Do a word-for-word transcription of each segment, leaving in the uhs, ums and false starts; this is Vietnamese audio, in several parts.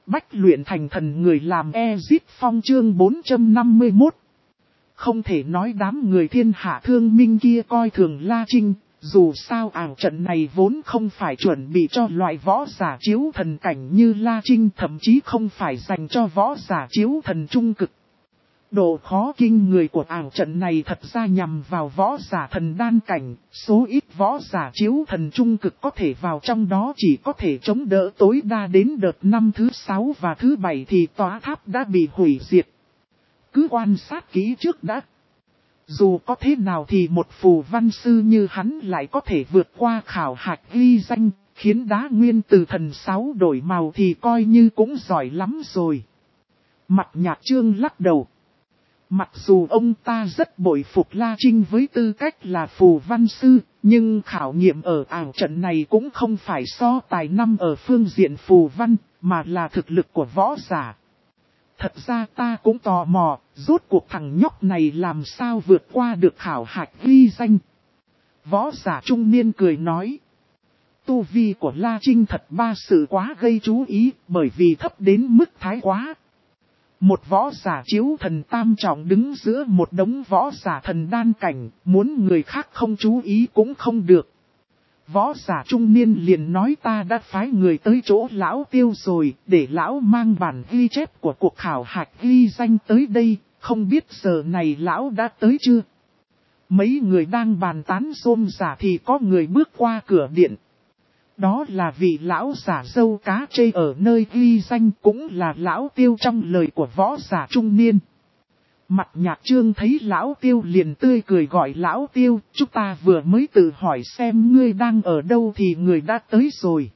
Bách luyện thành thần người làm Ezip Phong chương bốn trăm năm mươi mốt. Không thể nói đám người thiên hạ thương minh kia coi thường La Trinh, dù sao ảo trận này vốn không phải chuẩn bị cho loại võ giả chiếu thần cảnh như La Trinh, thậm chí không phải dành cho võ giả chiếu thần trung cực. Độ khó kinh người của ảo trận này thật ra nhằm vào võ giả thần đan cảnh, số ít võ giả chiếu thần trung cực có thể vào trong đó chỉ có thể chống đỡ tối đa đến đợt năm thứ sáu và thứ bảy thì tòa tháp đã bị hủy diệt. Cứ quan sát kỹ trước đã. Dù có thế nào thì một phù văn sư như hắn lại có thể vượt qua khảo hạch ghi danh, khiến đá nguyên từ thần sáu đổi màu thì coi như cũng giỏi lắm rồi. Mặt Nhạc Trương lắc đầu. Mặc dù ông ta rất bội phục La Trinh với tư cách là phù văn sư, nhưng khảo nghiệm ở ảo trận này cũng không phải so tài năm ở phương diện phù văn, mà là thực lực của võ giả. Thật ra ta cũng tò mò, rốt cuộc thằng nhóc này làm sao vượt qua được khảo hạch ghi danh. Võ giả trung niên cười nói. Tu vi của La Trinh thật ba sự quá gây chú ý, bởi vì thấp đến mức thái quá. Một võ giả chiếu thần tam trọng đứng giữa một đống võ giả thần đan cảnh, muốn người khác không chú ý cũng không được. Võ giả trung niên liền nói ta đã phái người tới chỗ lão Tiêu rồi, để lão mang bản ghi chép của cuộc khảo hạch ghi danh tới đây, không biết giờ này lão đã tới chưa. Mấy người đang bàn tán rôm giả thì có người bước qua cửa điện. Đó là vị lão giả dâu cá trê ở nơi ghi danh, cũng là lão Tiêu trong lời của võ giả trung niên. Mặt Nhạc Trương thấy lão Tiêu liền tươi cười gọi lão Tiêu, chúng ta vừa mới tự hỏi xem ngươi đang ở đâu thì người đã tới rồi.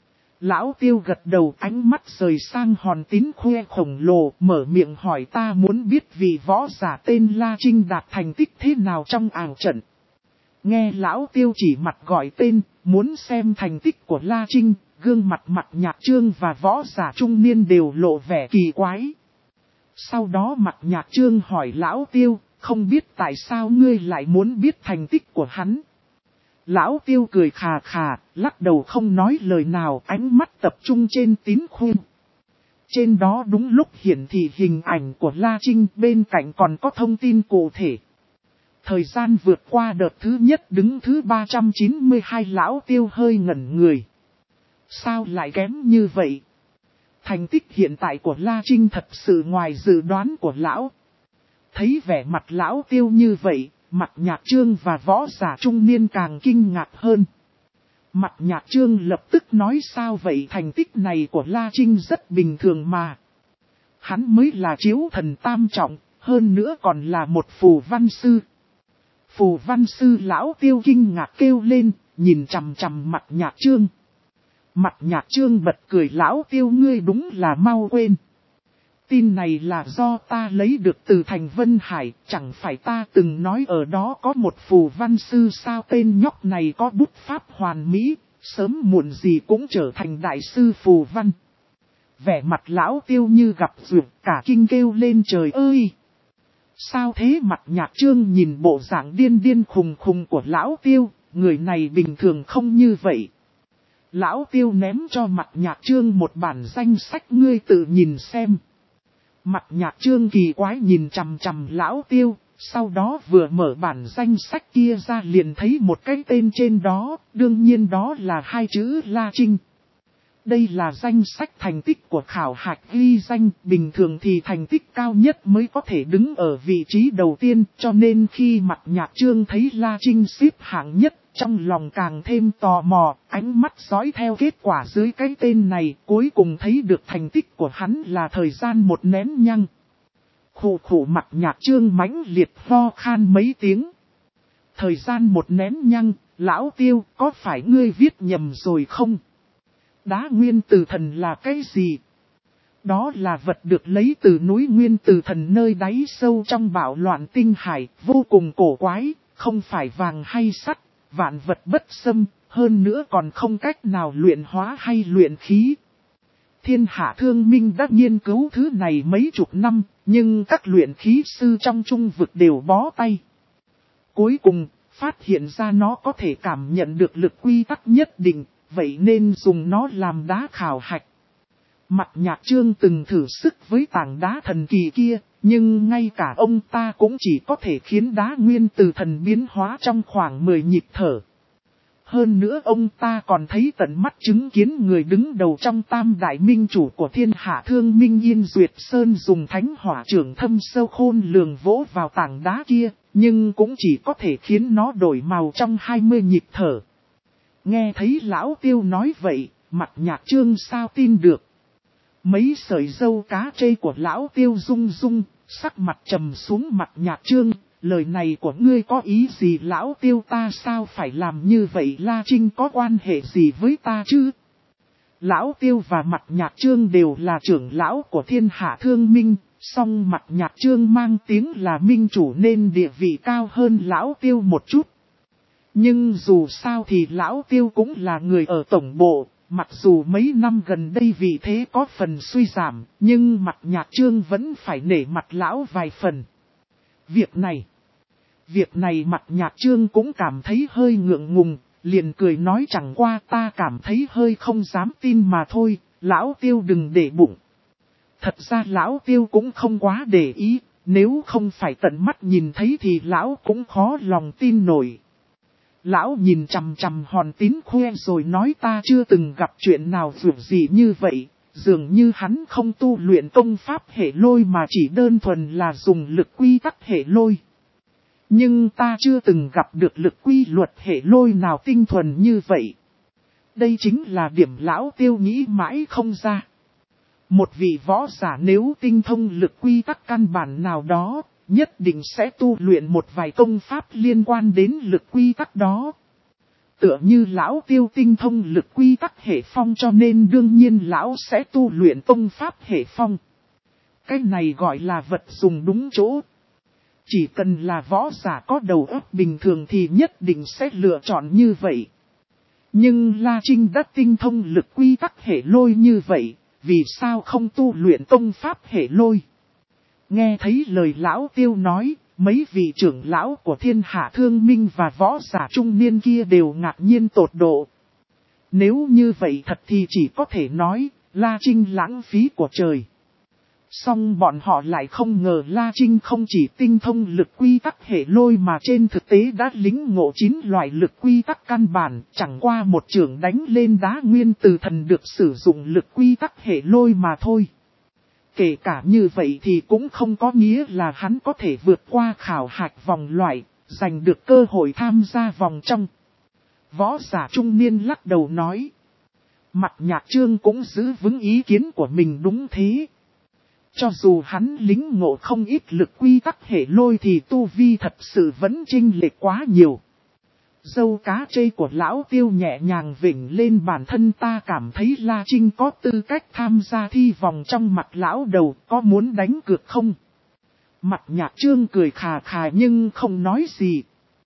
Lão Tiêu gật đầu, ánh mắt rời sang hòn tín khoe khổng lồ, mở miệng hỏi ta muốn biết vị võ giả tên La Trinh đạt thành tích thế nào trong ảo trận. Nghe lão Tiêu chỉ mặt gọi tên, muốn xem thành tích của La Trinh, gương mặt Mặt Nhạc Trương và võ giả trung niên đều lộ vẻ kỳ quái. Sau đó Mặt Nhạc Trương hỏi lão Tiêu, không biết tại sao ngươi lại muốn biết thành tích của hắn. Lão Tiêu cười khà khà, lắc đầu không nói lời nào, ánh mắt tập trung trên tín khuyên. Trên đó đúng lúc hiển thị hình ảnh của La Trinh, bên cạnh còn có thông tin cụ thể. Thời gian vượt qua đợt thứ nhất đứng thứ ba trăm chín mươi hai, lão Tiêu hơi ngẩn người. Sao lại kém như vậy? Thành tích hiện tại của La Trinh thật sự ngoài dự đoán của lão. Thấy vẻ mặt lão Tiêu như vậy, Mặt Nhạc Trương và võ giả trung niên càng kinh ngạc hơn. Mặt Nhạc Trương lập tức nói sao vậy, thành tích này của La Trinh rất bình thường mà. Hắn mới là chiếu thần tam trọng, hơn nữa còn là một phù văn sư. Phù văn sư lão Tiêu kinh ngạc kêu lên, nhìn chằm chằm Mặt Nhạc Trương. Mặt Nhạc Trương bật cười lão Tiêu ngươi đúng là mau quên. Tin này là do ta lấy được từ thành Vân Hải, chẳng phải ta từng nói ở đó có một phù văn sư sao, tên nhóc này có bút pháp hoàn mỹ, sớm muộn gì cũng trở thành đại sư phù văn. Vẻ mặt lão Tiêu như gặp duyệt, cả kinh kêu lên trời ơi. Sao thế? Mặt Nhạc Trương nhìn bộ dạng điên điên khùng khùng của lão Tiêu, người này bình thường không như vậy. Lão Tiêu ném cho Mặt Nhạc Trương một bản danh sách, ngươi tự nhìn xem. Mặt Nhạc Trương kỳ quái nhìn chằm chằm lão Tiêu, sau đó vừa mở bản danh sách kia ra liền thấy một cái tên trên đó, đương nhiên đó là hai chữ La Trinh. Đây là danh sách thành tích của khảo hạch ghi danh, bình thường thì thành tích cao nhất mới có thể đứng ở vị trí đầu tiên, cho nên khi Mặt Nhạc Trương thấy La Trinh xếp hạng nhất, trong lòng càng thêm tò mò, ánh mắt dõi theo kết quả dưới cái tên này, cuối cùng thấy được thành tích của hắn là thời gian một nén nhăng. Khủ khủ Mặt Nhạc Trương mãnh liệt ho khan mấy tiếng. Thời gian một nén nhăng, lão Tiêu, có phải ngươi viết nhầm rồi không? Đá nguyên tử thần là cái gì? Đó là vật được lấy từ núi nguyên tử thần nơi đáy sâu trong bạo loạn tinh hải, vô cùng cổ quái, không phải vàng hay sắt, vạn vật bất xâm, hơn nữa còn không cách nào luyện hóa hay luyện khí. Thiên Hạ Thương Minh đã nghiên cứu thứ này mấy chục năm, nhưng các luyện khí sư trong trung vực đều bó tay. Cuối cùng, phát hiện ra nó có thể cảm nhận được lực quy tắc nhất định. Vậy nên dùng nó làm đá khảo hạch. Mặt Nhạc Trương từng thử sức với tảng đá thần kỳ kia, nhưng ngay cả ông ta cũng chỉ có thể khiến đá nguyên từ thần biến hóa trong khoảng mười nhịp thở. Hơn nữa ông ta còn thấy tận mắt chứng kiến người đứng đầu trong tam đại minh chủ của thiên hạ Thương Minh Yên Duyệt Sơn dùng thánh hỏa trưởng thâm sâu khôn lường vỗ vào tảng đá kia, nhưng cũng chỉ có thể khiến nó đổi màu trong hai mươi nhịp thở. Nghe thấy Lão Tiêu nói vậy, Mặt Nhạc Trương sao tin được. Mấy sợi râu cá trê của Lão Tiêu rung rung, sắc mặt trầm xuống. Mặt Nhạc Trương, lời này của ngươi có ý gì? Lão Tiêu, ta sao phải làm như vậy? La Trinh có quan hệ gì với ta chứ? Lão Tiêu và Mặt Nhạc Trương đều là trưởng lão của thiên hạ Thương Minh, song Mặt Nhạc Trương mang tiếng là minh chủ nên địa vị cao hơn Lão Tiêu một chút. Nhưng dù sao thì Lão Tiêu cũng là người ở tổng bộ, mặc dù mấy năm gần đây vị thế có phần suy giảm, nhưng Mặt Nhạc Trương vẫn phải nể mặt Lão vài phần. Việc này, việc này Mặt Nhạc Trương cũng cảm thấy hơi ngượng ngùng, liền cười nói chẳng qua ta cảm thấy hơi không dám tin mà thôi, Lão Tiêu đừng để bụng. Thật ra Lão Tiêu cũng không quá để ý, nếu không phải tận mắt nhìn thấy thì Lão cũng khó lòng tin nổi. Lão nhìn chằm chằm Hòn Tín khoe rồi nói ta chưa từng gặp chuyện nào vượt gì như vậy, dường như hắn không tu luyện công pháp hệ lôi mà chỉ đơn thuần là dùng lực quy tắc hệ lôi. Nhưng ta chưa từng gặp được lực quy luật hệ lôi nào tinh thuần như vậy. Đây chính là điểm Lão Tiêu nghĩ mãi không ra. Một vị võ giả nếu tinh thông lực quy tắc căn bản nào đó, nhất định sẽ tu luyện một vài công pháp liên quan đến lực quy tắc đó. Tựa như Lão Tiêu tinh thông lực quy tắc hệ phong cho nên đương nhiên Lão sẽ tu luyện công pháp hệ phong. Cái này gọi là vật dùng đúng chỗ. Chỉ cần là võ giả có đầu óc bình thường thì nhất định sẽ lựa chọn như vậy. Nhưng La Trinh đã tinh thông lực quy tắc hệ lôi như vậy, vì sao không tu luyện công pháp hệ lôi? Nghe thấy lời Lão Tiêu nói, mấy vị trưởng lão của thiên hạ Thương Minh và võ giả trung niên kia đều ngạc nhiên tột độ. Nếu như vậy thật thì chỉ có thể nói, La Trinh lãng phí của trời. Song bọn họ lại không ngờ La Trinh không chỉ tinh thông lực quy tắc hệ lôi mà trên thực tế đã lĩnh ngộ chín loại lực quy tắc căn bản, chẳng qua một trường đánh lên đá nguyên từ thần được sử dụng lực quy tắc hệ lôi mà thôi. Kể cả như vậy thì cũng không có nghĩa là hắn có thể vượt qua khảo hạch vòng loại, giành được cơ hội tham gia vòng trong. Võ giả trung niên lắc đầu nói. Mặt Nhạc Trương cũng giữ vững ý kiến của mình đúng thế. Cho dù hắn lính ngộ không ít lực quy tắc hệ lôi thì tu vi thật sự vẫn chênh lệch quá nhiều. Dâu cá trê của Lão Tiêu nhẹ nhàng vểnh lên bản thân ta cảm thấy La Trinh có tư cách tham gia thi vòng trong. Mặt Lão đầu có muốn đánh cược không? Mặt Nhạc Trương cười khà khà nhưng không nói gì.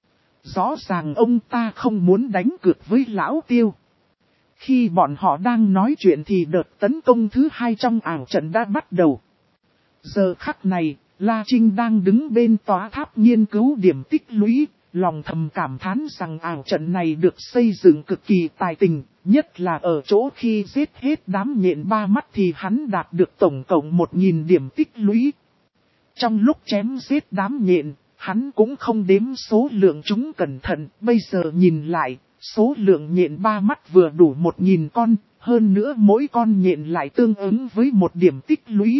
Rõ ràng ông ta không muốn đánh cược với Lão Tiêu. Khi bọn họ đang nói chuyện thì đợt tấn công thứ hai trong ảo trận đã bắt đầu. Giờ khắc này, La Trinh đang đứng bên tòa tháp nghiên cứu điểm tích lũy, lòng thầm cảm thán rằng ảo trận này được xây dựng cực kỳ tài tình, nhất là ở chỗ khi giết hết đám nhện ba mắt thì hắn đạt được tổng cộng một nghìn điểm tích lũy. Trong lúc chém giết đám nhện, hắn cũng không đếm số lượng chúng cẩn thận, bây giờ nhìn lại, số lượng nhện ba mắt vừa đủ một nghìn con, hơn nữa mỗi con nhện lại tương ứng với một điểm tích lũy.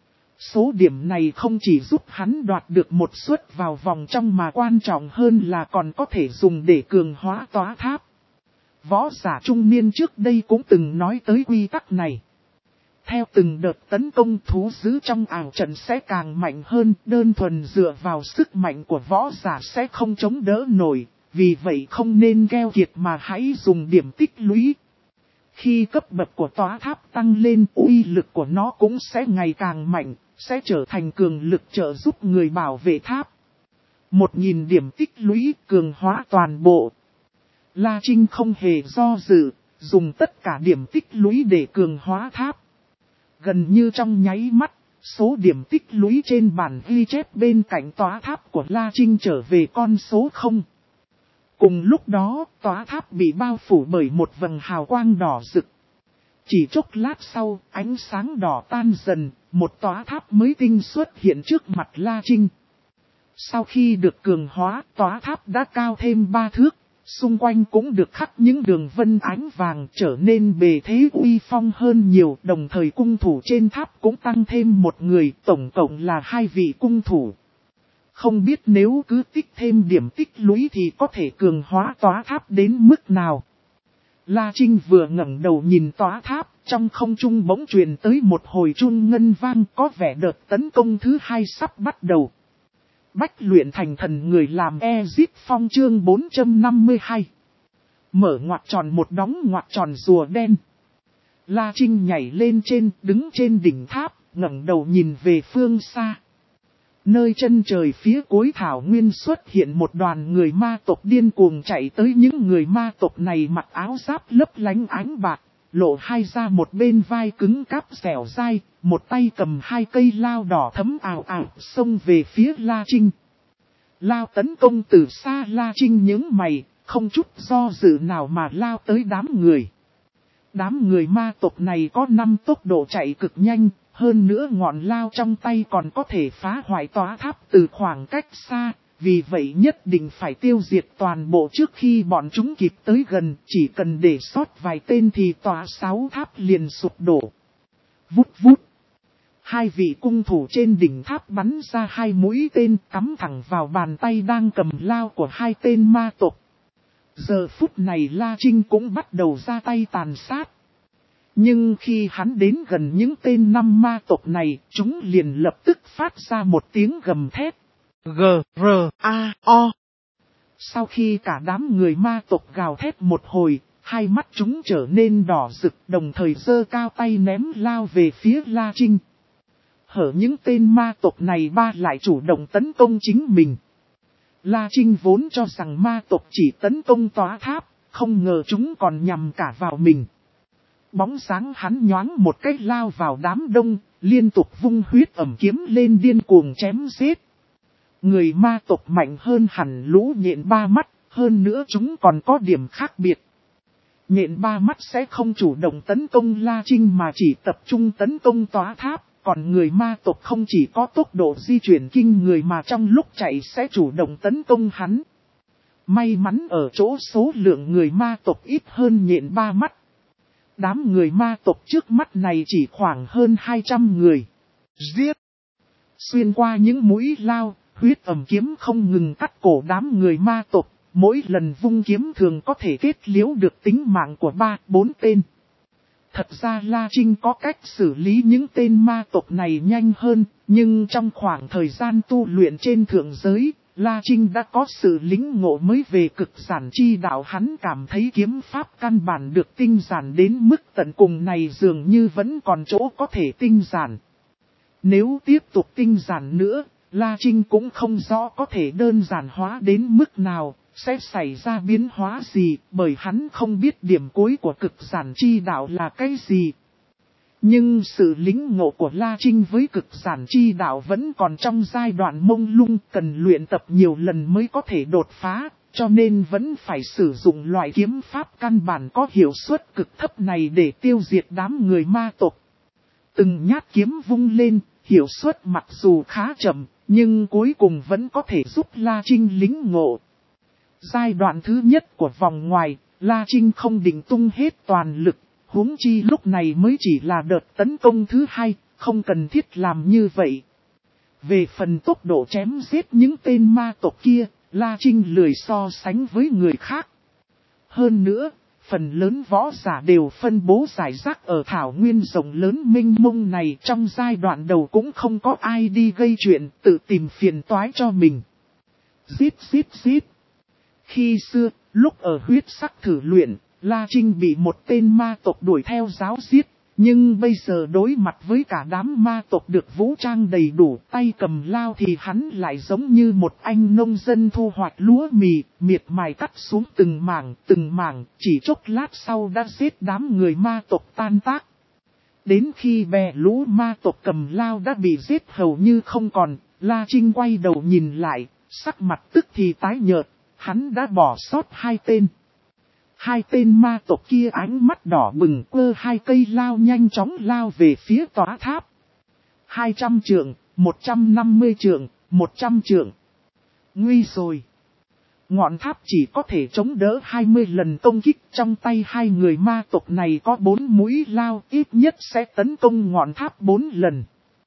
Số điểm này không chỉ giúp hắn đoạt được một suất vào vòng trong mà quan trọng hơn là còn có thể dùng để cường hóa tòa tháp. Võ giả trung niên trước đây cũng từng nói tới quy tắc này. Theo từng đợt tấn công thú dữ trong ảo trận sẽ càng mạnh hơn, đơn thuần dựa vào sức mạnh của võ giả sẽ không chống đỡ nổi, vì vậy không nên keo kiệt mà hãy dùng điểm tích lũy. Khi cấp bậc của tòa tháp tăng lên, uy lực của nó cũng sẽ ngày càng mạnh, sẽ trở thành cường lực trợ giúp người bảo vệ tháp. Một nghìn điểm tích lũy cường hóa toàn bộ. La Trinh không hề do dự, dùng tất cả điểm tích lũy để cường hóa tháp. Gần như trong nháy mắt, số điểm tích lũy trên bản ghi chép bên cạnh tòa tháp của La Trinh trở về con số không. Cùng lúc đó, tòa tháp bị bao phủ bởi một vầng hào quang đỏ rực. Chỉ chốc lát sau, ánh sáng đỏ tan dần, một tòa tháp mới tinh xuất hiện trước mặt La Trinh. Sau khi được cường hóa, tòa tháp đã cao thêm ba thước, xung quanh cũng được khắc những đường vân ánh vàng trở nên bề thế uy phong hơn nhiều. Đồng thời cung thủ trên tháp cũng tăng thêm một người, tổng cộng là hai vị cung thủ. Không biết nếu cứ tích thêm điểm tích lũy thì có thể cường hóa tòa tháp đến mức nào. La Trinh vừa ngẩng đầu nhìn tòa tháp, trong không trung bỗng truyền tới một hồi chuông ngân vang, có vẻ đợt tấn công thứ hai sắp bắt đầu. Bách luyện thành thần người làm Ezip Phong chương bốn trăm năm mươi hai. Mở ngoặc tròn một đóng ngoặc tròn rùa đen. La Trinh nhảy lên trên, đứng trên đỉnh tháp, ngẩng đầu nhìn về phương xa. Nơi chân trời phía cuối thảo nguyên xuất hiện một đoàn người ma tộc điên cuồng chạy tới. Những người ma tộc này mặc áo giáp lấp lánh ánh bạc, lộ hai ra một bên vai cứng cáp dẻo dai, một tay cầm hai cây lao đỏ thấm ào ào xông về phía La Trinh. Lao tấn công từ xa, La Trinh nhướng mày, không chút do dự nào mà lao tới đám người. Đám người ma tộc này có năm tốc độ chạy cực nhanh, hơn nữa ngọn lao trong tay còn có thể phá hoại tòa tháp từ khoảng cách xa, vì vậy nhất định phải tiêu diệt toàn bộ trước khi bọn chúng kịp tới gần, chỉ cần để sót vài tên thì tòa sáu tháp liền sụp đổ. Vút vút. Hai vị cung thủ trên đỉnh tháp bắn ra hai mũi tên cắm thẳng vào bàn tay đang cầm lao của hai tên ma tộc. Giờ phút này La Trinh cũng bắt đầu ra tay tàn sát. Nhưng khi hắn đến gần những tên năm ma tộc này, chúng liền lập tức phát ra một tiếng gầm thét. G, R, A, O. Sau khi cả đám người ma tộc gào thét một hồi, hai mắt chúng trở nên đỏ rực, đồng thời giơ cao tay ném lao về phía La Trinh. Hở những tên ma tộc này ba lại chủ động tấn công chính mình. La Trinh vốn cho rằng ma tộc chỉ tấn công tòa tháp, không ngờ chúng còn nhằm cả vào mình. Bóng sáng hắn nhoáng một cách lao vào đám đông, liên tục vung huyết ẩm kiếm lên điên cuồng chém giết. Người ma tộc mạnh hơn hẳn lũ nhện ba mắt, hơn nữa chúng còn có điểm khác biệt. Nhện ba mắt sẽ không chủ động tấn công La Trinh mà chỉ tập trung tấn công tòa tháp, còn người ma tộc không chỉ có tốc độ di chuyển kinh người mà trong lúc chạy sẽ chủ động tấn công hắn. May mắn ở chỗ số lượng người ma tộc ít hơn nhện ba mắt. Đám người ma tộc trước mắt này chỉ khoảng hơn hai trăm người. Giết! Xuyên qua những mũi lao, huyết ẩm kiếm không ngừng cắt cổ đám người ma tộc. Mỗi lần vung kiếm thường có thể kết liễu được tính mạng của ba, bốn tên. Thật ra La Trinh có cách xử lý những tên ma tộc này nhanh hơn, nhưng trong khoảng thời gian tu luyện trên thượng giới, La Trinh đã có sự lĩnh ngộ mới về cực giản chi đạo. Hắn cảm thấy kiếm pháp căn bản được tinh giản đến mức tận cùng này dường như vẫn còn chỗ có thể tinh giản. Nếu tiếp tục tinh giản nữa, La Trinh cũng không rõ có thể đơn giản hóa đến mức nào, sẽ xảy ra biến hóa gì, bởi hắn không biết điểm cuối của cực giản chi đạo là cái gì. Nhưng sự lĩnh ngộ của La Trinh với cực giản chi đạo vẫn còn trong giai đoạn mông lung, cần luyện tập nhiều lần mới có thể đột phá, cho nên vẫn phải sử dụng loại kiếm pháp căn bản có hiệu suất cực thấp này để tiêu diệt đám người ma tộc. Từng nhát kiếm vung lên, hiệu suất mặc dù khá chậm, nhưng cuối cùng vẫn có thể giúp La Trinh lĩnh ngộ. Giai đoạn thứ nhất của vòng ngoài, La Trinh không định tung hết toàn lực, huống chi lúc này mới chỉ là đợt tấn công thứ hai, không cần thiết làm như vậy. Về phần tốc độ chém giết những tên ma tộc kia, La Trinh lười so sánh với người khác. Hơn nữa, phần lớn võ giả đều phân bố rải rác ở thảo nguyên rộng lớn mênh mông này, trong giai đoạn đầu cũng không có ai đi gây chuyện, tự tìm phiền toái cho mình. Giết giết giết. Khi xưa, lúc ở huyết sắc thử luyện, La Trinh bị một tên ma tộc đuổi theo giáo giết, nhưng bây giờ đối mặt với cả đám ma tộc được vũ trang đầy đủ, tay cầm lao thì hắn lại giống như một anh nông dân thu hoạch lúa mì, miệt mài cắt xuống từng mảng, từng mảng, chỉ chốc lát sau đã giết đám người ma tộc tan tác. Đến khi bè lũ ma tộc cầm lao đã bị giết hầu như không còn, La Trinh quay đầu nhìn lại, sắc mặt tức thì tái nhợt. Hắn đã bỏ sót hai tên. Hai tên ma tộc kia ánh mắt đỏ bừng quơ hai cây lao nhanh chóng lao về phía tòa tháp. Hai trăm trượng, một trăm năm mươi trượng, một trăm trượng. Nguy rồi. Ngọn tháp chỉ có thể chống đỡ hai mươi lần công kích, trong tay hai người ma tộc này có bốn mũi lao, ít nhất sẽ tấn công ngọn tháp bốn lần.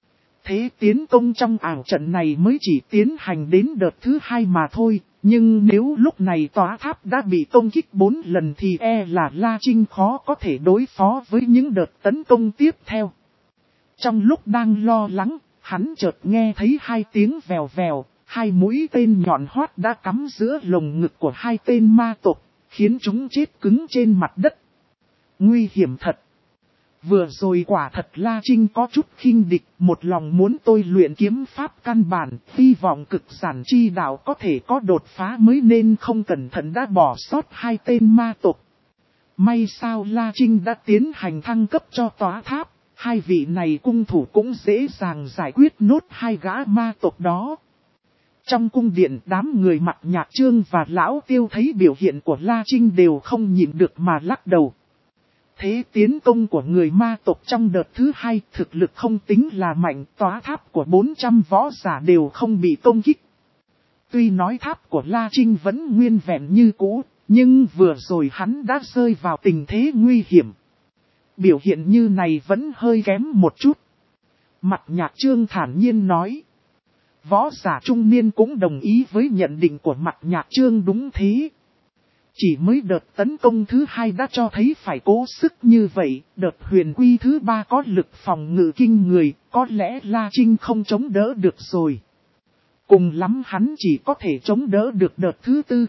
Thế tiến công trong ảo trận này mới chỉ tiến hành đến đợt thứ hai mà thôi, nhưng nếu lúc này tòa tháp đã bị công kích bốn lần thì e là La Trinh khó có thể đối phó với những đợt tấn công tiếp theo. Trong lúc đang lo lắng, hắn chợt nghe thấy hai tiếng vèo vèo. Hai mũi tên nhọn hoắt đã cắm giữa lồng ngực của hai tên ma tộc, khiến chúng chết cứng trên mặt đất. Nguy hiểm thật. Vừa rồi quả thật La Trinh có chút khinh địch, một lòng muốn tôi luyện kiếm pháp căn bản, hy vọng cực giản chi đạo có thể có đột phá mới nên không cẩn thận đã bỏ sót hai tên ma tộc. May sao La Trinh đã tiến hành thăng cấp cho tòa tháp, hai vị này cung thủ cũng dễ dàng giải quyết nốt hai gã ma tộc đó. Trong cung điện, đám người mặt Nhạc Trương và Lão Tiêu thấy biểu hiện của La Trinh đều không nhịn được mà lắc đầu. Thế tiến công của người ma tộc trong đợt thứ hai thực lực không tính là mạnh, tòa tháp của bốn trăm võ giả đều không bị công kích. Tuy nói tháp của La Trinh vẫn nguyên vẹn như cũ, nhưng vừa rồi hắn đã rơi vào tình thế nguy hiểm. Biểu hiện như này vẫn hơi kém một chút. Mặt Nhạc Trương thản nhiên nói. Võ giả trung niên cũng đồng ý với nhận định của Mặt Nhạc Trương đúng thế. Chỉ mới đợt tấn công thứ hai đã cho thấy phải cố sức như vậy, đợt huyền quy thứ ba có lực phòng ngự kinh người, có lẽ La Trinh không chống đỡ được rồi. Cùng lắm hắn chỉ có thể chống đỡ được đợt thứ tư.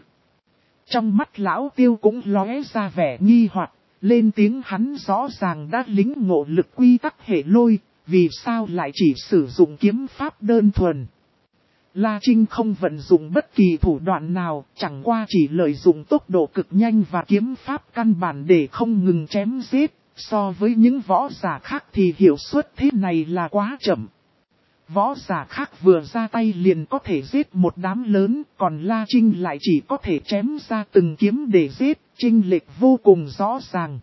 Trong mắt Lão Tiêu cũng lóe ra vẻ nghi hoặc, lên tiếng hắn rõ ràng đã lĩnh ngộ lực quy tắc hệ lôi, vì sao lại chỉ sử dụng kiếm pháp đơn thuần. La Trinh không vận dụng bất kỳ thủ đoạn nào, chẳng qua chỉ lợi dụng tốc độ cực nhanh và kiếm pháp căn bản để không ngừng chém giết, so với những võ giả khác thì hiệu suất thế này là quá chậm. Võ giả khác vừa ra tay liền có thể giết một đám lớn, còn La Trinh lại chỉ có thể chém ra từng kiếm để giết, chênh lệch vô cùng rõ ràng.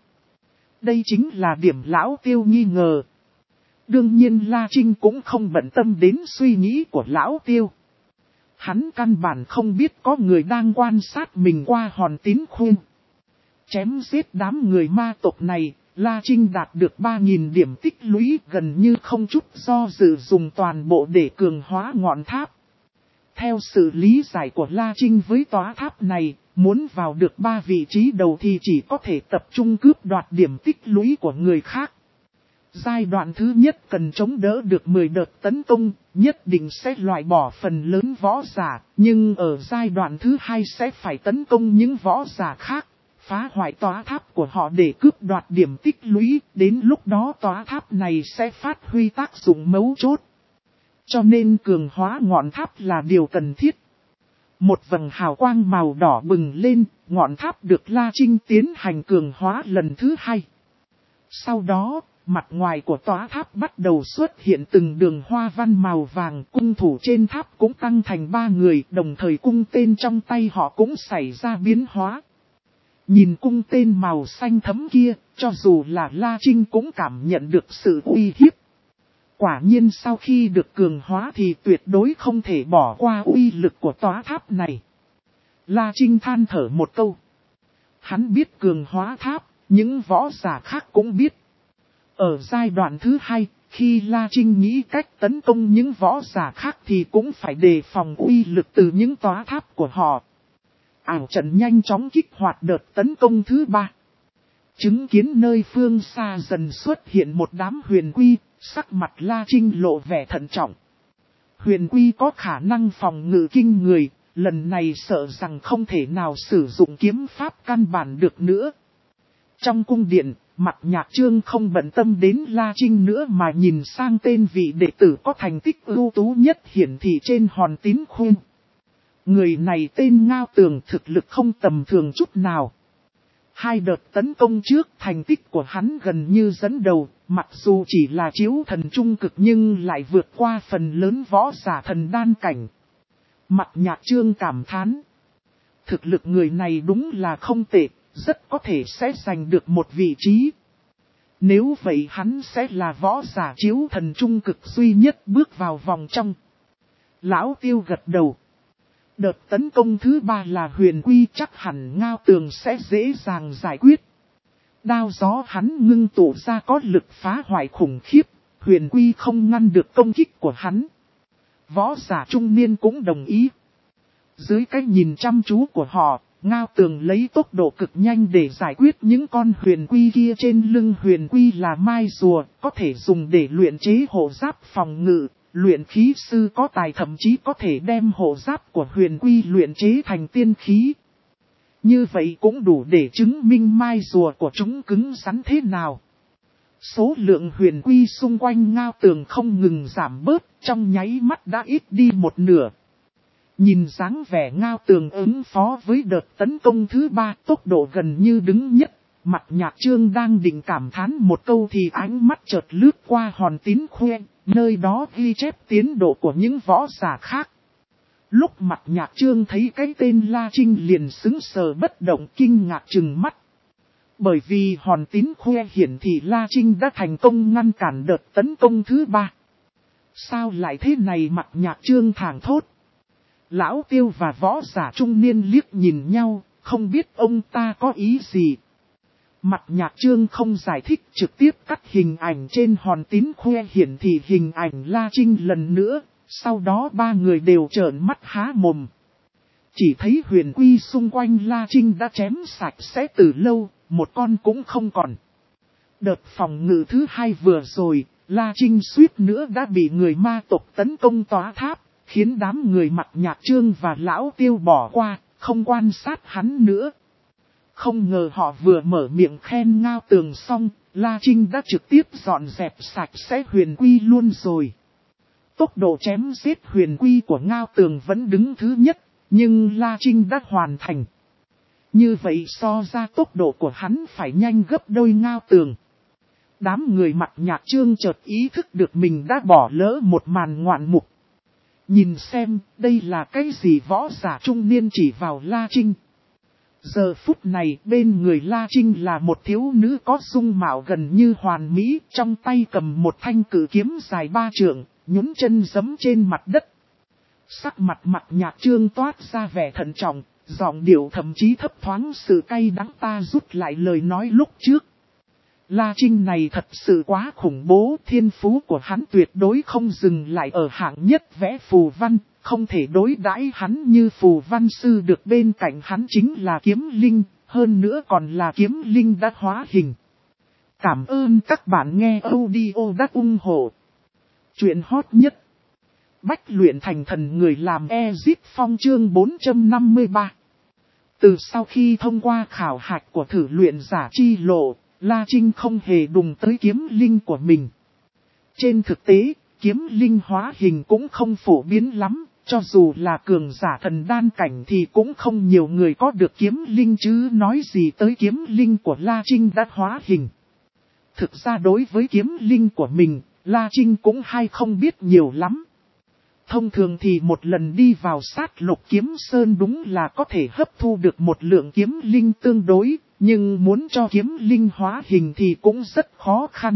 Đây chính là điểm Lão Tiêu nghi ngờ. Đương nhiên La Trinh cũng không bận tâm đến suy nghĩ của Lão Tiêu. Hắn căn bản không biết có người đang quan sát mình qua hòn tín khuyên. Chém giết đám người ma tộc này, La Trinh đạt được ba nghìn điểm tích lũy gần như không chút do dự dùng toàn bộ để cường hóa ngọn tháp. Theo sự lý giải của La Trinh với tòa tháp này, muốn vào được ba vị trí đầu thì chỉ có thể tập trung cướp đoạt điểm tích lũy của người khác. Giai đoạn thứ nhất cần chống đỡ được mười đợt tấn công, nhất định sẽ loại bỏ phần lớn võ giả, nhưng ở giai đoạn thứ hai sẽ phải tấn công những võ giả khác, phá hoại tòa tháp của họ để cướp đoạt điểm tích lũy, đến lúc đó tòa tháp này sẽ phát huy tác dụng mấu chốt. Cho nên cường hóa ngọn tháp là điều cần thiết. Một vầng hào quang màu đỏ bừng lên, ngọn tháp được La Trinh tiến hành cường hóa lần thứ hai. Sau đó, mặt ngoài của tòa tháp bắt đầu xuất hiện từng đường hoa văn màu vàng, cung thủ trên tháp cũng tăng thành ba người, đồng thời cung tên trong tay họ cũng xảy ra biến hóa. Nhìn cung tên màu xanh thẫm kia, cho dù là La Trinh cũng cảm nhận được sự uy hiếp. Quả nhiên sau khi được cường hóa thì tuyệt đối không thể bỏ qua uy lực của tòa tháp này. La Trinh than thở một câu. Hắn biết cường hóa tháp, những võ giả khác cũng biết. Ở giai đoạn thứ hai, khi La Trinh nghĩ cách tấn công những võ giả khác thì cũng phải đề phòng uy lực từ những tòa tháp của họ. Ảo trận nhanh chóng kích hoạt đợt tấn công thứ ba. Chứng kiến nơi phương xa dần xuất hiện một đám huyền quy, sắc mặt La Trinh lộ vẻ thận trọng. Huyền quy có khả năng phòng ngự kinh người, lần này sợ rằng không thể nào sử dụng kiếm pháp căn bản được nữa. Trong cung điện, Mặt Nhạc Trương không bận tâm đến La Trinh nữa mà nhìn sang tên vị đệ tử có thành tích ưu tú nhất hiển thị trên hòn tín khuyên. Người này tên Ngao Tường, thực lực không tầm thường chút nào. Hai đợt tấn công trước thành tích của hắn gần như dẫn đầu, mặc dù chỉ là chiếu thần trung cực nhưng lại vượt qua phần lớn võ giả thần đan cảnh. Mặt Nhạc Trương cảm thán. Thực lực người này đúng là không tệ, rất có thể sẽ giành được một vị trí. Nếu vậy hắn sẽ là võ giả chiếu thần trung cực duy nhất bước vào vòng trong. Lão Tiêu gật đầu. Đợt tấn công thứ ba là Huyền Quy, chắc hẳn Ngao Tường sẽ dễ dàng giải quyết. Đao gió hắn ngưng tụ ra có lực phá hoại khủng khiếp, Huyền Quy không ngăn được công kích của hắn. Võ giả trung niên cũng đồng ý. Dưới cái nhìn chăm chú của họ, Ngao Tường lấy tốc độ cực nhanh để giải quyết những con huyền quy kia. Trên lưng huyền quy là mai rùa, có thể dùng để luyện chế hộ giáp phòng ngự. Luyện khí sư có tài thậm chí có thể đem hộ giáp của huyền quy luyện chế thành tiên khí. Như vậy cũng đủ để chứng minh mai rùa của chúng cứng rắn thế nào. Số lượng huyền quy xung quanh Ngao Tường không ngừng giảm bớt, trong nháy mắt đã ít đi một nửa. Nhìn dáng vẻ Ngao Tường ứng phó với đợt tấn công thứ ba, tốc độ gần như đứng nhất. Mặt Nhạc Trương đang định cảm thán một câu thì ánh mắt chợt lướt qua hòn tín khoe, nơi đó ghi chép tiến độ của những võ giả khác. Lúc Mặt Nhạc Trương thấy cái tên La Trinh liền sững sờ bất động, kinh ngạc trừng mắt. Bởi vì hòn tín khoe hiển thị La Trinh đã thành công ngăn cản đợt tấn công thứ ba. Sao lại thế này? Mặt Nhạc Trương thảng thốt. Lão Tiêu và võ giả trung niên liếc nhìn nhau, không biết ông ta có ý gì. Mặt Nhạc Trương không giải thích, trực tiếp cắt hình ảnh trên hòn tín khoe hiển thị hình ảnh La Trinh lần nữa, sau đó ba người đều trợn mắt há mồm. Chỉ thấy huyền quy xung quanh La Trinh đã chém sạch sẽ từ lâu, một con cũng không còn. Đợt phòng ngự thứ hai vừa rồi, La Trinh suýt nữa đã bị người ma tộc tấn công tỏa tháp, khiến đám người Mặt Nhạc Trương và Lão Tiêu bỏ qua, không quan sát hắn nữa. Không ngờ họ vừa mở miệng khen Ngao Tường xong, La Trinh đã trực tiếp dọn dẹp sạch sẽ huyền quy luôn rồi. Tốc độ chém giết huyền quy của Ngao Tường vẫn đứng thứ nhất, nhưng La Trinh đã hoàn thành. Như vậy so ra tốc độ của hắn phải nhanh gấp đôi Ngao Tường. Đám người Mặt Nhạc Trương chợt ý thức được mình đã bỏ lỡ một màn ngoạn mục. Nhìn xem, đây là cái gì? Võ giả trung niên chỉ vào La Trinh. Giờ phút này bên người La Trinh là một thiếu nữ có dung mạo gần như hoàn mỹ, trong tay cầm một thanh cử kiếm dài ba trượng, nhún chân giẫm trên mặt đất. Sắc mặt Mặt Nhạc Trương toát ra vẻ thận trọng, giọng điệu thậm chí thấp thoáng sự cay đắng. Ta rút lại lời nói lúc trước. La Trinh này thật sự quá khủng bố, thiên phú của hắn tuyệt đối không dừng lại ở hạng nhất vẽ phù văn, không thể đối đãi hắn như phù văn sư được. Bên cạnh hắn chính là kiếm linh, hơn nữa còn là kiếm linh đã hóa hình. Cảm ơn các bạn nghe audio đã ủng hộ. Chuyện hot nhất. Bách luyện thành thần người làm Ezip Phong chương bốn trăm năm mươi ba. Từ sau khi thông qua khảo hạch của thử luyện giả chi lộ, La Trinh không hề đụng tới kiếm linh của mình. Trên thực tế, kiếm linh hóa hình cũng không phổ biến lắm, cho dù là cường giả thần đan cảnh thì cũng không nhiều người có được kiếm linh chứ nói gì tới kiếm linh của La Trinh đã hóa hình. Thực ra đối với kiếm linh của mình, La Trinh cũng hay không biết nhiều lắm. Thông thường thì một lần đi vào sát lục kiếm sơn đúng là có thể hấp thu được một lượng kiếm linh tương đối, nhưng muốn cho kiếm linh hóa hình thì cũng rất khó khăn.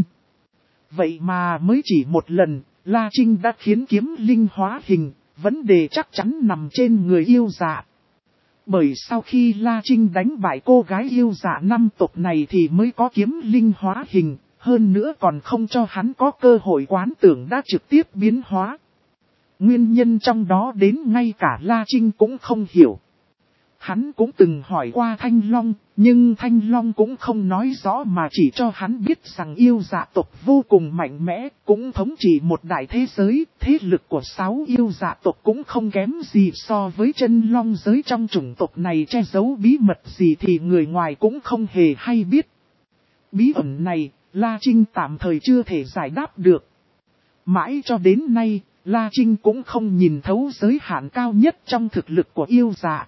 Vậy mà mới chỉ một lần, La Trinh đã khiến kiếm linh hóa hình, vấn đề chắc chắn nằm trên người yêu dạ. Bởi sau khi La Trinh đánh bại cô gái yêu dạ năm tộc này thì mới có kiếm linh hóa hình, hơn nữa còn không cho hắn có cơ hội quán tưởng đã trực tiếp biến hóa. Nguyên nhân trong đó đến ngay cả La Trinh cũng không hiểu. Hắn cũng từng hỏi qua Thanh Long, nhưng Thanh Long cũng không nói rõ mà chỉ cho hắn biết rằng yêu dạ tộc vô cùng mạnh mẽ, cũng thống trị một đại thế giới, thế lực của sáu yêu dạ tộc cũng không kém gì so với chân long giới. Trong chủng tộc này che giấu bí mật gì thì người ngoài cũng không hề hay biết. Bí ẩn này, La Trinh tạm thời chưa thể giải đáp được. Mãi cho đến nay, La Trinh cũng không nhìn thấu giới hạn cao nhất trong thực lực của yêu dạ.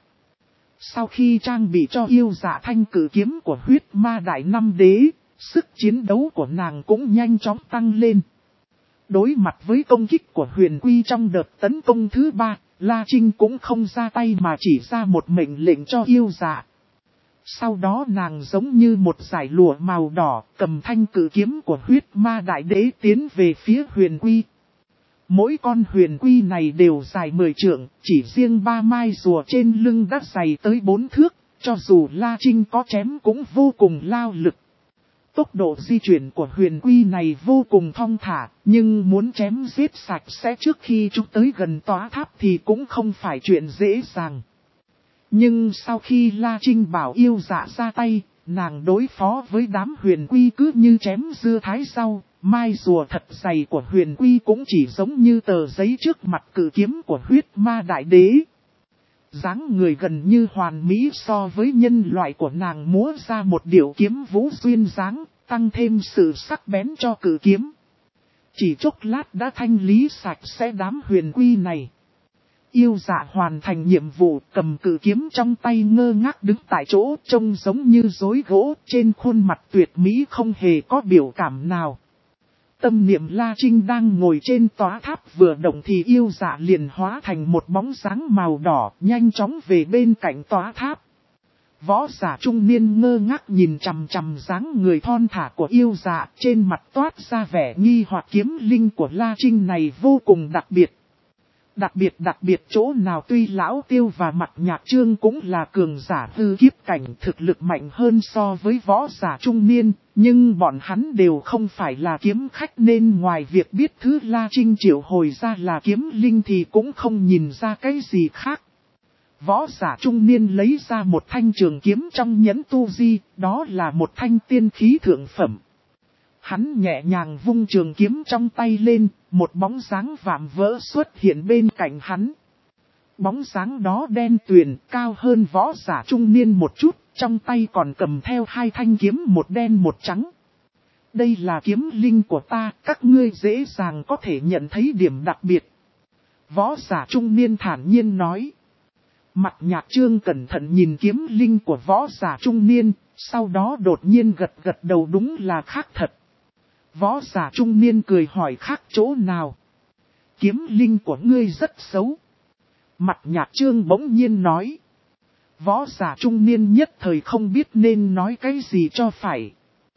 Sau khi trang bị cho yêu dạ thanh cử kiếm của huyết ma đại năm đế, sức chiến đấu của nàng cũng nhanh chóng tăng lên. Đối mặt với công kích của huyền quy trong đợt tấn công thứ ba, La Trinh cũng không ra tay mà chỉ ra một mệnh lệnh cho yêu dạ. Sau đó nàng giống như một dải lụa màu đỏ, cầm thanh cử kiếm của huyết ma đại đế tiến về phía huyền quy. Mỗi con huyền quy này đều dài mười trượng, chỉ riêng ba mai rùa trên lưng đã dày tới bốn thước, cho dù La Trinh có chém cũng vô cùng lao lực. Tốc độ di chuyển của huyền quy này vô cùng thong thả, nhưng muốn chém giết sạch sẽ trước khi chúng tới gần tòa tháp thì cũng không phải chuyện dễ dàng. Nhưng sau khi La Trinh bảo yêu dạ ra tay, nàng đối phó với đám huyền quy cứ như chém dưa thái rau, mai rùa thật dày của huyền quy cũng chỉ giống như tờ giấy trước mặt cự kiếm của huyết ma đại đế. Dáng người gần như hoàn mỹ so với nhân loại của nàng múa ra một điệu kiếm vũ duyên dáng, tăng thêm sự sắc bén cho cự kiếm. Chỉ chốc lát đã thanh lý sạch sẽ đám huyền quy này. Yêu dạ hoàn thành nhiệm vụ, cầm cự kiếm trong tay ngơ ngác đứng tại chỗ, trông giống như rối gỗ, trên khuôn mặt tuyệt mỹ không hề có biểu cảm nào. Tâm niệm La Trinh đang ngồi trên tòa tháp vừa động thì yêu dạ liền hóa thành một bóng dáng màu đỏ, nhanh chóng về bên cạnh tòa tháp. Võ giả trung niên ngơ ngác nhìn chằm chằm dáng người thon thả của yêu dạ, trên mặt toát ra vẻ nghi hoặc kiếm linh của La Trinh này vô cùng đặc biệt. Đặc biệt đặc biệt chỗ nào tuy Lão Tiêu và Mặt Nhạc Trương cũng là cường giả hư kiếp cảnh thực lực mạnh hơn so với võ giả trung niên, nhưng bọn hắn đều không phải là kiếm khách nên ngoài việc biết thứ La Trinh triệu hồi ra là kiếm linh thì cũng không nhìn ra cái gì khác. Võ giả trung niên lấy ra một thanh trường kiếm trong nhẫn tu di, đó là một thanh tiên khí thượng phẩm. Hắn nhẹ nhàng vung trường kiếm trong tay lên, một bóng dáng vạm vỡ xuất hiện bên cạnh hắn. Bóng dáng đó đen tuyền, cao hơn võ giả trung niên một chút, trong tay còn cầm theo hai thanh kiếm một đen một trắng. Đây là kiếm linh của ta, các ngươi dễ dàng có thể nhận thấy điểm đặc biệt. Võ giả trung niên thản nhiên nói. Mặt Nhạc Trương cẩn thận nhìn kiếm linh của võ giả trung niên, sau đó đột nhiên gật gật đầu đúng là khác thật. Võ giả trung niên cười hỏi khác chỗ nào. Kiếm linh của ngươi rất xấu. Mặt Nhạc Trương bỗng nhiên nói. Võ giả trung niên nhất thời không biết nên nói cái gì cho phải.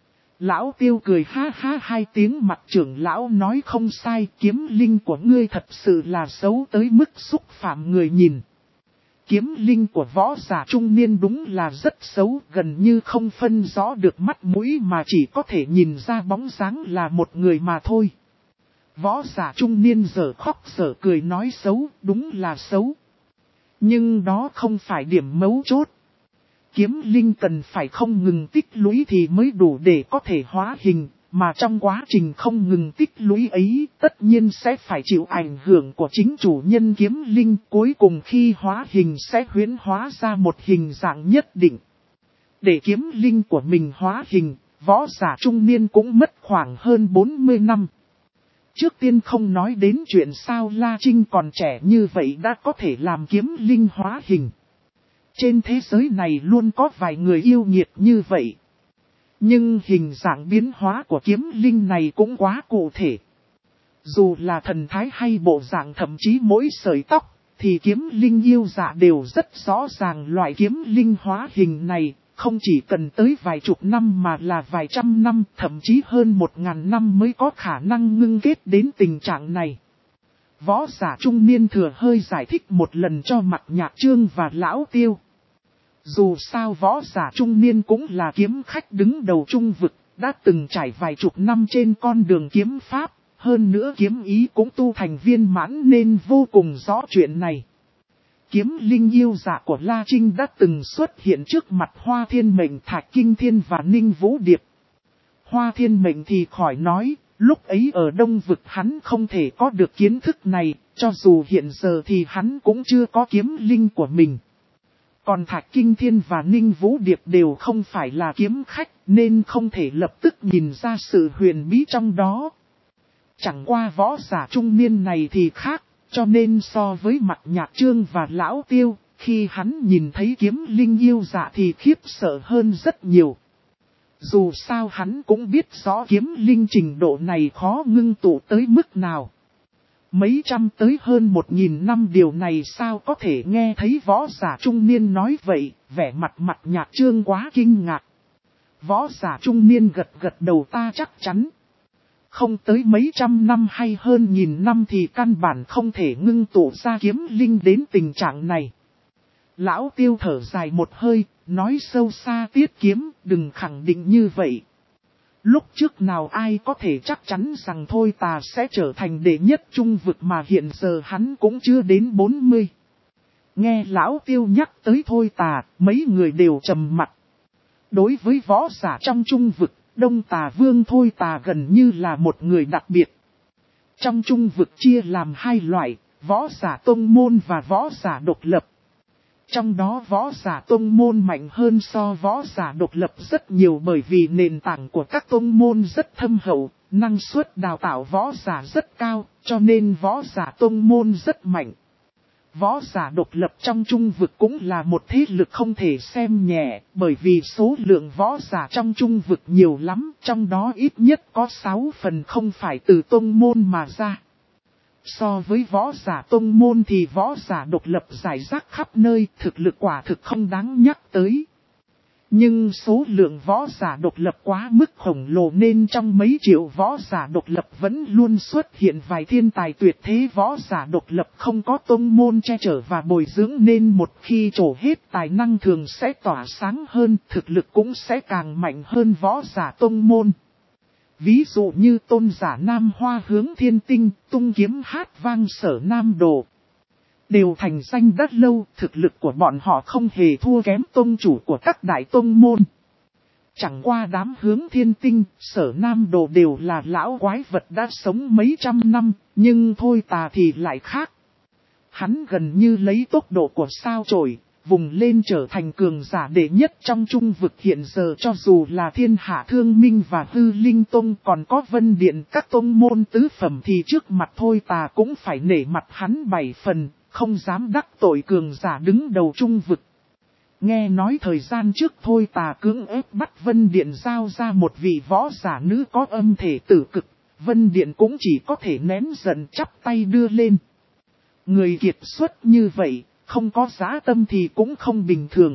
Lão Tiêu cười ha ha hai tiếng, Mặt trưởng lão nói không sai, kiếm linh của ngươi thật sự là xấu tới mức xúc phạm người nhìn. Kiếm linh của võ giả trung niên đúng là rất xấu, gần như không phân rõ được mắt mũi mà chỉ có thể nhìn ra bóng dáng là một người mà thôi. Võ giả trung niên giờ khóc giờ cười nói xấu, đúng là xấu. Nhưng đó không phải điểm mấu chốt. Kiếm linh cần phải không ngừng tích lũy thì mới đủ để có thể hóa hình. Mà trong quá trình không ngừng tích lũy ấy, tất nhiên sẽ phải chịu ảnh hưởng của chính chủ nhân kiếm linh. Cuối cùng khi hóa hình sẽ huyễn hóa ra một hình dạng nhất định. Để kiếm linh của mình hóa hình, võ giả trung niên cũng mất khoảng hơn bốn mươi năm. Trước tiên không nói đến chuyện sao La Trinh còn trẻ như vậy đã có thể làm kiếm linh hóa hình. Trên thế giới này luôn có vài người yêu nghiệt như vậy. Nhưng hình dạng biến hóa của kiếm linh này cũng quá cụ thể. Dù là thần thái hay bộ dạng thậm chí mỗi sợi tóc, thì kiếm linh yêu dạ đều rất rõ ràng loại kiếm linh hóa hình này, không chỉ cần tới vài chục năm mà là vài trăm năm, thậm chí hơn một ngàn năm mới có khả năng ngưng kết đến tình trạng này. Võ giả trung niên thừa hơi giải thích một lần cho Mặt Nhạc Trương và Lão Tiêu. Dù sao võ giả trung niên cũng là kiếm khách đứng đầu trung vực, đã từng trải vài chục năm trên con đường kiếm pháp, hơn nữa kiếm ý cũng tu thành viên mãn nên vô cùng rõ chuyện này. Kiếm linh yêu dạ của La Trinh đã từng xuất hiện trước mặt Hoa Thiên Mệnh, Thạch Kinh Thiên và Ninh Vũ Điệp. Hoa Thiên Mệnh thì khỏi nói, lúc ấy ở Đông Vực hắn không thể có được kiến thức này, cho dù hiện giờ thì hắn cũng chưa có kiếm linh của mình. Còn Thạch Kinh Thiên và Ninh Vũ Điệp đều không phải là kiếm khách nên không thể lập tức nhìn ra sự huyền bí trong đó. Chẳng qua võ giả trung niên này thì khác, cho nên so với Mặt Nhạc Trương và Lão Tiêu, khi hắn nhìn thấy kiếm linh yêu dạ thì khiếp sợ hơn rất nhiều. Dù sao hắn cũng biết rõ kiếm linh trình độ này khó ngưng tụ tới mức nào. Mấy trăm tới hơn một nghìn năm điều này sao có thể nghe thấy võ giả trung niên nói vậy, vẻ mặt mặt Nhạc Trương quá kinh ngạc. Võ giả trung niên gật gật đầu ta chắc chắn. Không tới mấy trăm năm hay hơn nghìn năm thì căn bản không thể ngưng tụ ra kiếm linh đến tình trạng này. Lão Tiêu thở dài một hơi, nói sâu xa Tiết Kiếm, đừng khẳng định như vậy. Lúc trước nào ai có thể chắc chắn rằng Thôi Tà sẽ trở thành đệ nhất trung vực mà hiện giờ hắn cũng chưa đến bốn mươi. Nghe Lão Tiêu nhắc tới Thôi Tà, mấy người đều trầm mặt. Đối với võ giả trong trung vực, Đông Tà Vương Thôi Tà gần như là một người đặc biệt. Trong trung vực chia làm hai loại, võ giả tông môn và võ giả độc lập. Trong đó võ giả tông môn mạnh hơn so võ giả độc lập rất nhiều bởi vì nền tảng của các tông môn rất thâm hậu, năng suất đào tạo võ giả rất cao, cho nên võ giả tông môn rất mạnh. Võ giả độc lập trong trung vực cũng là một thế lực không thể xem nhẹ, bởi vì số lượng võ giả trong trung vực nhiều lắm, trong đó ít nhất có sáu phần không phải từ tông môn mà ra. So với võ giả tông môn thì võ giả độc lập rải rác khắp nơi, thực lực quả thực không đáng nhắc tới. Nhưng số lượng võ giả độc lập quá mức khổng lồ nên trong mấy triệu võ giả độc lập vẫn luôn xuất hiện vài thiên tài tuyệt thế võ giả độc lập không có tông môn che chở và bồi dưỡng nên một khi trổ hết tài năng thường sẽ tỏa sáng hơn, thực lực cũng sẽ càng mạnh hơn võ giả tông môn. Ví dụ như tôn giả Nam Hoa Hướng Thiên Tinh, tung kiếm hát vang Sở Nam Đồ. Đều thành danh đất lâu, thực lực của bọn họ không hề thua kém tông chủ của các đại tông môn. Chẳng qua đám Hướng Thiên Tinh, Sở Nam Đồ đều là lão quái vật đã sống mấy trăm năm, nhưng Thôi Tà thì lại khác. Hắn gần như lấy tốc độ của sao chổi, vùng lên trở thành cường giả đệ nhất trong trung vực hiện giờ cho dù là Thiên Hạ Thương Minh và Hư Linh Tông còn có Vân Điện các tông môn tứ phẩm thì trước mặt Thôi Tà cũng phải nể mặt hắn bảy phần, không dám đắc tội cường giả đứng đầu trung vực. Nghe nói thời gian trước Thôi Tà cưỡng ép bắt Vân Điện giao ra một vị võ giả nữ có âm thể tử cực, Vân Điện cũng chỉ có thể nén giận chắp tay đưa lên. Người kiệt xuất như vậy, không có giá tâm thì cũng không bình thường.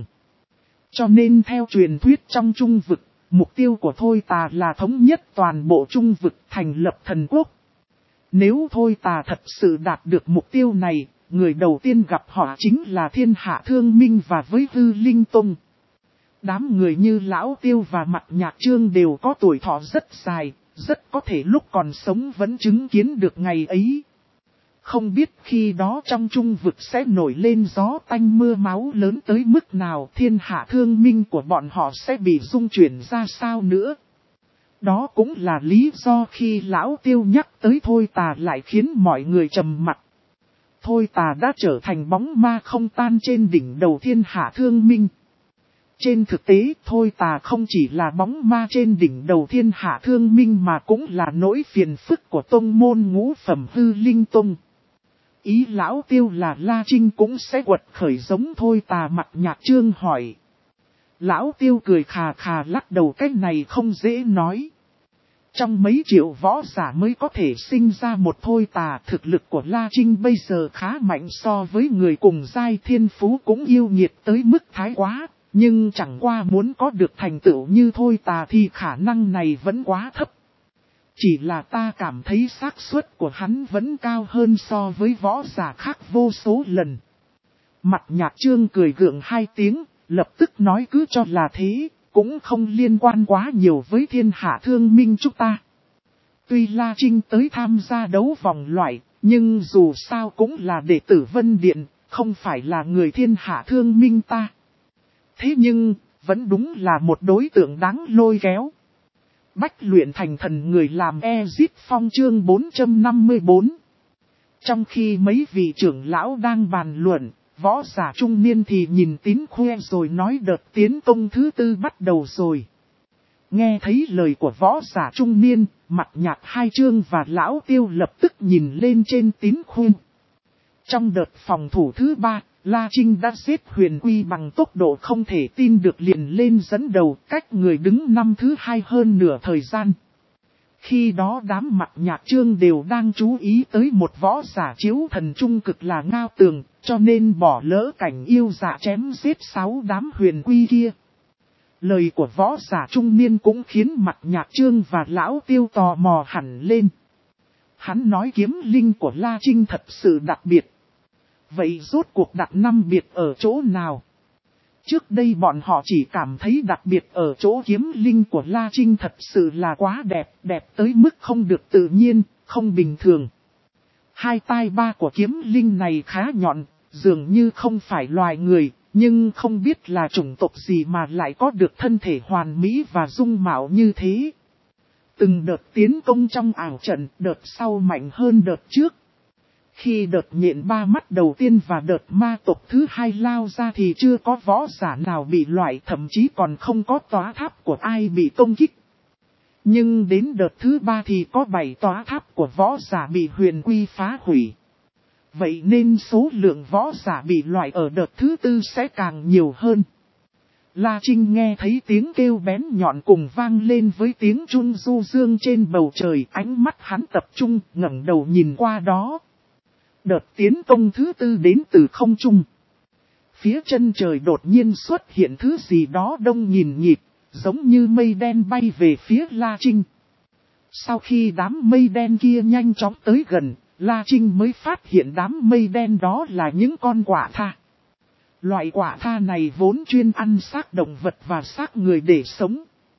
Cho nên theo truyền thuyết trong trung vực, mục tiêu của Thôi Tà là thống nhất toàn bộ trung vực thành lập thần quốc. Nếu Thôi Tà thật sự đạt được mục tiêu này, người đầu tiên gặp họ chính là Thiên Hạ Thương Minh và với Hư Linh Tông. Đám người như Lão Tiêu và Mặt Nhạc Trương đều có tuổi thọ rất dài, rất có thể lúc còn sống vẫn chứng kiến được ngày ấy. Không biết khi đó trong trung vực sẽ nổi lên gió tanh mưa máu lớn tới mức nào, Thiên Hạ Thương Minh của bọn họ sẽ bị rung chuyển ra sao nữa. Đó cũng là lý do khi Lão Tiêu nhắc tới Thôi Tà lại khiến mọi người trầm mặt. Thôi Tà đã trở thành bóng ma không tan trên đỉnh đầu Thiên Hạ Thương Minh. Trên thực tế Thôi Tà không chỉ là bóng ma trên đỉnh đầu Thiên Hạ Thương Minh mà cũng là nỗi phiền phức của tông môn ngũ phẩm Hư Linh Tông. Ý Lão Tiêu là La Trinh cũng sẽ quật khởi giống Thôi Tà. Mặt Nhạc Trương hỏi. Lão Tiêu cười khà khà lắc đầu, cái này không dễ nói. Trong mấy triệu võ giả mới có thể sinh ra một Thôi Tà, thực lực của La Trinh bây giờ khá mạnh so với người cùng giai, thiên phú cũng yêu nghiệt tới mức thái quá, nhưng chẳng qua muốn có được thành tựu như Thôi Tà thì khả năng này vẫn quá thấp. Chỉ là ta cảm thấy xác suất của hắn vẫn cao hơn so với võ giả khác vô số lần. Mặt Nhạc Trương cười gượng hai tiếng, lập tức nói cứ cho là thế, cũng không liên quan quá nhiều với Thiên Hạ Thương Minh chúng ta. Tuy La Trinh tới tham gia đấu vòng loại, nhưng dù sao cũng là đệ tử Vân Điện, không phải là người Thiên Hạ Thương Minh ta. Thế nhưng, vẫn đúng là một đối tượng đáng lôi kéo. Bách luyện thành thần người làm Ezit Phong chương bốn trăm năm mươi bốn. Trong khi mấy vị trưởng lão đang bàn luận, võ giả trung niên thì nhìn Tín Khuê rồi nói đợt tiến công thứ tư bắt đầu rồi. Nghe thấy lời của võ giả trung niên, Mặt Nhạc Hai Trương và Lão Tiêu lập tức nhìn lên trên Tín Khuê. Trong đợt phòng thủ thứ ba, La Trinh đã giết Huyền Quy bằng tốc độ không thể tin được liền lên dẫn đầu, cách người đứng năm thứ hai hơn nửa thời gian. Khi đó đám mặt nhạc trương đều đang chú ý tới một võ giả chiếu thần trung cực là Ngao Tường, cho nên bỏ lỡ cảnh yêu dạ chém giết sáu đám huyền quy kia. Lời của võ giả trung niên cũng khiến mặt nhạc trương và lão Tiêu tò mò hẳn lên. Hắn nói kiếm linh của La Trinh thật sự đặc biệt. Vậy rốt cuộc đặc năm biệt ở chỗ nào? Trước đây bọn họ chỉ cảm thấy đặc biệt ở chỗ kiếm linh của La Trinh thật sự là quá đẹp, đẹp tới mức không được tự nhiên, không bình thường. Hai tai ba của kiếm linh này khá nhọn, dường như không phải loài người, nhưng không biết là chủng tộc gì mà lại có được thân thể hoàn mỹ và dung mạo như thế. Từng đợt tiến công trong ảo trận, đợt sau mạnh hơn đợt trước. Khi đợt nhện ba mắt đầu tiên và đợt ma tộc thứ hai lao ra thì chưa có võ giả nào bị loại, thậm chí còn không có tòa tháp của ai bị công kích. Nhưng đến đợt thứ ba thì có bảy tòa tháp của võ giả bị huyền quy phá hủy. Vậy nên số lượng võ giả bị loại ở đợt thứ tư sẽ càng nhiều hơn. La Trinh nghe thấy tiếng kêu bén nhọn cùng vang lên với tiếng chun du dương trên bầu trời, ánh mắt hắn tập trung, ngẩng đầu nhìn qua đó. Đợt tiến công thứ tư đến từ không trung. Phía chân trời đột nhiên xuất hiện thứ gì đó đông nghìn nhịp, giống như mây đen bay về phía La Trinh. Sau khi đám mây đen kia nhanh chóng tới gần, La Trinh mới phát hiện đám mây đen đó là những con quạ tha. Loại quạ tha này vốn chuyên ăn xác động vật và xác người để sống.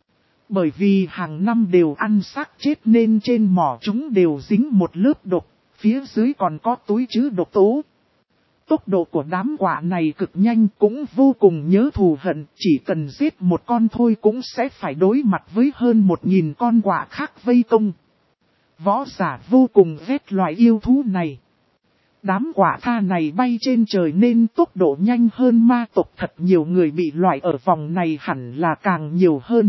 Bởi vì hàng năm đều ăn xác chết nên trên mỏ chúng đều dính một lớp độc, phía dưới còn có túi trữ độc tố. Tốc độ của đám quạ này cực nhanh, cũng vô cùng nhớ thù hận, chỉ cần giết một con thôi cũng sẽ phải đối mặt với hơn một nghìn con quạ khác vây công. Võ giả vô cùng ghét loại yêu thú này. Đám quạ tha này bay trên trời nên tốc độ nhanh hơn ma tộc, thật nhiều người bị loại ở vòng này hẳn là càng nhiều hơn.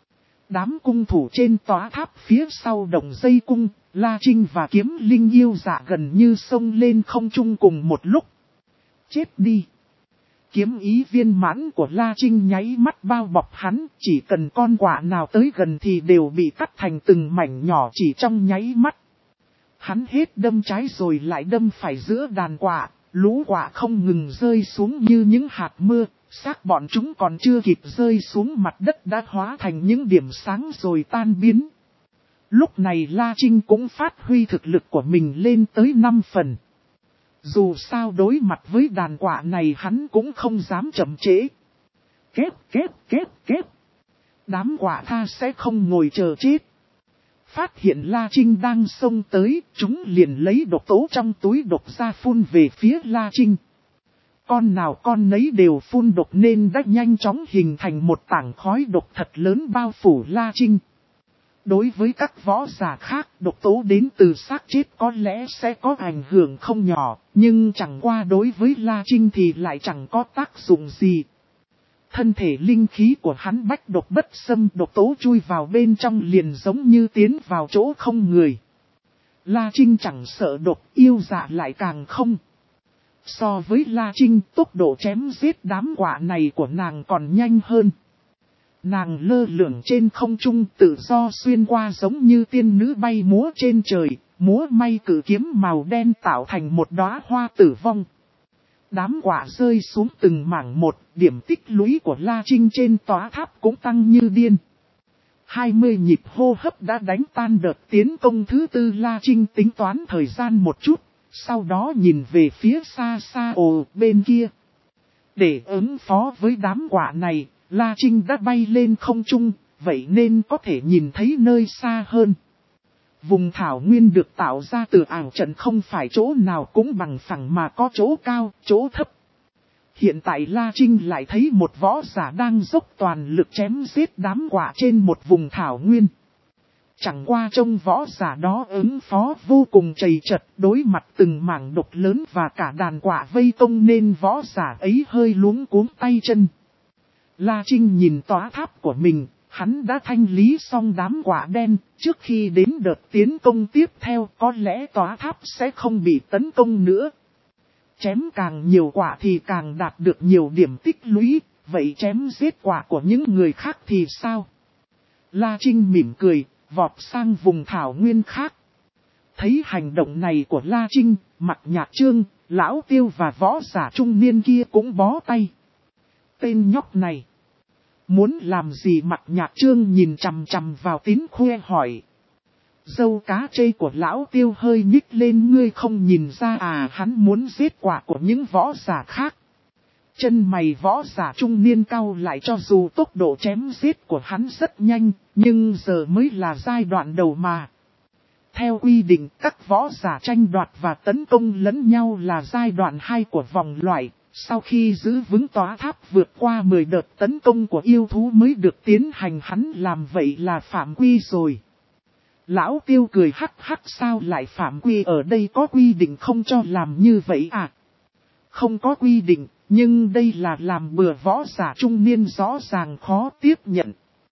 Đám cung thủ trên tòa tháp phía sau đồng dây cung, La Trinh và kiếm linh yêu dạ gần như xông lên không trung cùng một lúc. Chết đi! Kiếm ý viên mãn của La Trinh nháy mắt bao bọc hắn, chỉ cần con quạ nào tới gần thì đều bị cắt thành từng mảnh nhỏ chỉ trong nháy mắt. Hắn hết đâm trái rồi lại đâm phải giữa đàn quạ, lũ quạ không ngừng rơi xuống như những hạt mưa, xác bọn chúng còn chưa kịp rơi xuống mặt đất đã hóa thành những điểm sáng rồi tan biến. Lúc này La Trinh cũng phát huy thực lực của mình lên tới năm phần. Dù sao đối mặt với đàn quạ này hắn cũng không dám chậm trễ. Kép, kép, kép, kép. Đám quạ tha sẽ không ngồi chờ chết. Phát hiện La Trinh đang xông tới, chúng liền lấy độc tố trong túi độc ra phun về phía La Trinh. Con nào con nấy đều phun độc nên đã nhanh chóng hình thành một tảng khói độc thật lớn bao phủ La Trinh. Đối với các võ giả khác, độc tố đến từ xác chết có lẽ sẽ có ảnh hưởng không nhỏ, nhưng chẳng qua đối với La Trinh thì lại chẳng có tác dụng gì. Thân thể linh khí của hắn bách độc bất xâm, độc tố chui vào bên trong liền giống như tiến vào chỗ không người. La Trinh chẳng sợ độc, yêu dạ lại càng không. So với La Trinh, tốc độ chém giết đám quạ này của nàng còn nhanh hơn. Nàng lơ lửng trên không trung tự do xuyên qua giống như tiên nữ bay múa trên trời, múa may cử kiếm màu đen tạo thành một đóa hoa tử vong. Đám quạ rơi xuống từng mảng một, điểm tích lũy của La Trinh trên tòa tháp cũng tăng như điên. hai mươi nhịp hô hấp đã đánh tan đợt tiến công thứ tư. La Trinh tính toán thời gian một chút, sau đó nhìn về phía xa xa ồ bên kia. Để ứng phó với đám quạ này, La Trinh đã bay lên không trung, vậy nên có thể nhìn thấy nơi xa hơn. Vùng thảo nguyên được tạo ra từ ảo trận không phải chỗ nào cũng bằng phẳng mà có chỗ cao, chỗ thấp. Hiện tại La Trinh lại thấy một võ giả đang dốc toàn lực chém giết đám quạ trên một vùng thảo nguyên. Chẳng qua trông võ giả đó ứng phó vô cùng trầy trật, đối mặt từng mảng độc lớn và cả đàn quạ vây công nên võ giả ấy hơi luống cuống tay chân. La Trinh nhìn tòa tháp của mình, hắn đã thanh lý xong đám quạ đen, trước khi đến đợt tiến công tiếp theo có lẽ tòa tháp sẽ không bị tấn công nữa. Chém càng nhiều quạ thì càng đạt được nhiều điểm tích lũy, vậy chém giết quạ của những người khác thì sao? La Trinh mỉm cười, vọt sang vùng thảo nguyên khác. Thấy hành động này của La Trinh, Mặt Nhạc Trương, Lão Tiêu và võ giả trung niên kia cũng bó tay. Tên nhóc này muốn làm gì? Mặt Nhạc Trương nhìn chằm chằm vào Tín Khuê hỏi. Dâu cá trê của Lão Tiêu hơi nhích lên. Ngươi không nhìn ra à? Hắn muốn giết quả của những võ giả khác. Chân mày võ giả trung niên cau lại, cho dù tốc độ chém giết của hắn rất nhanh, nhưng giờ mới là giai đoạn đầu mà. Theo quy định, các võ giả tranh đoạt và tấn công lẫn nhau là giai đoạn hai của vòng loại. Sau khi giữ vững tòa tháp vượt qua mười đợt tấn công của yêu thú mới được tiến hành, hắn làm vậy là phạm quy rồi. Lão Tiêu cười hắc hắc, sao lại phạm quy? Ở đây có quy định không cho làm như vậy à? Không có quy định, nhưng đây là làm bừa. Võ giả trung niên rõ ràng khó tiếp nhận.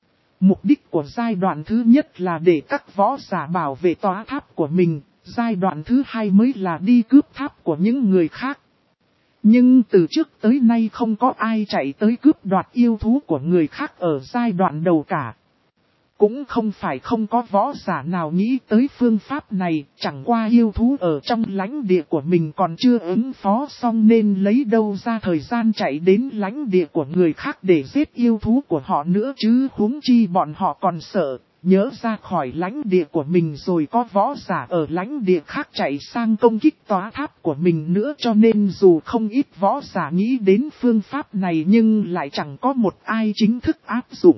Mục đích của giai đoạn thứ nhất là để các võ giả bảo vệ tòa tháp của mình, giai đoạn thứ hai mới là đi cướp tháp của những người khác. Nhưng từ trước tới nay không có ai chạy tới cướp đoạt yêu thú của người khác ở giai đoạn đầu cả. Cũng không phải không có võ giả nào nghĩ tới phương pháp này, chẳng qua yêu thú ở trong lãnh địa của mình còn chưa ứng phó xong nên lấy đâu ra thời gian chạy đến lãnh địa của người khác để giết yêu thú của họ nữa chứ. Huống chi bọn họ còn sợ, nhớ ra khỏi lãnh địa của mình rồi có võ giả ở lãnh địa khác chạy sang công kích tòa tháp của mình nữa, cho nên dù không ít võ giả nghĩ đến phương pháp này nhưng lại chẳng có một ai chính thức áp dụng.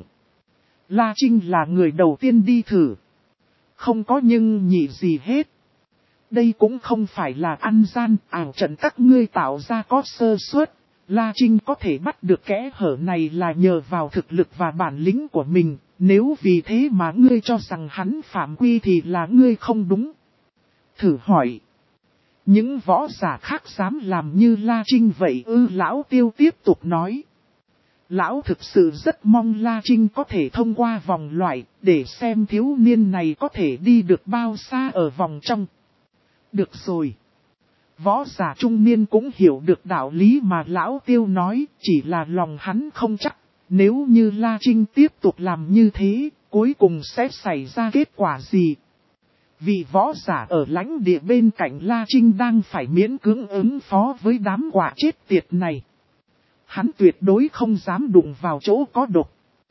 La Trinh là người đầu tiên đi thử. Không có nhưng nhị gì hết. Đây cũng không phải là ăn gian, ảo trận các ngươi tạo ra có sơ suất. La Trinh có thể bắt được kẽ hở này là nhờ vào thực lực và bản lĩnh của mình. Nếu vì thế mà ngươi cho rằng hắn phạm quy thì là ngươi không đúng. Thử hỏi. Những võ giả khác dám làm như La Trinh vậy ư? Lão Tiêu tiếp tục nói. Lão thực sự rất mong La Trinh có thể thông qua vòng loại, để xem thiếu niên này có thể đi được bao xa ở vòng trong. Được rồi. Võ giả trung niên cũng hiểu được đạo lý mà Lão Tiêu nói, chỉ là lòng hắn không chắc. Nếu như La Trinh tiếp tục làm như thế, cuối cùng sẽ xảy ra kết quả gì? Vì võ giả ở lãnh địa bên cạnh La Trinh đang phải miễn cưỡng ứng phó với đám quạ chết tiệt này. Hắn tuyệt đối không dám đụng vào chỗ có độc.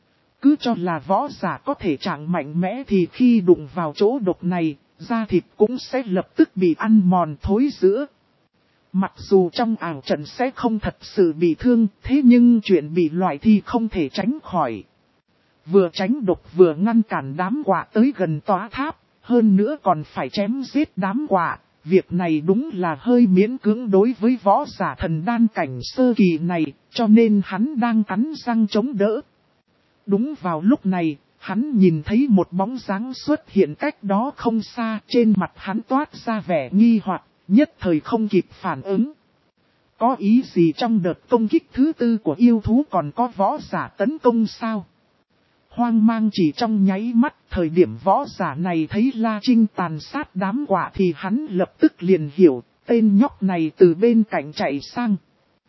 Cứ cho là võ giả có thể trạng mạnh mẽ thì khi đụng vào chỗ độc này, da thịt cũng sẽ lập tức bị ăn mòn thối rữa. Mặc dù trong ảo trận sẽ không thật sự bị thương, thế nhưng chuyện bị loại thì không thể tránh khỏi. Vừa tránh độc vừa ngăn cản đám quạ tới gần tòa tháp, hơn nữa còn phải chém giết đám quạ. Việc này đúng là hơi miễn cưỡng đối với võ giả thần đan cảnh sơ kỳ này, cho nên hắn đang cắn răng chống đỡ. Đúng vào lúc này, hắn nhìn thấy một bóng dáng xuất hiện cách đó không xa, trên mặt hắn toát ra vẻ nghi hoặc, nhất thời không kịp phản ứng. Có ý gì? Trong đợt công kích thứ tư của yêu thú còn có võ giả tấn công sao? Hoang mang chỉ trong nháy mắt, thời điểm võ giả này thấy La Trinh tàn sát đám quạ thì hắn lập tức liền hiểu, tên nhóc này từ bên cạnh chạy sang.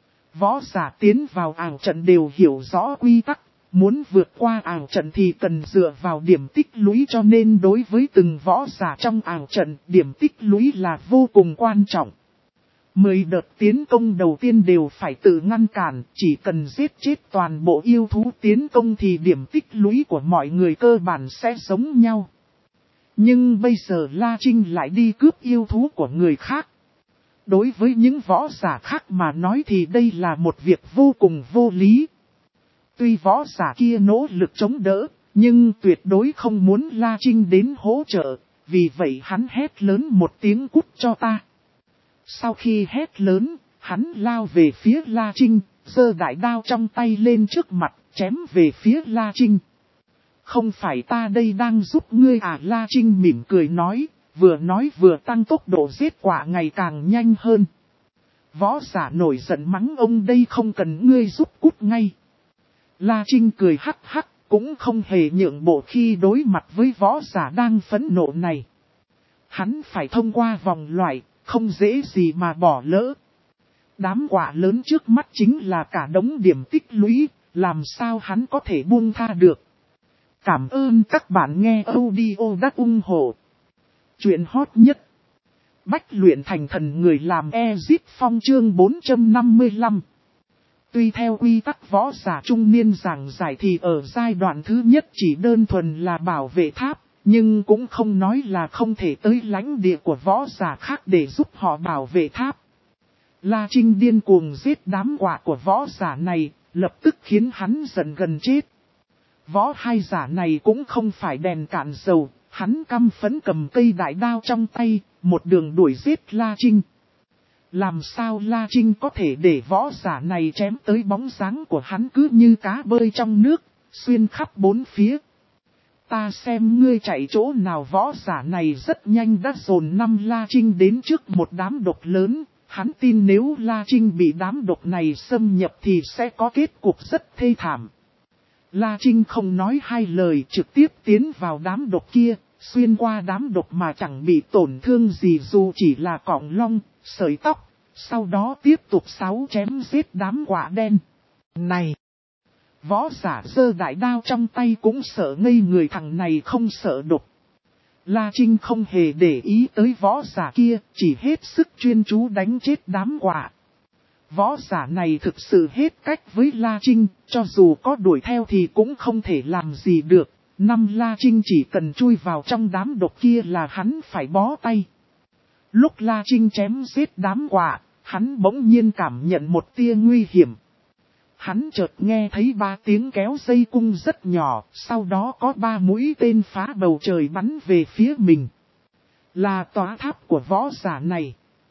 Võ giả tiến vào ảo trận đều hiểu rõ quy tắc, muốn vượt qua ảo trận thì cần dựa vào điểm tích lũy, cho nên đối với từng võ giả trong ảo trận, điểm tích lũy là vô cùng quan trọng. Mười đợt tiến công đầu tiên đều phải tự ngăn cản, chỉ cần giết chết toàn bộ yêu thú tiến công thì điểm tích lũy của mọi người cơ bản sẽ giống nhau. Nhưng bây giờ La Trinh lại đi cướp yêu thú của người khác. Đối với những võ giả khác mà nói thì đây là một việc vô cùng vô lý. Tuy võ giả kia nỗ lực chống đỡ, nhưng tuyệt đối không muốn La Trinh đến hỗ trợ, vì vậy hắn hét lớn một tiếng cút cho ta. Sau khi hét lớn, hắn lao về phía La Trinh, giơ đại đao trong tay lên trước mặt, chém về phía La Trinh. Không phải ta đây đang giúp ngươi à? La Trinh mỉm cười nói, vừa nói vừa tăng tốc độ giết quạ ngày càng nhanh hơn. Võ giả nổi giận mắng ông đây không cần ngươi giúp cút ngay. La Trinh cười hắc hắc, cũng không hề nhượng bộ khi đối mặt với võ giả đang phẫn nộ này. Hắn phải thông qua vòng loại, không dễ gì mà bỏ lỡ. Đám quạ lớn trước mắt chính là cả đống điểm tích lũy, làm sao hắn có thể buông tha được. Cảm ơn các bạn nghe audio đã ủng hộ. Chuyện hot nhất. Bách luyện thành thần người làm Ezip Phong chương bốn trăm năm mươi lăm. Tuy theo quy tắc võ giả trung niên giảng giải thì ở giai đoạn thứ nhất chỉ đơn thuần là bảo vệ tháp, nhưng cũng không nói là không thể tới lãnh địa của võ giả khác để giúp họ bảo vệ tháp. La Trinh điên cuồng giết đám quạ của võ giả này, lập tức khiến hắn giận gần chết. Võ hai giả này cũng không phải đèn cạn dầu, hắn căm phẫn cầm cây đại đao trong tay, một đường đuổi giết La Trinh. Làm sao La Trinh có thể để võ giả này chém tới bóng dáng của hắn cứ như cá bơi trong nước, xuyên khắp bốn phía. Ta xem ngươi chạy chỗ nào. Võ giả này rất nhanh đã dồn năm La Trinh đến trước một đám độc lớn. Hắn tin nếu La Trinh bị đám độc này xâm nhập thì sẽ có kết cục rất thê thảm. La Trinh không nói hai lời trực tiếp tiến vào đám độc kia, xuyên qua đám độc mà chẳng bị tổn thương gì dù chỉ là cọng lông, sợi tóc, sau đó tiếp tục sáu chém giết đám quạ đen. Này! Võ giả giơ đại đao trong tay cũng sợ ngây người, thằng này không sợ độc. La Trinh không hề để ý tới võ giả kia, chỉ hết sức chuyên chú đánh chết đám quạ. Võ giả này thực sự hết cách với La Trinh, cho dù có đuổi theo thì cũng không thể làm gì được. Năm La Trinh chỉ cần chui vào trong đám độc kia là hắn phải bó tay. Lúc La Trinh chém giết đám quạ, hắn bỗng nhiên cảm nhận một tia nguy hiểm. Hắn chợt nghe thấy ba tiếng kéo dây cung rất nhỏ, sau đó có ba mũi tên phá bầu trời bắn về phía mình. Là tòa tháp của võ giả này.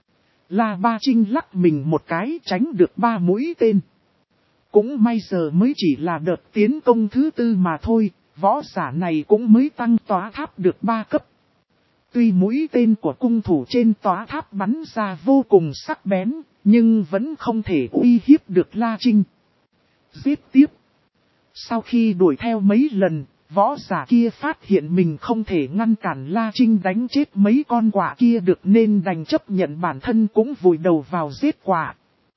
La Ba Trinh lắc mình một cái tránh được ba mũi tên. Cũng may giờ mới chỉ là đợt tiến công thứ tư mà thôi, võ giả này cũng mới tăng tòa tháp được ba cấp. Tuy mũi tên của cung thủ trên tòa tháp bắn ra vô cùng sắc bén, nhưng vẫn không thể uy hiếp được La Trinh. Giết tiếp. Sau khi đuổi theo mấy lần, võ giả kia phát hiện mình không thể ngăn cản La Trinh đánh chết mấy con quạ kia được nên đành chấp nhận bản thân cũng vùi đầu vào giết quạ.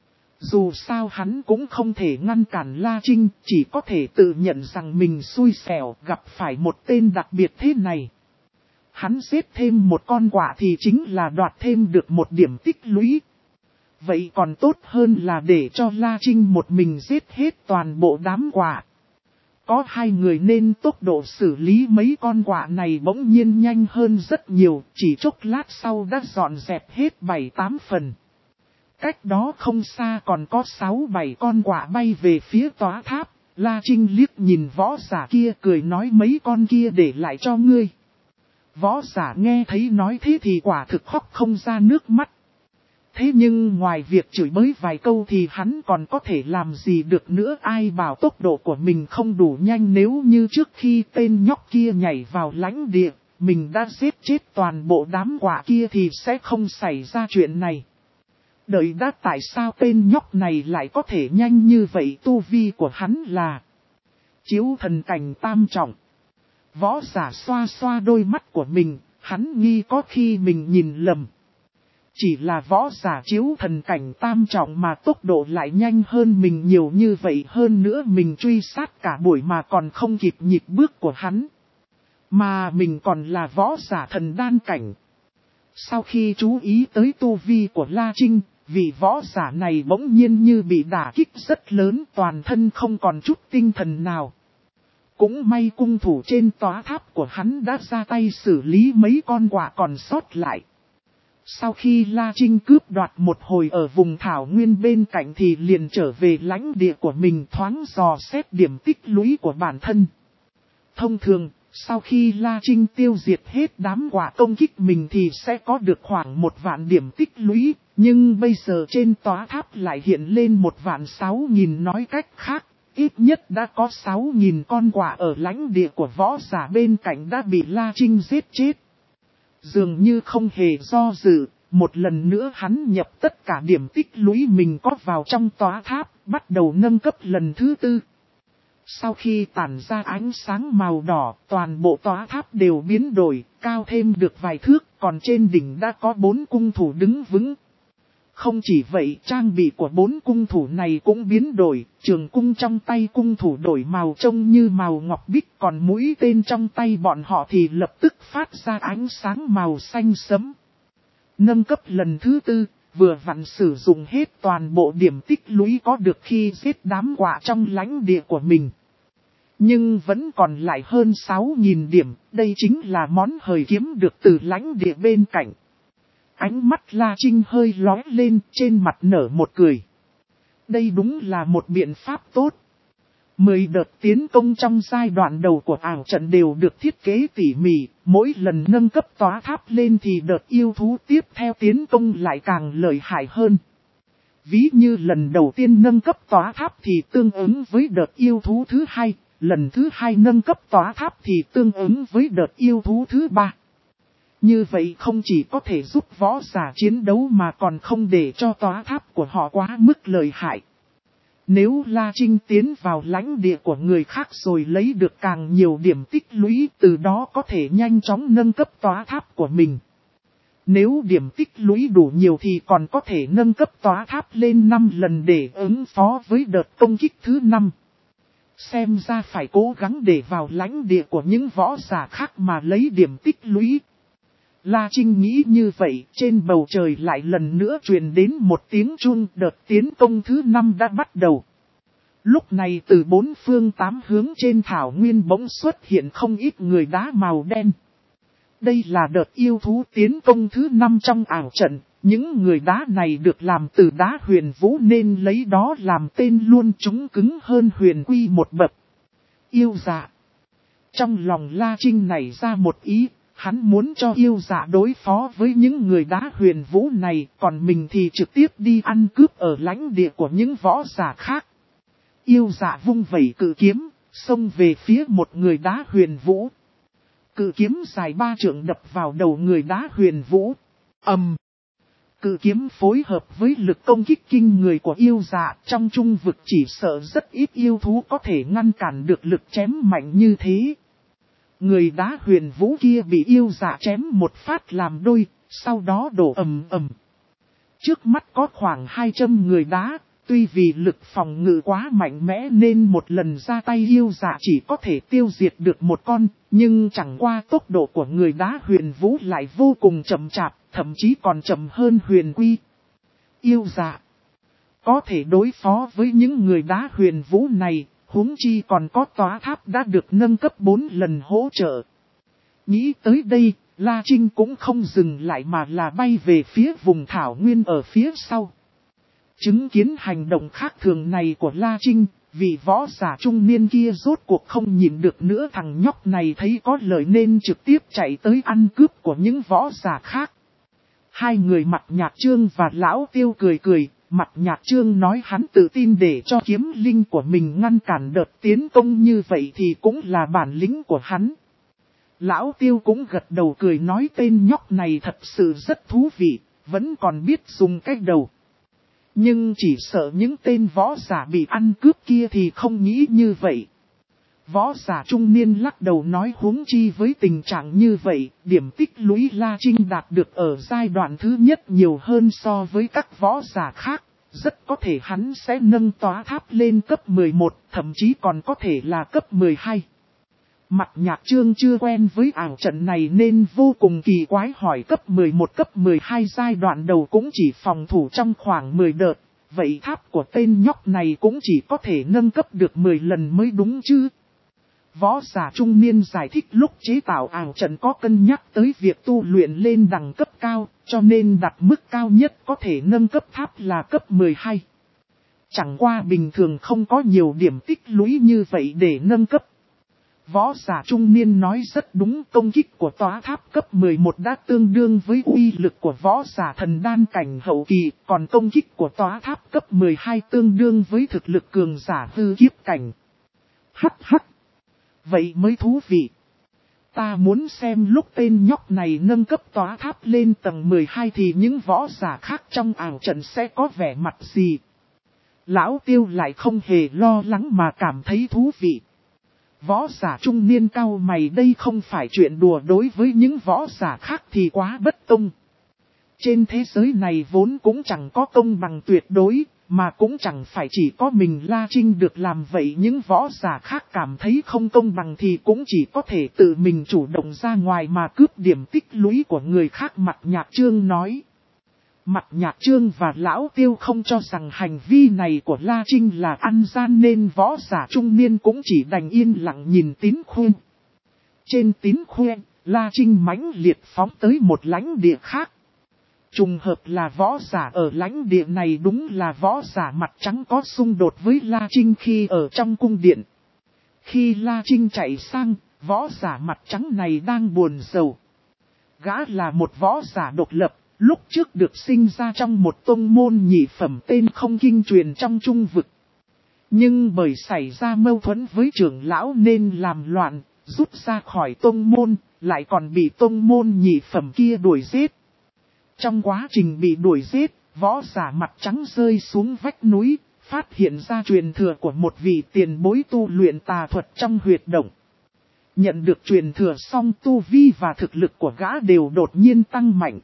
Dù sao hắn cũng không thể ngăn cản La Trinh, chỉ có thể tự nhận rằng mình xui xẻo gặp phải một tên đặc biệt thế này. Hắn giết thêm một con quạ thì chính là đoạt thêm được một điểm tích lũy. Vậy còn tốt hơn là để cho La Trinh một mình giết hết toàn bộ đám quạ. Có hai người nên tốc độ xử lý mấy con quạ này bỗng nhiên nhanh hơn rất nhiều, chỉ chốc lát sau đã dọn dẹp hết bảy tám phần. Cách đó không xa còn có sáu bảy con quạ bay về phía tòa tháp, La Trinh liếc nhìn võ giả kia cười nói mấy con kia để lại cho ngươi. Võ giả nghe thấy nói thế thì quả thực khóc không ra nước mắt. Thế nhưng ngoài việc chửi bới vài câu thì hắn còn có thể làm gì được nữa, ai bảo tốc độ của mình không đủ nhanh, nếu như trước khi tên nhóc kia nhảy vào lãnh địa, mình đã giết chết toàn bộ đám quạ kia thì sẽ không xảy ra chuyện này. Đợi đã, tại sao tên nhóc này lại có thể nhanh như vậy? Tu vi của hắn là chiếu thần cảnh tam trọng. Võ giả xoa xoa đôi mắt của mình, hắn nghi có khi mình nhìn lầm. Chỉ là võ giả chiếu thần cảnh tam trọng mà tốc độ lại nhanh hơn mình nhiều như vậy, hơn nữa mình truy sát cả buổi mà còn không kịp nhịp bước của hắn. Mà mình còn là võ giả thần đan cảnh. Sau khi chú ý tới tu vi của La Trinh, vị võ giả này bỗng nhiên như bị đả kích rất lớn, toàn thân không còn chút tinh thần nào. Cũng may cung thủ trên tòa tháp của hắn đã ra tay xử lý mấy con quạ còn sót lại. Sau khi La Trinh cướp đoạt một hồi ở vùng thảo nguyên bên cạnh thì liền trở về lãnh địa của mình, thoáng dò xét điểm tích lũy của bản thân. Thông thường, sau khi La Trinh tiêu diệt hết đám quạ công kích mình thì sẽ có được khoảng một vạn điểm tích lũy, nhưng bây giờ trên tòa tháp lại hiện lên một vạn sáu nghìn, nói cách khác, ít nhất đã có sáu nghìn con quạ ở lãnh địa của võ giả bên cạnh đã bị La Trinh giết chết. Dường như không hề do dự, một lần nữa hắn nhập tất cả điểm tích lũy mình có vào trong tòa tháp, bắt đầu nâng cấp lần thứ tư. Sau khi tản ra ánh sáng màu đỏ, toàn bộ tòa tháp đều biến đổi, cao thêm được vài thước, còn trên đỉnh đã có bốn cung thủ đứng vững. Không chỉ vậy, trang bị của bốn cung thủ này cũng biến đổi, trường cung trong tay cung thủ đổi màu trông như màu ngọc bích, còn mũi tên trong tay bọn họ thì lập tức phát ra ánh sáng màu xanh sẫm. Nâng cấp lần thứ tư, vừa vặn sử dụng hết toàn bộ điểm tích lũy có được khi giết đám quạ trong lãnh địa của mình. Nhưng vẫn còn lại hơn sáu nghìn điểm, đây chính là món hời kiếm được từ lãnh địa bên cạnh. Ánh mắt La Trinh hơi lóe lên, trên mặt nở một cười. Đây đúng là một biện pháp tốt. Mười đợt tiến công trong giai đoạn đầu của ảo trận đều được thiết kế tỉ mỉ, mỗi lần nâng cấp tòa tháp lên thì đợt yêu thú tiếp theo tiến công lại càng lợi hại hơn. Ví như lần đầu tiên nâng cấp tòa tháp thì tương ứng với đợt yêu thú thứ hai, lần thứ hai nâng cấp tòa tháp thì tương ứng với đợt yêu thú thứ ba. Như vậy không chỉ có thể giúp võ giả chiến đấu mà còn không để cho tòa tháp của họ quá mức lợi hại. Nếu La Trinh tiến vào lãnh địa của người khác rồi lấy được càng nhiều điểm tích lũy, từ đó có thể nhanh chóng nâng cấp tòa tháp của mình. Nếu điểm tích lũy đủ nhiều thì còn có thể nâng cấp tòa tháp lên năm lần để ứng phó với đợt công kích thứ năm. Xem ra phải cố gắng để vào lãnh địa của những võ giả khác mà lấy điểm tích lũy. La Trinh nghĩ như vậy, trên bầu trời lại lần nữa truyền đến một tiếng chuông, đợt tiến công thứ năm đã bắt đầu. Lúc này từ bốn phương tám hướng trên thảo nguyên bỗng xuất hiện không ít người đá màu đen. Đây là đợt yêu thú tiến công thứ năm trong ảo trận, những người đá này được làm từ đá huyền vũ nên lấy đó làm tên luôn, chúng cứng hơn huyền quy một bậc. Yêu dạ. Trong lòng La Trinh nảy ra một ý. Hắn muốn cho yêu dạ đối phó với những người đá huyền vũ này, còn mình thì trực tiếp đi ăn cướp ở lãnh địa của những võ giả khác. Yêu dạ vung vẩy cự kiếm, xông về phía một người đá huyền vũ. Cự kiếm dài ba trượng đập vào đầu người đá huyền vũ. Ầm! Cự kiếm phối hợp với lực công kích kinh người của yêu dạ, trong trung vực chỉ sợ rất ít yêu thú có thể ngăn cản được lực chém mạnh như thế. Người đá huyền vũ kia bị yêu dạ chém một phát làm đôi, sau đó đổ ầm ầm. Trước mắt có khoảng hai trăm người đá, tuy vì lực phòng ngự quá mạnh mẽ nên một lần ra tay yêu dạ chỉ có thể tiêu diệt được một con, nhưng chẳng qua tốc độ của người đá huyền vũ lại vô cùng chậm chạp, thậm chí còn chậm hơn huyền quy. Yêu dạ có thể đối phó với những người đá huyền vũ này. Huống chi còn có tòa tháp đã được nâng cấp bốn lần hỗ trợ. Nghĩ tới đây, La Trinh cũng không dừng lại mà là bay về phía vùng thảo nguyên ở phía sau. Chứng kiến hành động khác thường này của La Trinh, vị võ giả trung niên kia rốt cuộc không nhịn được nữa, thằng nhóc này thấy có lợi nên trực tiếp chạy tới ăn cướp của những võ giả khác. Hai người Mặt Nhạc Trương và Lão Tiêu cười cười. Mặt Nhạc Trương nói hắn tự tin để cho kiếm linh của mình ngăn cản đợt tiến công như vậy thì cũng là bản lĩnh của hắn. Lão Tiêu cũng gật đầu cười nói tên nhóc này thật sự rất thú vị, vẫn còn biết dùng cách đầu. Nhưng chỉ sợ những tên võ giả bị ăn cướp kia thì không nghĩ như vậy. Võ giả trung niên lắc đầu nói huống chi với tình trạng như vậy, điểm tích lũy La Trinh đạt được ở giai đoạn thứ nhất nhiều hơn so với các võ giả khác, rất có thể hắn sẽ nâng tòa tháp lên cấp mười một, thậm chí còn có thể là cấp mười hai. Mặt Nhạc Trương chưa quen với ảo trận này nên vô cùng kỳ quái hỏi cấp mười một cấp mười hai giai đoạn đầu cũng chỉ phòng thủ trong khoảng mười đợt, vậy tháp của tên nhóc này cũng chỉ có thể nâng cấp được mười lần mới đúng chứ? Võ giả trung niên giải thích lúc chế tạo ảo trận có cân nhắc tới việc tu luyện lên đẳng cấp cao, cho nên đặt mức cao nhất có thể nâng cấp tháp là cấp mười hai. Chẳng qua bình thường không có nhiều điểm tích lũy như vậy để nâng cấp. Võ giả trung niên nói rất đúng, công kích của tòa tháp cấp mười một đã tương đương với uy lực của võ giả thần đan cảnh hậu kỳ, còn công kích của tòa tháp cấp mười hai tương đương với thực lực cường giả hư kiếp cảnh. Hắc hắc! Vậy mới thú vị. Ta muốn xem lúc tên nhóc này nâng cấp tòa tháp lên tầng mười hai thì những võ giả khác trong ảo trận sẽ có vẻ mặt gì. Lão Tiêu lại không hề lo lắng mà cảm thấy thú vị. Võ giả trung niên cao mày, đây không phải chuyện đùa, đối với những võ giả khác thì quá bất công. Trên thế giới này vốn cũng chẳng có công bằng tuyệt đối, mà cũng chẳng phải chỉ có mình La Trinh được làm vậy. Những võ giả khác cảm thấy không công bằng thì cũng chỉ có thể tự mình chủ động ra ngoài mà cướp điểm tích lũy của người khác. Mặt Nhạc Trương nói. Mặt Nhạc Trương và Lão Tiêu không cho rằng hành vi này của La Trinh là ăn gian nên võ giả trung niên cũng chỉ đành yên lặng nhìn Tín Khuyên. Trên Tín Khuyên, La Trinh mãnh liệt phóng tới một lãnh địa khác. Trùng hợp là võ giả ở lãnh địa này đúng là võ giả mặt trắng có xung đột với La Trinh khi ở trong cung điện. Khi La Trinh chạy sang, võ giả mặt trắng này đang buồn rầu. Gã là một võ giả độc lập, lúc trước được sinh ra trong một tông môn nhị phẩm tên Không Kinh truyền trong trung vực. Nhưng bởi xảy ra mâu thuẫn với trưởng lão nên làm loạn, rút ra khỏi tông môn, lại còn bị tông môn nhị phẩm kia đuổi giết. Trong quá trình bị đuổi giết, võ giả mặt trắng rơi xuống vách núi, phát hiện ra truyền thừa của một vị tiền bối tu luyện tà thuật trong huyệt động. Nhận được truyền thừa xong, tu vi và thực lực của gã đều đột nhiên tăng mạnh.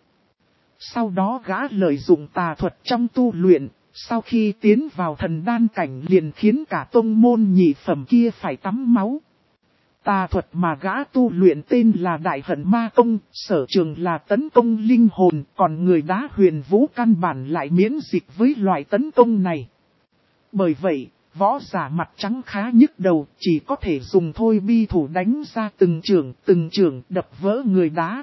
Sau đó gã lợi dụng tà thuật trong tu luyện, sau khi tiến vào thần đan cảnh liền khiến cả tông môn nhị phẩm kia phải tắm máu. Tà thuật mà gã tu luyện tên là Đại Hận Ma Công, sở trường là tấn công linh hồn, còn người Đá Huyền Vũ căn bản lại miễn dịch với loại tấn công này. Bởi vậy, võ giả mặt trắng khá nhức đầu, chỉ có thể dùng thôi bi thủ đánh ra từng trường, từng trường đập vỡ người đá.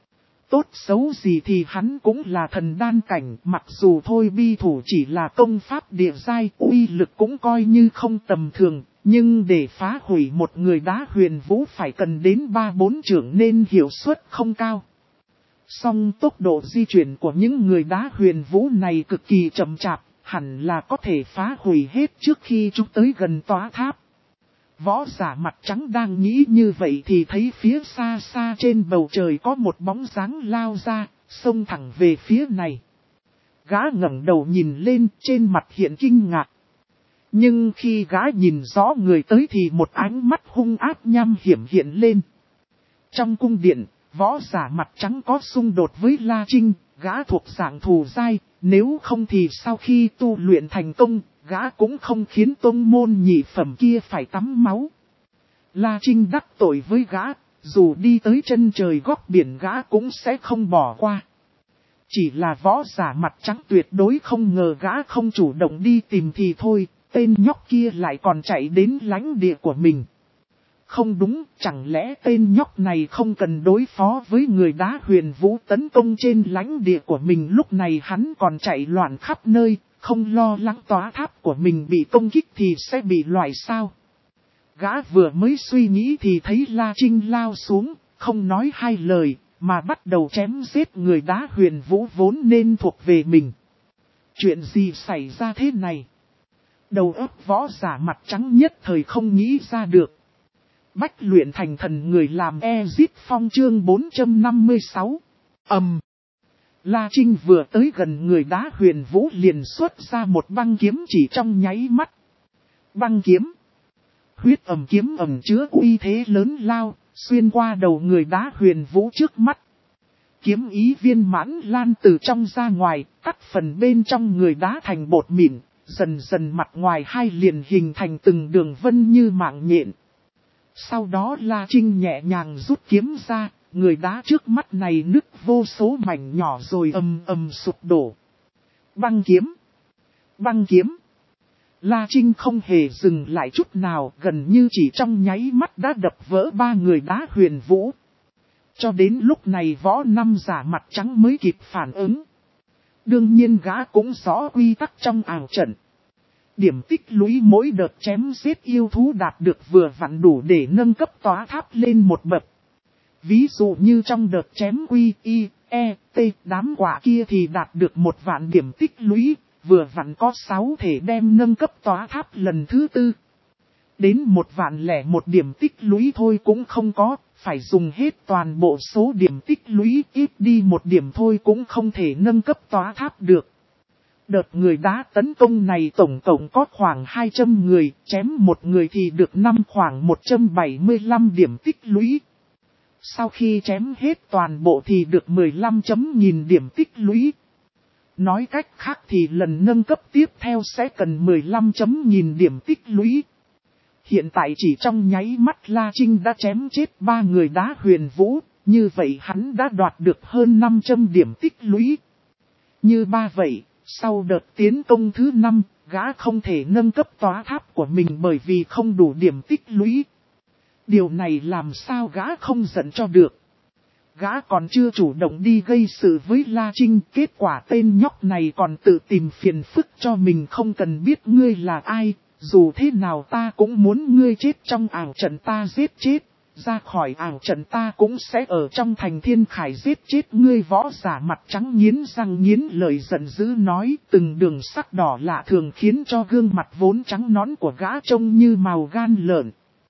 Tốt xấu gì thì hắn cũng là thần đan cảnh, mặc dù thôi bi thủ chỉ là công pháp địa giai, uy lực cũng coi như không tầm thường. Nhưng để phá hủy một người Đá Huyền Vũ phải cần đến ba bốn trưởng nên hiệu suất không cao. Song tốc độ di chuyển của những người Đá Huyền Vũ này cực kỳ chậm chạp, hẳn là có thể phá hủy hết trước khi chúng tới gần tòa tháp. Võ giả mặt trắng đang nghĩ như vậy thì thấy phía xa xa trên bầu trời có một bóng dáng lao ra, xông thẳng về phía này. Gã ngẩng đầu nhìn lên, trên mặt hiện kinh ngạc. Nhưng khi gã nhìn rõ người tới thì một ánh mắt hung ác nham hiểm hiện lên. Trong cung điện, võ giả mặt trắng có xung đột với La Trinh, gã thuộc dạng thù dai, nếu không thì sau khi tu luyện thành công, gã cũng không khiến tông môn nhị phẩm kia phải tắm máu. La Trinh đắc tội với gã, dù đi tới chân trời góc biển gã cũng sẽ không bỏ qua. Chỉ là võ giả mặt trắng tuyệt đối không ngờ gã không chủ động đi tìm thì thôi. Tên nhóc kia lại còn chạy đến lãnh địa của mình. Không đúng, chẳng lẽ tên nhóc này không cần đối phó với người Đá Huyền Vũ tấn công trên lãnh địa của mình, lúc này hắn còn chạy loạn khắp nơi, không lo lắng tòa tháp của mình bị công kích thì sẽ bị loại sao. Gã vừa mới suy nghĩ thì thấy La Trinh lao xuống, không nói hai lời, mà bắt đầu chém giết người Đá Huyền Vũ vốn nên thuộc về mình. Chuyện gì xảy ra thế này? Đầu óc võ giả mặt trắng nhất thời không nghĩ ra được. Bách luyện thành thần người làm Ezip Phong chương bốn trăm năm mươi sáu. Ầm. Um. La Trinh vừa tới gần người Đá Huyền Vũ liền xuất ra một băng kiếm chỉ trong nháy mắt. Băng kiếm. Huyết ầm kiếm ầm chứa uy thế lớn lao, xuyên qua đầu người Đá Huyền Vũ trước mắt. Kiếm ý viên mãn lan từ trong ra ngoài, cắt phần bên trong người đá thành bột mịn. Dần dần mặt ngoài hai liền hình thành từng đường vân như mạng nhện. Sau đó La Trinh nhẹ nhàng rút kiếm ra, người đá trước mắt này nứt vô số mảnh nhỏ rồi ầm ầm sụp đổ. Băng kiếm! Băng kiếm! La Trinh không hề dừng lại chút nào, gần như chỉ trong nháy mắt đã đập vỡ ba người Đá Huyền Vũ. Cho đến lúc này võ năm giả mặt trắng mới kịp phản ứng. Đương nhiên gã cũng rõ quy tắc trong ảo trận. Điểm tích lũy mỗi đợt chém giết yêu thú đạt được vừa vặn đủ để nâng cấp tòa tháp lên một bậc. Ví dụ như trong đợt chém quy, y, e, t đám quả kia thì đạt được một vạn điểm tích lũy, vừa vặn có sáu thể đem nâng cấp tòa tháp lần thứ tư. Đến một vạn lẻ một điểm tích lũy thôi cũng không có, phải dùng hết toàn bộ số điểm tích lũy, ít đi một điểm thôi cũng không thể nâng cấp tòa tháp được. Đợt người đá tấn công này tổng cộng có khoảng hai trăm người, chém một người thì được năm khoảng một trăm bảy mươi lăm điểm tích lũy. Sau khi chém hết toàn bộ thì được mười lăm chấm nghìn điểm tích lũy. Nói cách khác thì lần nâng cấp tiếp theo sẽ cần mười lăm chấm nghìn điểm tích lũy. Hiện tại chỉ trong nháy mắt La Trinh đã chém chết ba người đá huyền vũ, như vậy hắn đã đoạt được hơn năm trăm điểm tích lũy. Như ba vậy, sau đợt tiến công thứ năm, gã không thể nâng cấp tòa tháp của mình bởi vì không đủ điểm tích lũy. Điều này làm sao gã không giận cho được. Gã còn chưa chủ động đi gây sự với La Trinh, kết quả tên nhóc này còn tự tìm phiền phức cho mình. Không cần biết ngươi là ai, dù thế nào ta cũng muốn ngươi chết trong ảo trận ta giết chết. Ra khỏi ảo trận ta cũng sẽ ở trong thành Thiên Khải giết chết ngươi. Võ giả mặt trắng nghiến răng nghiến lợi giận dữ nói, từng đường sắc đỏ lạ thường khiến cho gương mặt vốn trắng nõn của gã trông như màu gan lợn.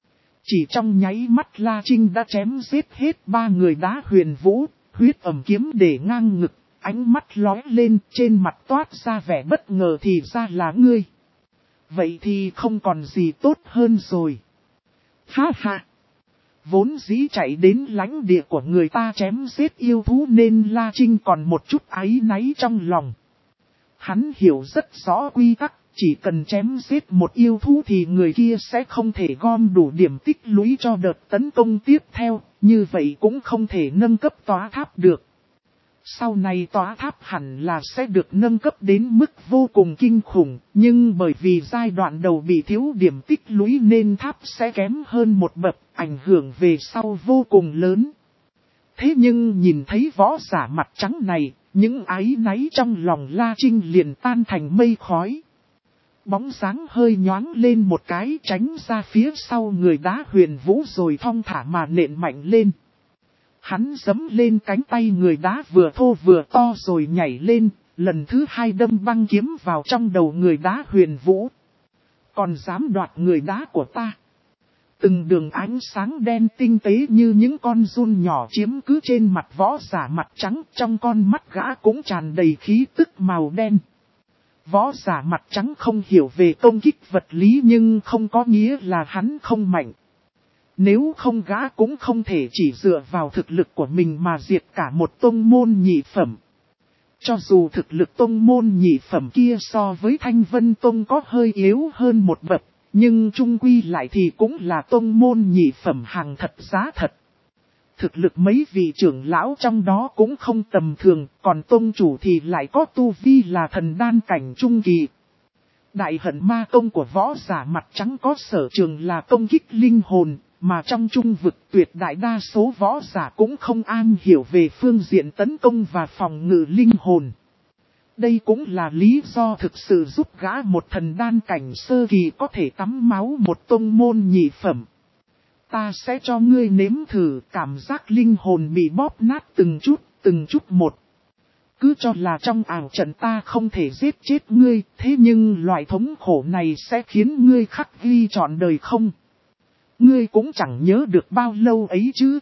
Chỉ trong nháy mắt La Trinh đã chém giết hết ba người đá huyền vũ, huyết ẩm kiếm để ngang ngực, ánh mắt lóe lên, trên mặt toát ra vẻ bất ngờ thì ra là ngươi. Vậy thì không còn gì tốt hơn rồi. Ha ha! Vốn dĩ chạy đến lãnh địa của người ta chém giết yêu thú nên La Trinh còn một chút áy náy trong lòng. Hắn hiểu rất rõ quy tắc, chỉ cần chém giết một yêu thú thì người kia sẽ không thể gom đủ điểm tích lũy cho đợt tấn công tiếp theo, như vậy cũng không thể nâng cấp tòa tháp được. Sau này tòa tháp hẳn là sẽ được nâng cấp đến mức vô cùng kinh khủng, nhưng bởi vì giai đoạn đầu bị thiếu điểm tích lũy nên tháp sẽ kém hơn một bậc, ảnh hưởng về sau vô cùng lớn. Thế nhưng nhìn thấy võ giả mặt trắng này, những áy náy trong lòng La Trinh liền tan thành mây khói. Bóng dáng hơi nhoáng lên một cái tránh ra phía sau người đá huyền vũ rồi thong thả mà nện mạnh lên. Hắn giẫm lên cánh tay người đá vừa thô vừa to rồi nhảy lên, lần thứ hai đâm băng kiếm vào trong đầu người đá huyền vũ. Còn dám đoạt người đá của ta. Từng đường ánh sáng đen tinh tế như những con giun nhỏ chiếm cứ trên mặt võ giả mặt trắng, trong con mắt gã cũng tràn đầy khí tức màu đen. Võ giả mặt trắng không hiểu về công kích vật lý nhưng không có nghĩa là hắn không mạnh. Nếu không gã cũng không thể chỉ dựa vào thực lực của mình mà diệt cả một tông môn nhị phẩm. Cho dù thực lực tông môn nhị phẩm kia so với Thanh Vân Tông có hơi yếu hơn một bậc, nhưng chung quy lại thì cũng là tông môn nhị phẩm hàng thật giá thật. Thực lực mấy vị trưởng lão trong đó cũng không tầm thường, còn tông chủ thì lại có tu vi là thần đan cảnh trung kỳ. Đại hận ma công của võ giả mặt trắng có sở trường là công kích linh hồn, mà trong trung vực tuyệt đại đa số võ giả cũng không am hiểu về phương diện tấn công và phòng ngự linh hồn. Đây cũng là lý do thực sự giúp gã một thần đan cảnh sơ kỳ có thể tắm máu một tông môn nhị phẩm. Ta sẽ cho ngươi nếm thử cảm giác linh hồn bị bóp nát từng chút, từng chút một. Cứ cho là trong ảo trận ta không thể giết chết ngươi, thế nhưng loại thống khổ này sẽ khiến ngươi khắc ghi trọn đời không? Ngươi cũng chẳng nhớ được bao lâu ấy chứ.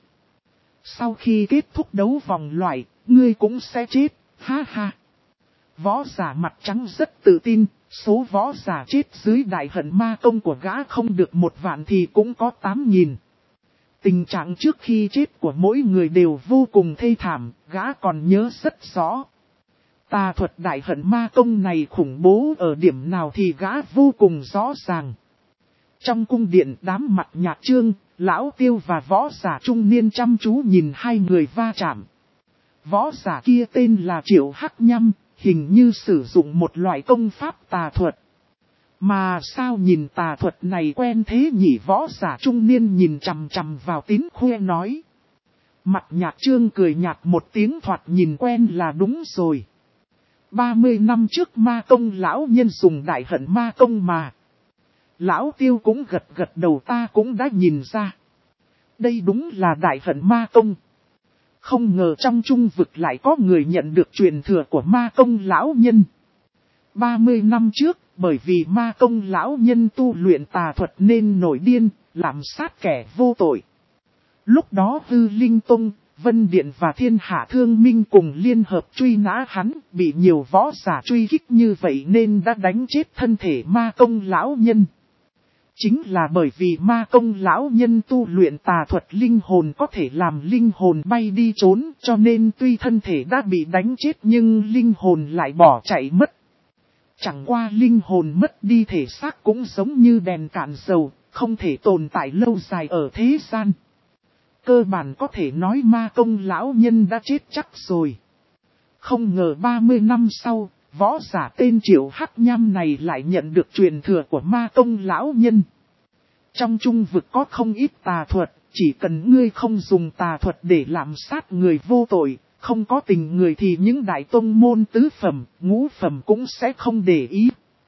Sau khi kết thúc đấu vòng loại, ngươi cũng sẽ chết, ha ha. Võ giả mặt trắng rất tự tin, số võ giả chết dưới đại hận ma công của gã không được một vạn thì cũng có tám nghìn. Tình trạng trước khi chết của mỗi người đều vô cùng thê thảm, gã còn nhớ rất rõ. Tà thuật đại hận ma công này khủng bố ở điểm nào thì gã vô cùng rõ ràng. Trong cung điện đám mặt nhạc trương, lão tiêu và võ giả trung niên chăm chú nhìn hai người va chạm. Võ giả kia tên là Triệu Hắc Nhâm, hình như sử dụng một loại công pháp tà thuật. Mà sao nhìn tà thuật này quen thế nhỉ? Võ giả trung niên nhìn chằm chằm vào Tín Khuê nói. Mặt nhạc trương cười nhạt một tiếng, thoạt nhìn quen là đúng rồi. ba mươi năm trước ma công lão nhân dùng đại hận ma công mà. Lão tiêu cũng gật gật đầu, ta cũng đã nhìn ra. Đây đúng là đại hận ma công. Không ngờ trong trung vực lại có người nhận được truyền thừa của ma công lão nhân. ba mươi năm trước, bởi vì ma công lão nhân tu luyện tà thuật nên nổi điên, làm sát kẻ vô tội. Lúc đó Hư Linh Tông, Vân Điện và Thiên Hạ Thương Minh cùng liên hợp truy nã hắn, bị nhiều võ giả truy kích như vậy nên đã đánh chết thân thể ma công lão nhân. Chính là bởi vì ma công lão nhân tu luyện tà thuật linh hồn có thể làm linh hồn bay đi trốn, cho nên tuy thân thể đã bị đánh chết nhưng linh hồn lại bỏ chạy mất. Chẳng qua linh hồn mất đi thể xác cũng giống như đèn cạn dầu, không thể tồn tại lâu dài ở thế gian. Cơ bản có thể nói ma công lão nhân đã chết chắc rồi. Không ngờ ba mươi năm sau, võ giả tên Triệu Hắc Nham này lại nhận được truyền thừa của ma công lão nhân. Trong trung vực có không ít tà thuật, chỉ cần ngươi không dùng tà thuật để làm sát người vô tội, không có tình người thì những đại tông môn tứ phẩm, ngũ phẩm cũng sẽ không để ý.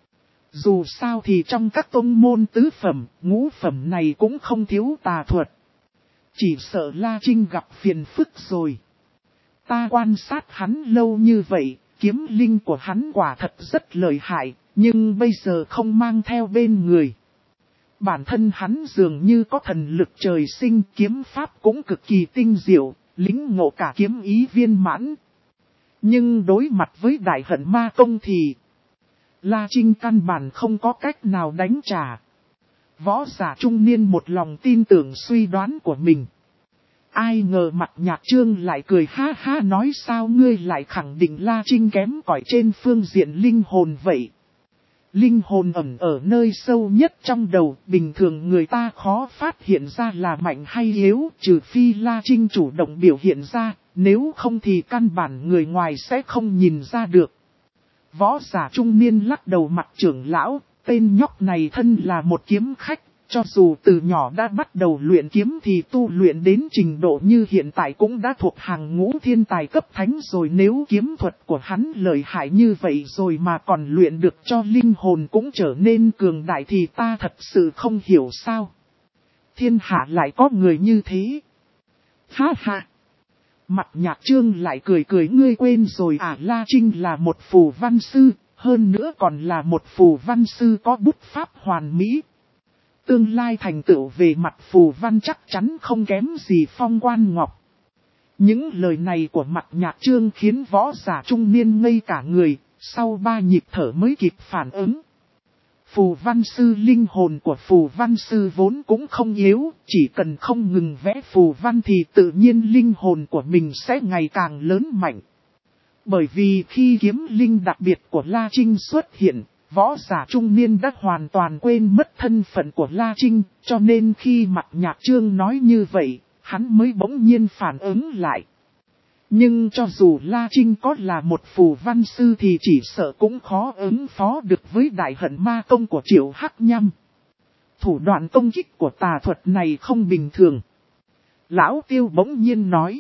Dù sao thì trong các tông môn tứ phẩm, ngũ phẩm này cũng không thiếu tà thuật. Chỉ sợ La Trinh gặp phiền phức rồi. Ta quan sát hắn lâu như vậy, kiếm linh của hắn quả thật rất lợi hại, nhưng bây giờ không mang theo bên người. Bản thân hắn dường như có thần lực trời sinh, kiếm pháp cũng cực kỳ tinh diệu, lĩnh ngộ cả kiếm ý viên mãn. Nhưng đối mặt với đại hận ma công thì La Trinh căn bản không có cách nào đánh trả. Võ giả trung niên một lòng tin tưởng suy đoán của mình. Ai ngờ mặt Nhạc Trương lại cười ha ha nói sao ngươi lại khẳng định La Trinh kém cỏi trên phương diện linh hồn vậy. Linh hồn ẩn ở nơi sâu nhất trong đầu, bình thường người ta khó phát hiện ra là mạnh hay yếu, trừ phi La Trinh chủ động biểu hiện ra, nếu không thì căn bản người ngoài sẽ không nhìn ra được. Võ giả trung niên lắc đầu mặt trưởng lão, tên nhóc này thân là một kiếm khách, cho dù từ nhỏ đã bắt đầu luyện kiếm thì tu luyện đến trình độ như hiện tại cũng đã thuộc hàng ngũ thiên tài cấp thánh rồi. Nếu kiếm thuật của hắn lợi hại như vậy rồi mà còn luyện được cho linh hồn cũng trở nên cường đại thì ta thật sự không hiểu sao thiên hạ lại có người như thế. Ha ha! Mặt Nhạc Trương lại cười cười ngươi quên rồi à, La Trinh là một phù văn sư, hơn nữa còn là một phù văn sư có bút pháp hoàn mỹ. Tương lai thành tựu về mặt phù văn chắc chắn không kém gì Phong Quan Ngọc. Những lời này của Mặt Nhạc Trương khiến võ giả trung niên ngây cả người, sau ba nhịp thở mới kịp phản ứng. Phù văn sư linh hồn của phù văn sư vốn cũng không yếu, chỉ cần không ngừng vẽ phù văn thì tự nhiên linh hồn của mình sẽ ngày càng lớn mạnh. Bởi vì khi kiếm linh đặc biệt của La Trinh xuất hiện, võ giả trung niên đã hoàn toàn quên mất thân phận của La Trinh, cho nên khi Mặt Nhạc Trương nói như vậy, hắn mới bỗng nhiên phản ứng lại. Nhưng cho dù La Trinh có là một phù văn sư thì chỉ sợ cũng khó ứng phó được với đại hận ma công của Triệu Hắc Nham. Thủ đoạn công kích của tà thuật này không bình thường. Lão Tiêu bỗng nhiên nói.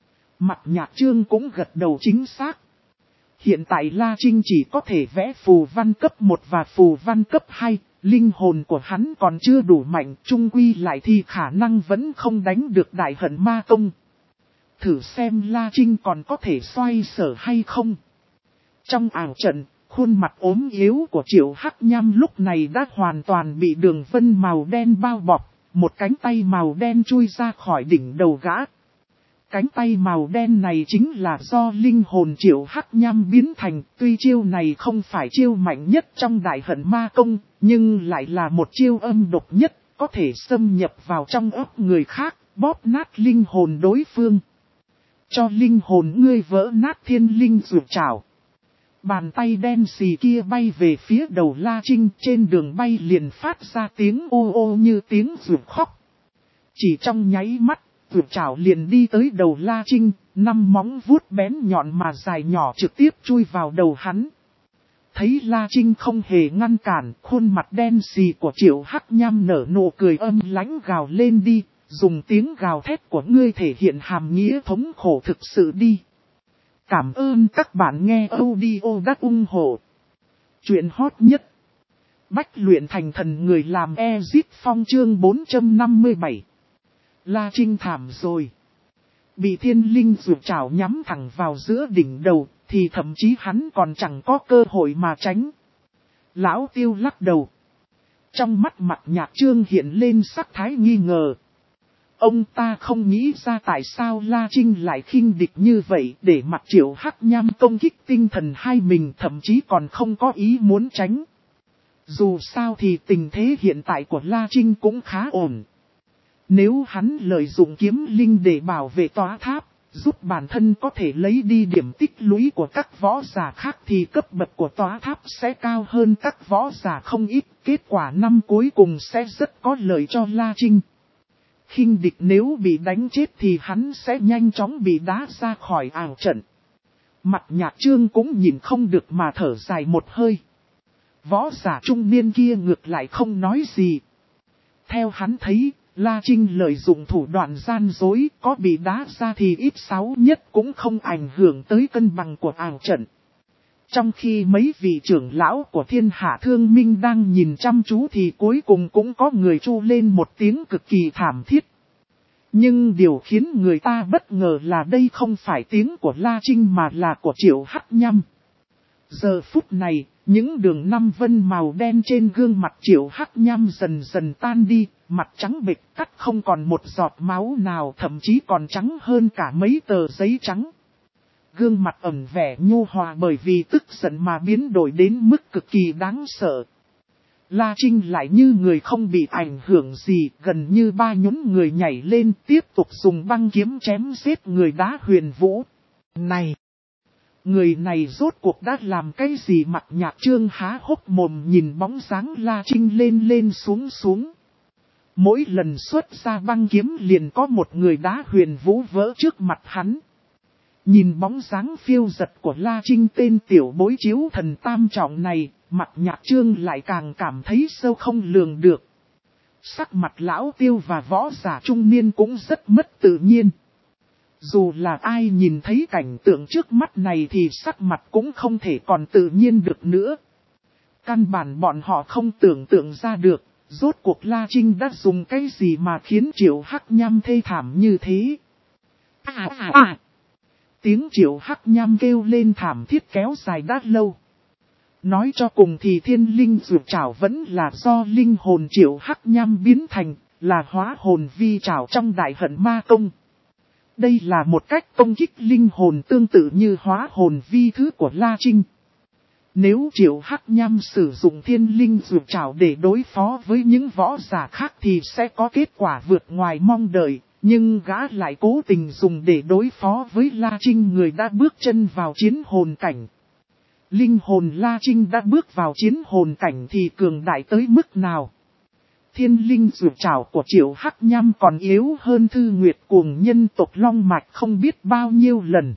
Mặt Nhạc Trương cũng gật đầu chính xác. Hiện tại La Trinh chỉ có thể vẽ phù văn cấp một và phù văn cấp hai, linh hồn của hắn còn chưa đủ mạnh, chung quy lại thì khả năng vẫn không đánh được đại hận ma công. Thử xem La Trinh còn có thể xoay sở hay không. Trong ảo trận, khuôn mặt ốm yếu của Triệu Hắc Nham lúc này đã hoàn toàn bị đường vân màu đen bao bọc, một cánh tay màu đen chui ra khỏi đỉnh đầu gã. Cánh tay màu đen này chính là do linh hồn Triệu Hắc Nham biến thành, tuy chiêu này không phải chiêu mạnh nhất trong đại hận ma công, nhưng lại là một chiêu âm độc nhất, có thể xâm nhập vào trong óc người khác, bóp nát linh hồn đối phương. Cho linh hồn ngươi vỡ nát thiên linh rụt trảo. Bàn tay đen xì kia bay về phía đầu La Trinh, trên đường bay liền phát ra tiếng ô ô như tiếng rụt khóc. Chỉ trong nháy mắt, rụt trảo liền đi tới đầu La Trinh, năm móng vuốt bén nhọn mà dài nhỏ trực tiếp chui vào đầu hắn. Thấy La Trinh không hề ngăn cản, khuôn mặt đen xì của Triệu Hắc Nham nở nụ cười âm lãnh gào lên đi. Dùng tiếng gào thét của ngươi thể hiện hàm nghĩa thống khổ thực sự đi. Cảm ơn các bạn nghe audio đắt ủng hộ. Chuyện hot nhất. Bách luyện thành thần người làm Exit Phong chương bốn trăm năm mươi bảy. La Trinh thảm rồi. Bị thiên linh rụt trảo nhắm thẳng vào giữa đỉnh đầu, thì thậm chí hắn còn chẳng có cơ hội mà tránh. Lão Tiêu lắc đầu. Trong mắt Mặt Nhạc Trương hiện lên sắc thái nghi ngờ. Ông ta không nghĩ ra tại sao La Trinh lại khinh địch như vậy để mặc Triệu Hắc Nham công kích tinh thần hai mình thậm chí còn không có ý muốn tránh. Dù sao thì tình thế hiện tại của La Trinh cũng khá ổn. Nếu hắn lợi dụng kiếm linh để bảo vệ tòa tháp, giúp bản thân có thể lấy đi điểm tích lũy của các võ giả khác thì cấp bậc của tòa tháp sẽ cao hơn các võ giả không ít. Kết quả năm cuối cùng sẽ rất có lợi cho La Trinh. Khinh địch nếu bị đánh chết thì hắn sẽ nhanh chóng bị đá ra khỏi ảo trận. Mặt Nhạc Trương cũng nhìn không được mà thở dài một hơi. Võ giả trung niên kia ngược lại không nói gì. Theo hắn thấy, La Trinh lợi dụng thủ đoạn gian dối, có bị đá ra thì ít sáu nhất cũng không ảnh hưởng tới cân bằng của ảo trận. Trong khi mấy vị trưởng lão của Thiên Hạ Thương Minh đang nhìn chăm chú thì cuối cùng cũng có người chu lên một tiếng cực kỳ thảm thiết. Nhưng điều khiến người ta bất ngờ là đây không phải tiếng của La Trinh mà là của Triệu Hắc Nhâm. Giờ phút này, những đường năm vân màu đen trên gương mặt Triệu Hắc Nhâm dần dần tan đi, mặt trắng bệch cắt không còn một giọt máu nào, thậm chí còn trắng hơn cả mấy tờ giấy trắng. Gương mặt ẩn vẻ nhu hòa bởi vì tức giận mà biến đổi đến mức cực kỳ đáng sợ. La Trinh lại như người không bị ảnh hưởng gì, gần như ba nhún người nhảy lên tiếp tục dùng băng kiếm chém giết người Đá Huyền Vũ. Này! Người này rốt cuộc đã làm cái gì? Mặt Nhạc Trương há hốc mồm nhìn bóng dáng La Trinh lên lên xuống xuống. Mỗi lần xuất ra băng kiếm liền có một người Đá Huyền Vũ vỡ trước mặt hắn. Nhìn bóng dáng phiêu giật của La Trinh tên tiểu bối chiếu thần tam trọng này, Mặt Nhạc Trương lại càng cảm thấy sâu không lường được. Sắc mặt lão Tiêu và võ giả trung niên cũng rất mất tự nhiên. Dù là ai nhìn thấy cảnh tượng trước mắt này thì sắc mặt cũng không thể còn tự nhiên được nữa. Căn bản bọn họ không tưởng tượng ra được, rốt cuộc La Trinh đã dùng cái gì mà khiến Triệu Hắc Nhâm thê thảm như thế. À à à! Tiếng Triệu Hắc Nhâm kêu lên thảm thiết kéo dài đã lâu. Nói cho cùng thì thiên linh dược trảo vẫn là do linh hồn Triệu Hắc Nhâm biến thành, là hóa hồn vi trảo trong đại hận ma công. Đây là một cách công kích linh hồn tương tự như hóa hồn vi thứ của La Trinh. Nếu Triệu Hắc Nhâm sử dụng thiên linh dược trảo để đối phó với những võ giả khác thì sẽ có kết quả vượt ngoài mong đợi. Nhưng gã lại cố tình dùng để đối phó với La Trinh, người đã bước chân vào chiến hồn cảnh. Linh hồn La Trinh đã bước vào chiến hồn cảnh thì cường đại tới mức nào? Thiên linh dược trảo của Triệu Hắc Nhâm còn yếu hơn Thư Nguyệt Cuồng nhân tộc Long Mạch không biết bao nhiêu lần.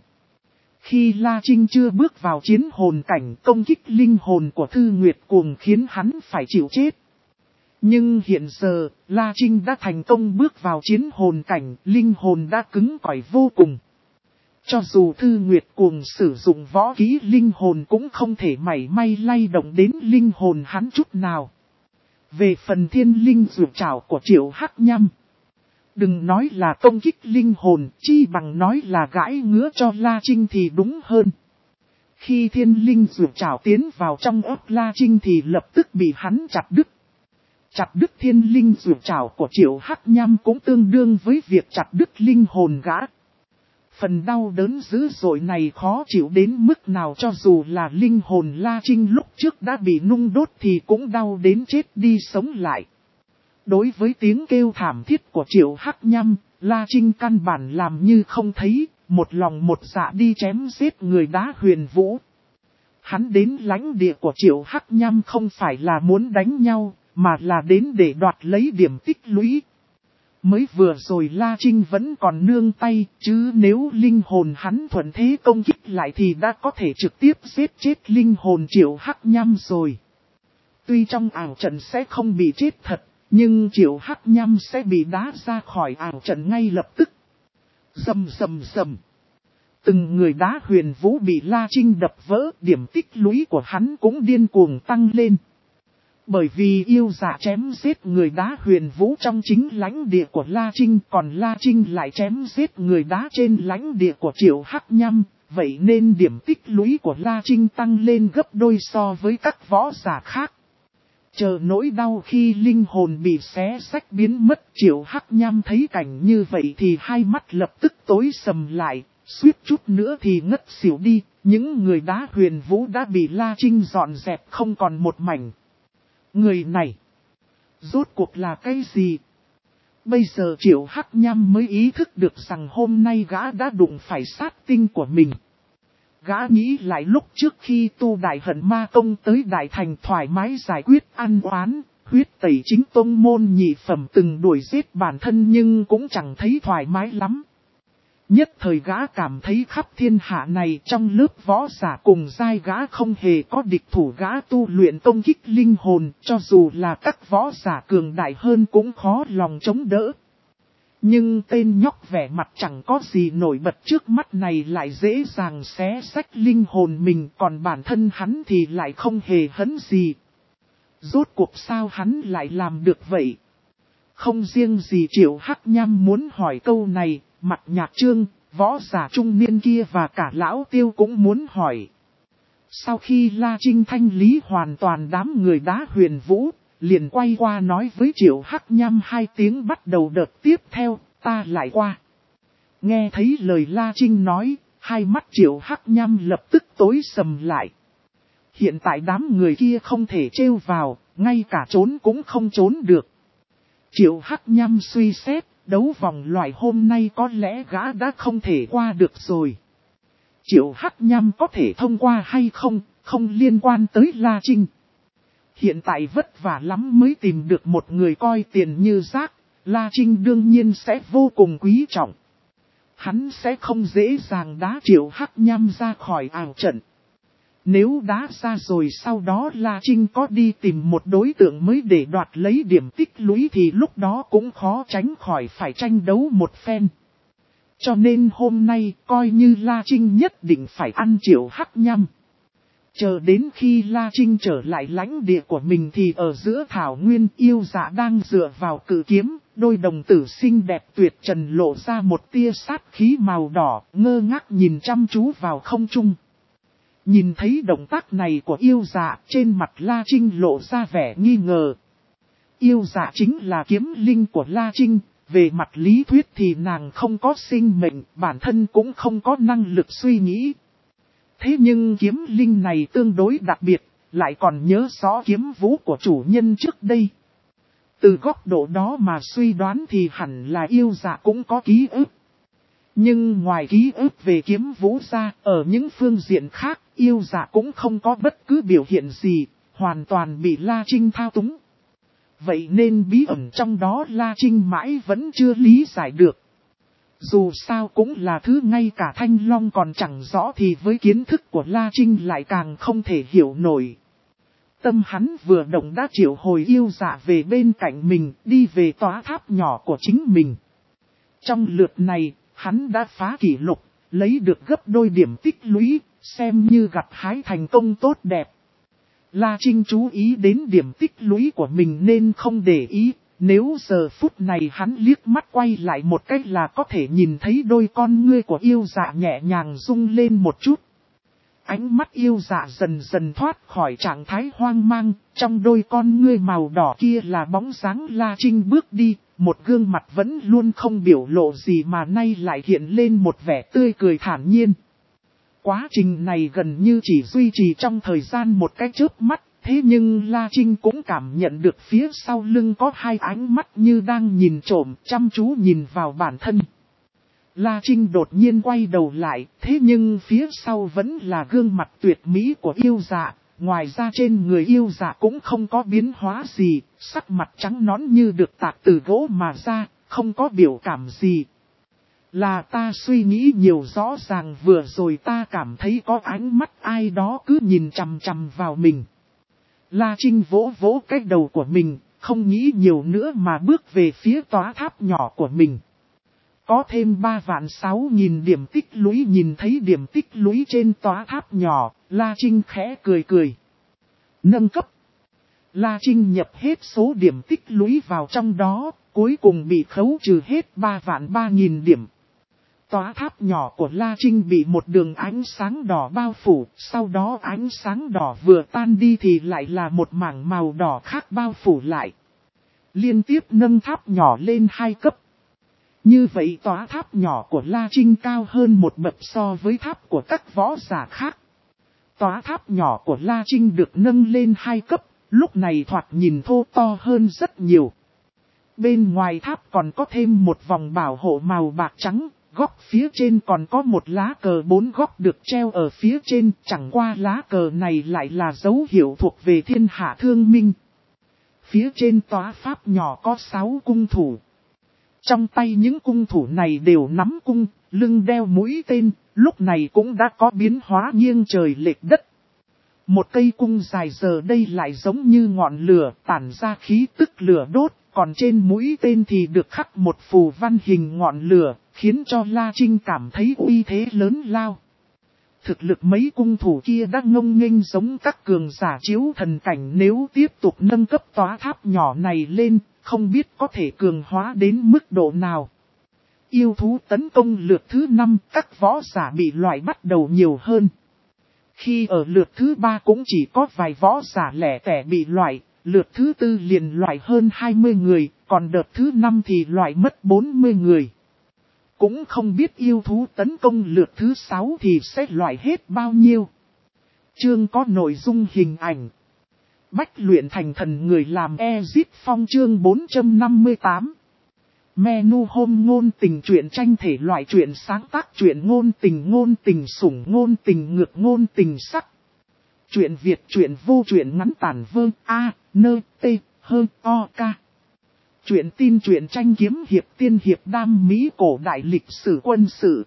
Khi La Trinh chưa bước vào chiến hồn cảnh, công kích linh hồn của Thư Nguyệt Cuồng khiến hắn phải chịu chết. Nhưng hiện giờ, La Trinh đã thành công bước vào chiến hồn cảnh, linh hồn đã cứng cỏi vô cùng. Cho dù Thư Nguyệt Cuồng sử dụng võ kỹ linh hồn cũng không thể mảy may lay động đến linh hồn hắn chút nào. Về phần thiên linh dược trảo của Triệu Hắc Nhâm, đừng nói là công kích linh hồn, chi bằng nói là gãi ngứa cho La Trinh thì đúng hơn. Khi thiên linh dược trảo tiến vào trong óc La Trinh thì lập tức bị hắn chặt đứt. Chặt đứt thiên linh dược trảo của Triệu Hắc Nhâm cũng tương đương với việc chặt đứt linh hồn gã. Phần đau đớn dữ dội này khó chịu đến mức nào, cho dù là linh hồn La Trinh lúc trước đã bị nung đốt thì cũng đau đến chết đi sống lại. Đối với tiếng kêu thảm thiết của Triệu Hắc Nhâm, La Trinh căn bản làm như không thấy, một lòng một dạ đi chém giết người Đá Huyền Vũ. Hắn đến lãnh địa của Triệu Hắc Nhâm không phải là muốn đánh nhau, mà là đến để đoạt lấy điểm tích lũy. Mới vừa rồi La Trinh vẫn còn nương tay, chứ nếu linh hồn hắn thuận thế công kích lại thì đã có thể trực tiếp giết chết linh hồn Triệu Hắc Nhâm rồi. Tuy trong ảo trận sẽ không bị chết thật, nhưng Triệu Hắc Nhâm sẽ bị đá ra khỏi ảo trận ngay lập tức. Rầm rầm rầm. Từng người Đá Huyền Vũ bị La Trinh đập vỡ, điểm tích lũy của hắn cũng điên cuồng tăng lên. Bởi vì yêu dạ chém giết người Đá Huyền Vũ trong chính lãnh địa của La Trinh, còn La Trinh lại chém giết người đá trên lãnh địa của Triệu Hắc Nhâm, vậy nên điểm tích lũy của La Trinh tăng lên gấp đôi so với các võ giả khác. Chờ nỗi đau khi linh hồn bị xé xách biến mất, Triệu Hắc Nhâm thấy cảnh như vậy thì hai mắt lập tức tối sầm lại, suýt chút nữa thì ngất xỉu đi, những người Đá Huyền Vũ đã bị La Trinh dọn dẹp không còn một mảnh. Người này, rốt cuộc là cái gì? Bây giờ Triệu Hắc Nham mới ý thức được rằng hôm nay gã đã đụng phải sát tinh của mình. Gã nghĩ lại lúc trước khi tu đại hận ma công tới đại thành thoải mái giải quyết ăn oán, huyết tẩy chính tông môn nhị phẩm từng đuổi giết bản thân nhưng cũng chẳng thấy thoải mái lắm. Nhất thời gã cảm thấy khắp thiên hạ này trong lớp võ giả cùng giai gã không hề có địch thủ, gã tu luyện công kích linh hồn, cho dù là các võ giả cường đại hơn cũng khó lòng chống đỡ. Nhưng tên nhóc vẻ mặt chẳng có gì nổi bật trước mắt này lại dễ dàng xé xách linh hồn mình, còn bản thân hắn thì lại không hề hấn gì. Rốt cuộc sao hắn lại làm được vậy? Không riêng gì Triệu Hắc Nham muốn hỏi câu này, Mặt Nhạc Trương, võ giả trung niên kia và cả Lão Tiêu cũng muốn hỏi. Sau khi La Trinh thanh lý hoàn toàn đám người đá Huyền Vũ, liền quay qua nói với Triệu Hắc Nham hai tiếng bắt đầu đợt tiếp theo, ta lại qua. Nghe thấy lời La Trinh nói, hai mắt Triệu Hắc Nham lập tức tối sầm lại. Hiện tại đám người kia không thể trêu vào, ngay cả trốn cũng không trốn được. Triệu Hắc Nham suy xét, đấu vòng loại hôm nay có lẽ gã đã không thể qua được rồi. Triệu Hắc Nham có thể thông qua hay không, không liên quan tới La Trinh. Hiện tại vất vả lắm mới tìm được một người coi tiền như rác, La Trinh đương nhiên sẽ vô cùng quý trọng. Hắn sẽ không dễ dàng đá Triệu Hắc Nham ra khỏi ảo trận. Nếu đá ra rồi sau đó La Trinh có đi tìm một đối tượng mới để đoạt lấy điểm tích lũy thì lúc đó cũng khó tránh khỏi phải tranh đấu một phen. Cho nên hôm nay coi như La Trinh nhất định phải ăn Triệu Hắc Nham. Chờ đến khi La Trinh trở lại lãnh địa của mình thì ở giữa thảo nguyên yêu dạ đang dựa vào cự kiếm, đôi đồng tử xinh đẹp tuyệt trần lộ ra một tia sát khí màu đỏ, ngơ ngác nhìn chăm chú vào không trung. Nhìn thấy động tác này của yêu dạ, trên mặt La Trinh lộ ra vẻ nghi ngờ. Yêu dạ chính là kiếm linh của La Trinh, về mặt lý thuyết thì nàng không có sinh mệnh, bản thân cũng không có năng lực suy nghĩ. Thế nhưng kiếm linh này tương đối đặc biệt, lại còn nhớ rõ kiếm vũ của chủ nhân trước đây. Từ góc độ đó mà suy đoán thì hẳn là yêu dạ cũng có ký ức. Nhưng ngoài ký ức về kiếm vũ ra, ở những phương diện khác, yêu dạ cũng không có bất cứ biểu hiện gì, hoàn toàn bị La Trinh thao túng. Vậy nên bí ẩn trong đó La Trinh mãi vẫn chưa lý giải được. Dù sao cũng là thứ ngay cả Thanh Long còn chẳng rõ thì với kiến thức của La Trinh lại càng không thể hiểu nổi. Tâm hắn vừa động đã triệu hồi yêu dạ về bên cạnh mình, đi về tòa tháp nhỏ của chính mình. Trong lượt này, hắn đã phá kỷ lục, lấy được gấp đôi điểm tích lũy, xem như gặt hái thành công tốt đẹp. La Trinh chú ý đến điểm tích lũy của mình nên không để ý, nếu giờ phút này hắn liếc mắt quay lại một cách là có thể nhìn thấy đôi con ngươi của yêu dạ nhẹ nhàng rung lên một chút. Ánh mắt yêu dạ dần dần thoát khỏi trạng thái hoang mang, trong đôi con ngươi màu đỏ kia là bóng dáng La Trinh bước đi, một gương mặt vẫn luôn không biểu lộ gì mà nay lại hiện lên một vẻ tươi cười thản nhiên. Quá trình này gần như chỉ duy trì trong thời gian một cái chớp mắt, thế nhưng La Trinh cũng cảm nhận được phía sau lưng có hai ánh mắt như đang nhìn trộm, chăm chú nhìn vào bản thân. La Trinh đột nhiên quay đầu lại, thế nhưng phía sau vẫn là gương mặt tuyệt mỹ của yêu dạ, ngoài ra trên người yêu dạ cũng không có biến hóa gì, sắc mặt trắng nõn như được tạc từ gỗ mà ra, không có biểu cảm gì. Là ta suy nghĩ nhiều, rõ ràng vừa rồi ta cảm thấy có ánh mắt ai đó cứ nhìn chằm chằm vào mình. La Trinh vỗ vỗ cái đầu của mình, không nghĩ nhiều nữa mà bước về phía tòa tháp nhỏ của mình. Có thêm ba vạn sáu nghìn điểm tích lũy, nhìn thấy điểm tích lũy trên tòa tháp nhỏ, La Trinh khẽ cười cười. Nâng cấp. La Trinh nhập hết số điểm tích lũy vào trong đó, cuối cùng bị khấu trừ hết ba vạn ba nghìn điểm. Tòa tháp nhỏ của La Trinh bị một đường ánh sáng đỏ bao phủ, sau đó ánh sáng đỏ vừa tan đi thì lại là một mảng màu đỏ khác bao phủ lại. Liên tiếp nâng tháp nhỏ lên hai cấp. Như vậy tòa tháp nhỏ của La Trinh cao hơn một bậc so với tháp của các võ giả khác. Tòa tháp nhỏ của La Trinh được nâng lên hai cấp, lúc này thoạt nhìn thô to hơn rất nhiều. Bên ngoài tháp còn có thêm một vòng bảo hộ màu bạc trắng, góc phía trên còn có một lá cờ bốn góc được treo ở phía trên, chẳng qua lá cờ này lại là dấu hiệu thuộc về thiên hạ thương minh. Phía trên tòa pháp nhỏ có sáu cung thủ. Trong tay những cung thủ này đều nắm cung, lưng đeo mũi tên, lúc này cũng đã có biến hóa nghiêng trời lệch đất. Một cây cung dài giờ đây lại giống như ngọn lửa tản ra khí tức lửa đốt, còn trên mũi tên thì được khắc một phù văn hình ngọn lửa, khiến cho La Trinh cảm thấy uy thế lớn lao. Thực lực mấy cung thủ kia đã ngông nghênh giống các cường giả chiếu thần cảnh, nếu tiếp tục nâng cấp tòa tháp nhỏ này lên, không biết có thể cường hóa đến mức độ nào. Yêu thú tấn công lượt thứ năm, các võ giả bị loại bắt đầu nhiều hơn. Khi ở lượt thứ ba cũng chỉ có vài võ giả lẻ tẻ bị loại, lượt thứ tư liền loại hơn hai mươi người, còn đợt thứ năm thì loại mất bốn mươi người. Cũng không biết yêu thú tấn công lượt thứ sáu thì sẽ loại hết bao nhiêu. Chương có nội dung hình ảnh. Bách luyện thành thần người làm Exit Phong chương bốn trăm năm mươi tám. Menu home ngôn tình truyện tranh thể loại truyện sáng tác truyện ngôn tình ngôn tình sủng ngôn tình ngược ngôn tình sắc. Truyện Việt truyện vô truyện ngắn tản vương A, nơ, t, hơ, o, ca. Truyện tin truyện tranh kiếm hiệp tiên hiệp đam mỹ cổ đại lịch sử quân sự.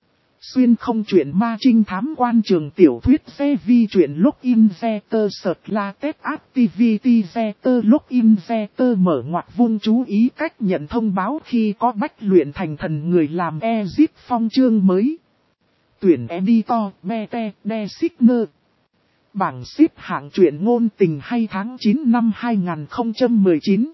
Xuyên không truyện ma trinh thám quan trường tiểu thuyết xe vi truyện login Zeter sợt la tết activity Zeter login Zeter mở ngoặc vuông chú ý cách nhận thông báo khi có bách luyện thành thần người làm Exit Phong chương mới. Tuyển editor, bete, designer. Bảng xếp hạng truyện ngôn tình hay tháng chín năm hai nghìn không trăm mười chín.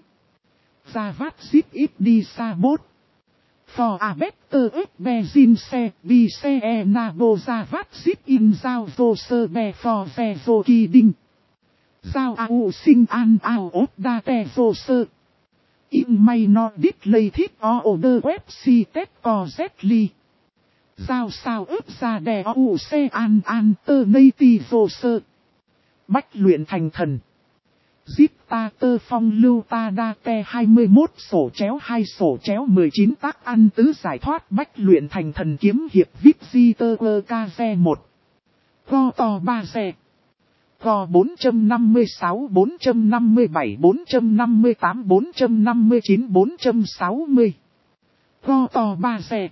Ra vát zip ít đi xa bốt. For a better Bezin se, vi se e na bo ra vát zip in giao vô sơ be for ve vô kỳ đinh. Giao au sinh an ao ốt đa te vô sơ. In may no đít lây thiết o order web si tết co z ly. Giao sao ướp ra đè au se an an tơ nây ti vô sơ. Bách luyện thành thần. Zip ta tơ phong lưu ta đa te hai mươi mốt sổ chéo hai sổ chéo mười chín tác ăn tứ giải thoát bách luyện thành thần kiếm hiệp vip di tơ ơ ca xe một. Go to ba xe. Go bốn trăm năm mươi sáu, bốn trăm năm mươi bảy, bốn trăm năm mươi tám, bốn trăm năm mươi chín, bốn trăm sáu mươi. Go to ba xe.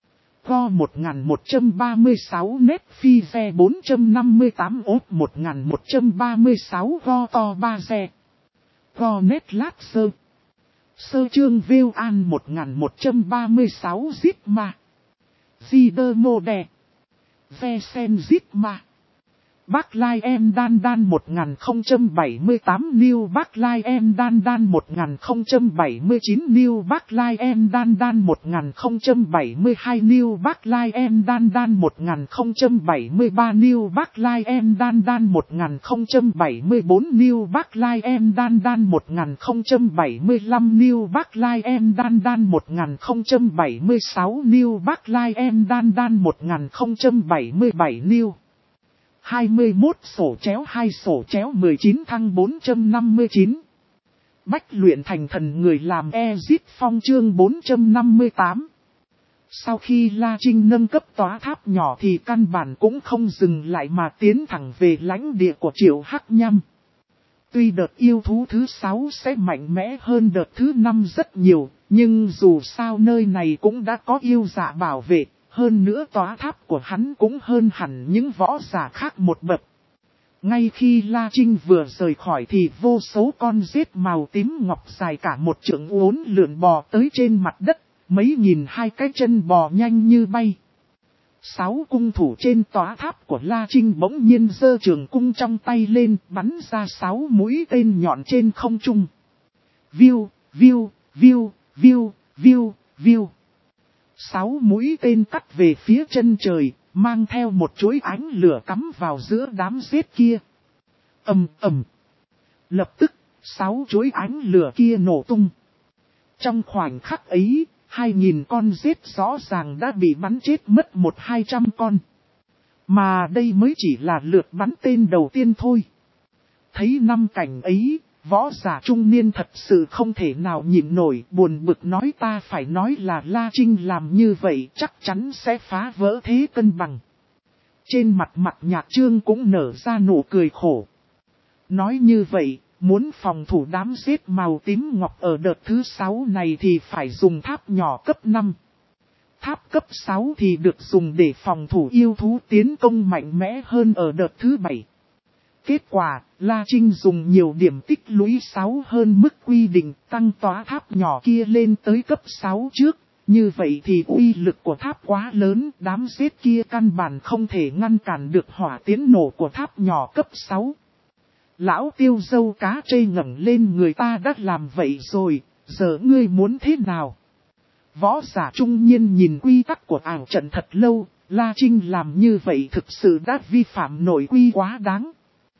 Go một nghìn một trăm ba mươi sáu nét phi xe bốn trăm năm mươi tám ốp một nghìn một trăm ba mươi sáu go to ba xe. Go nét lát sơ. Sơ chương vêu an một nghìn một trăm ba mươi sáu zip ma. Di đơ mô đè. Ve sen zip ma. Bác Lai em đan đan một nghìn không trăm bảy mươi tám New Bác Lai em đan đan một nghìn không trăm bảy mươi chín New Bác Lai em đan đan một nghìn không trăm bảy mươi hai New Bác Lai em đan đan một nghìn không trăm bảy mươi ba New Bác Lai em đan đan một nghìn không trăm bảy mươi bốn New Bác Lai em đan đan một nghìn không trăm bảy mươi lăm New Bác Lai em đan đan một nghìn không trăm bảy mươi sáu New Bác Lai em đan đan một nghìn không trăm bảy mươi bảy New hai mươi mốt sổ chéo hai sổ chéo mười chín thăng bốn trăm năm mươi chín. Bách luyện thành thần người làm Exit Phong chương bốn trăm năm mươi tám. Sau khi La Trinh nâng cấp tòa tháp nhỏ thì căn bản cũng không dừng lại mà tiến thẳng về lãnh địa của Triệu Hắc Nhâm. Tuy đợt yêu thú thứ sáu sẽ mạnh mẽ hơn đợt thứ năm rất nhiều, nhưng dù sao nơi này cũng đã có yêu dạ bảo vệ. Hơn nữa tòa tháp của hắn cũng hơn hẳn những võ giả khác một bậc. Ngay khi La Trinh vừa rời khỏi thì vô số con rết màu tím ngọc dài cả một trượng uốn lượn bò tới trên mặt đất, mấy nghìn hai cái chân bò nhanh như bay. Sáu cung thủ trên tòa tháp của La Trinh bỗng nhiên giơ trường cung trong tay lên, bắn ra sáu mũi tên nhọn trên không trung. Viu, viu, viu, viu, viu, viu. Sáu mũi tên cắt về phía chân trời, mang theo một chuỗi ánh lửa cắm vào giữa đám rết kia. Ầm ầm. Lập tức, sáu chuỗi ánh lửa kia nổ tung. Trong khoảnh khắc ấy, hai nghìn con rết rõ ràng đã bị bắn chết mất một hai trăm con. Mà đây mới chỉ là lượt bắn tên đầu tiên thôi. thấy năm cảnh ấy, võ giả trung niên thật sự không thể nào nhịn nổi, buồn bực nói ta phải nói là La Trinh làm như vậy chắc chắn sẽ phá vỡ thế cân bằng. Trên mặt mặt Nhạc Trương cũng nở ra nụ cười khổ. Nói như vậy, muốn phòng thủ đám giết màu tím ngọc ở đợt thứ sáu này thì phải dùng tháp nhỏ cấp năm. Tháp cấp sáu thì được dùng để phòng thủ yêu thú tiến công mạnh mẽ hơn ở đợt thứ bảy. Kết quả, La Trinh dùng nhiều điểm tích lũy sáu hơn mức quy định, tăng tòa tháp nhỏ kia lên tới cấp sáu trước. Như vậy thì uy lực của tháp quá lớn, đám giết kia căn bản không thể ngăn cản được hỏa tiến nổ của tháp nhỏ cấp sáu. Lão Tiêu dâu cá trây ngẩng lên, người ta đã làm vậy rồi, giờ ngươi muốn thế nào? Võ giả trung niên nhìn quy tắc của ảo trận thật lâu, La Trinh làm như vậy thực sự đã vi phạm nội quy quá đáng.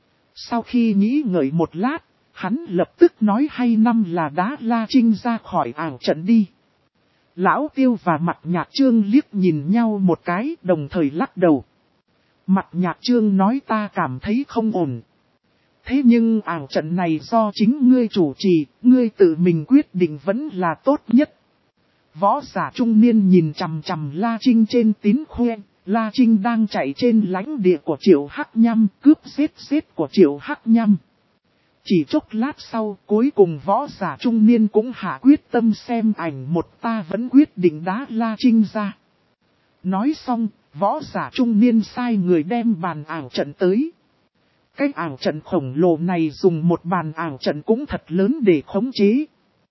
Sau khi nghĩ ngợi một lát, hắn lập tức nói hay năm là đá La Trinh ra khỏi ảo trận đi. Lão Tiêu và Mặt Nhạc Trương liếc nhìn nhau một cái, đồng thời lắc đầu. Mặt Nhạc Trương nói ta cảm thấy không ổn. Thế nhưng ảo trận này do chính ngươi chủ trì, ngươi tự mình quyết định vẫn là tốt nhất. Võ giả trung niên nhìn chằm chằm La Trinh trên tín khoe, La Trinh đang chạy trên lãnh địa của Triệu Hắc Nham, cướp giết giết của Triệu Hắc Nham. Chỉ chốc lát sau, cuối cùng võ giả trung niên cũng hạ quyết tâm xem ảnh một, ta vẫn quyết định đá La Trinh ra. Nói xong, võ giả trung niên sai người đem bàn ảo trận tới. Cái ảo trận khổng lồ này dùng một bàn ảo trận cũng thật lớn để khống chế.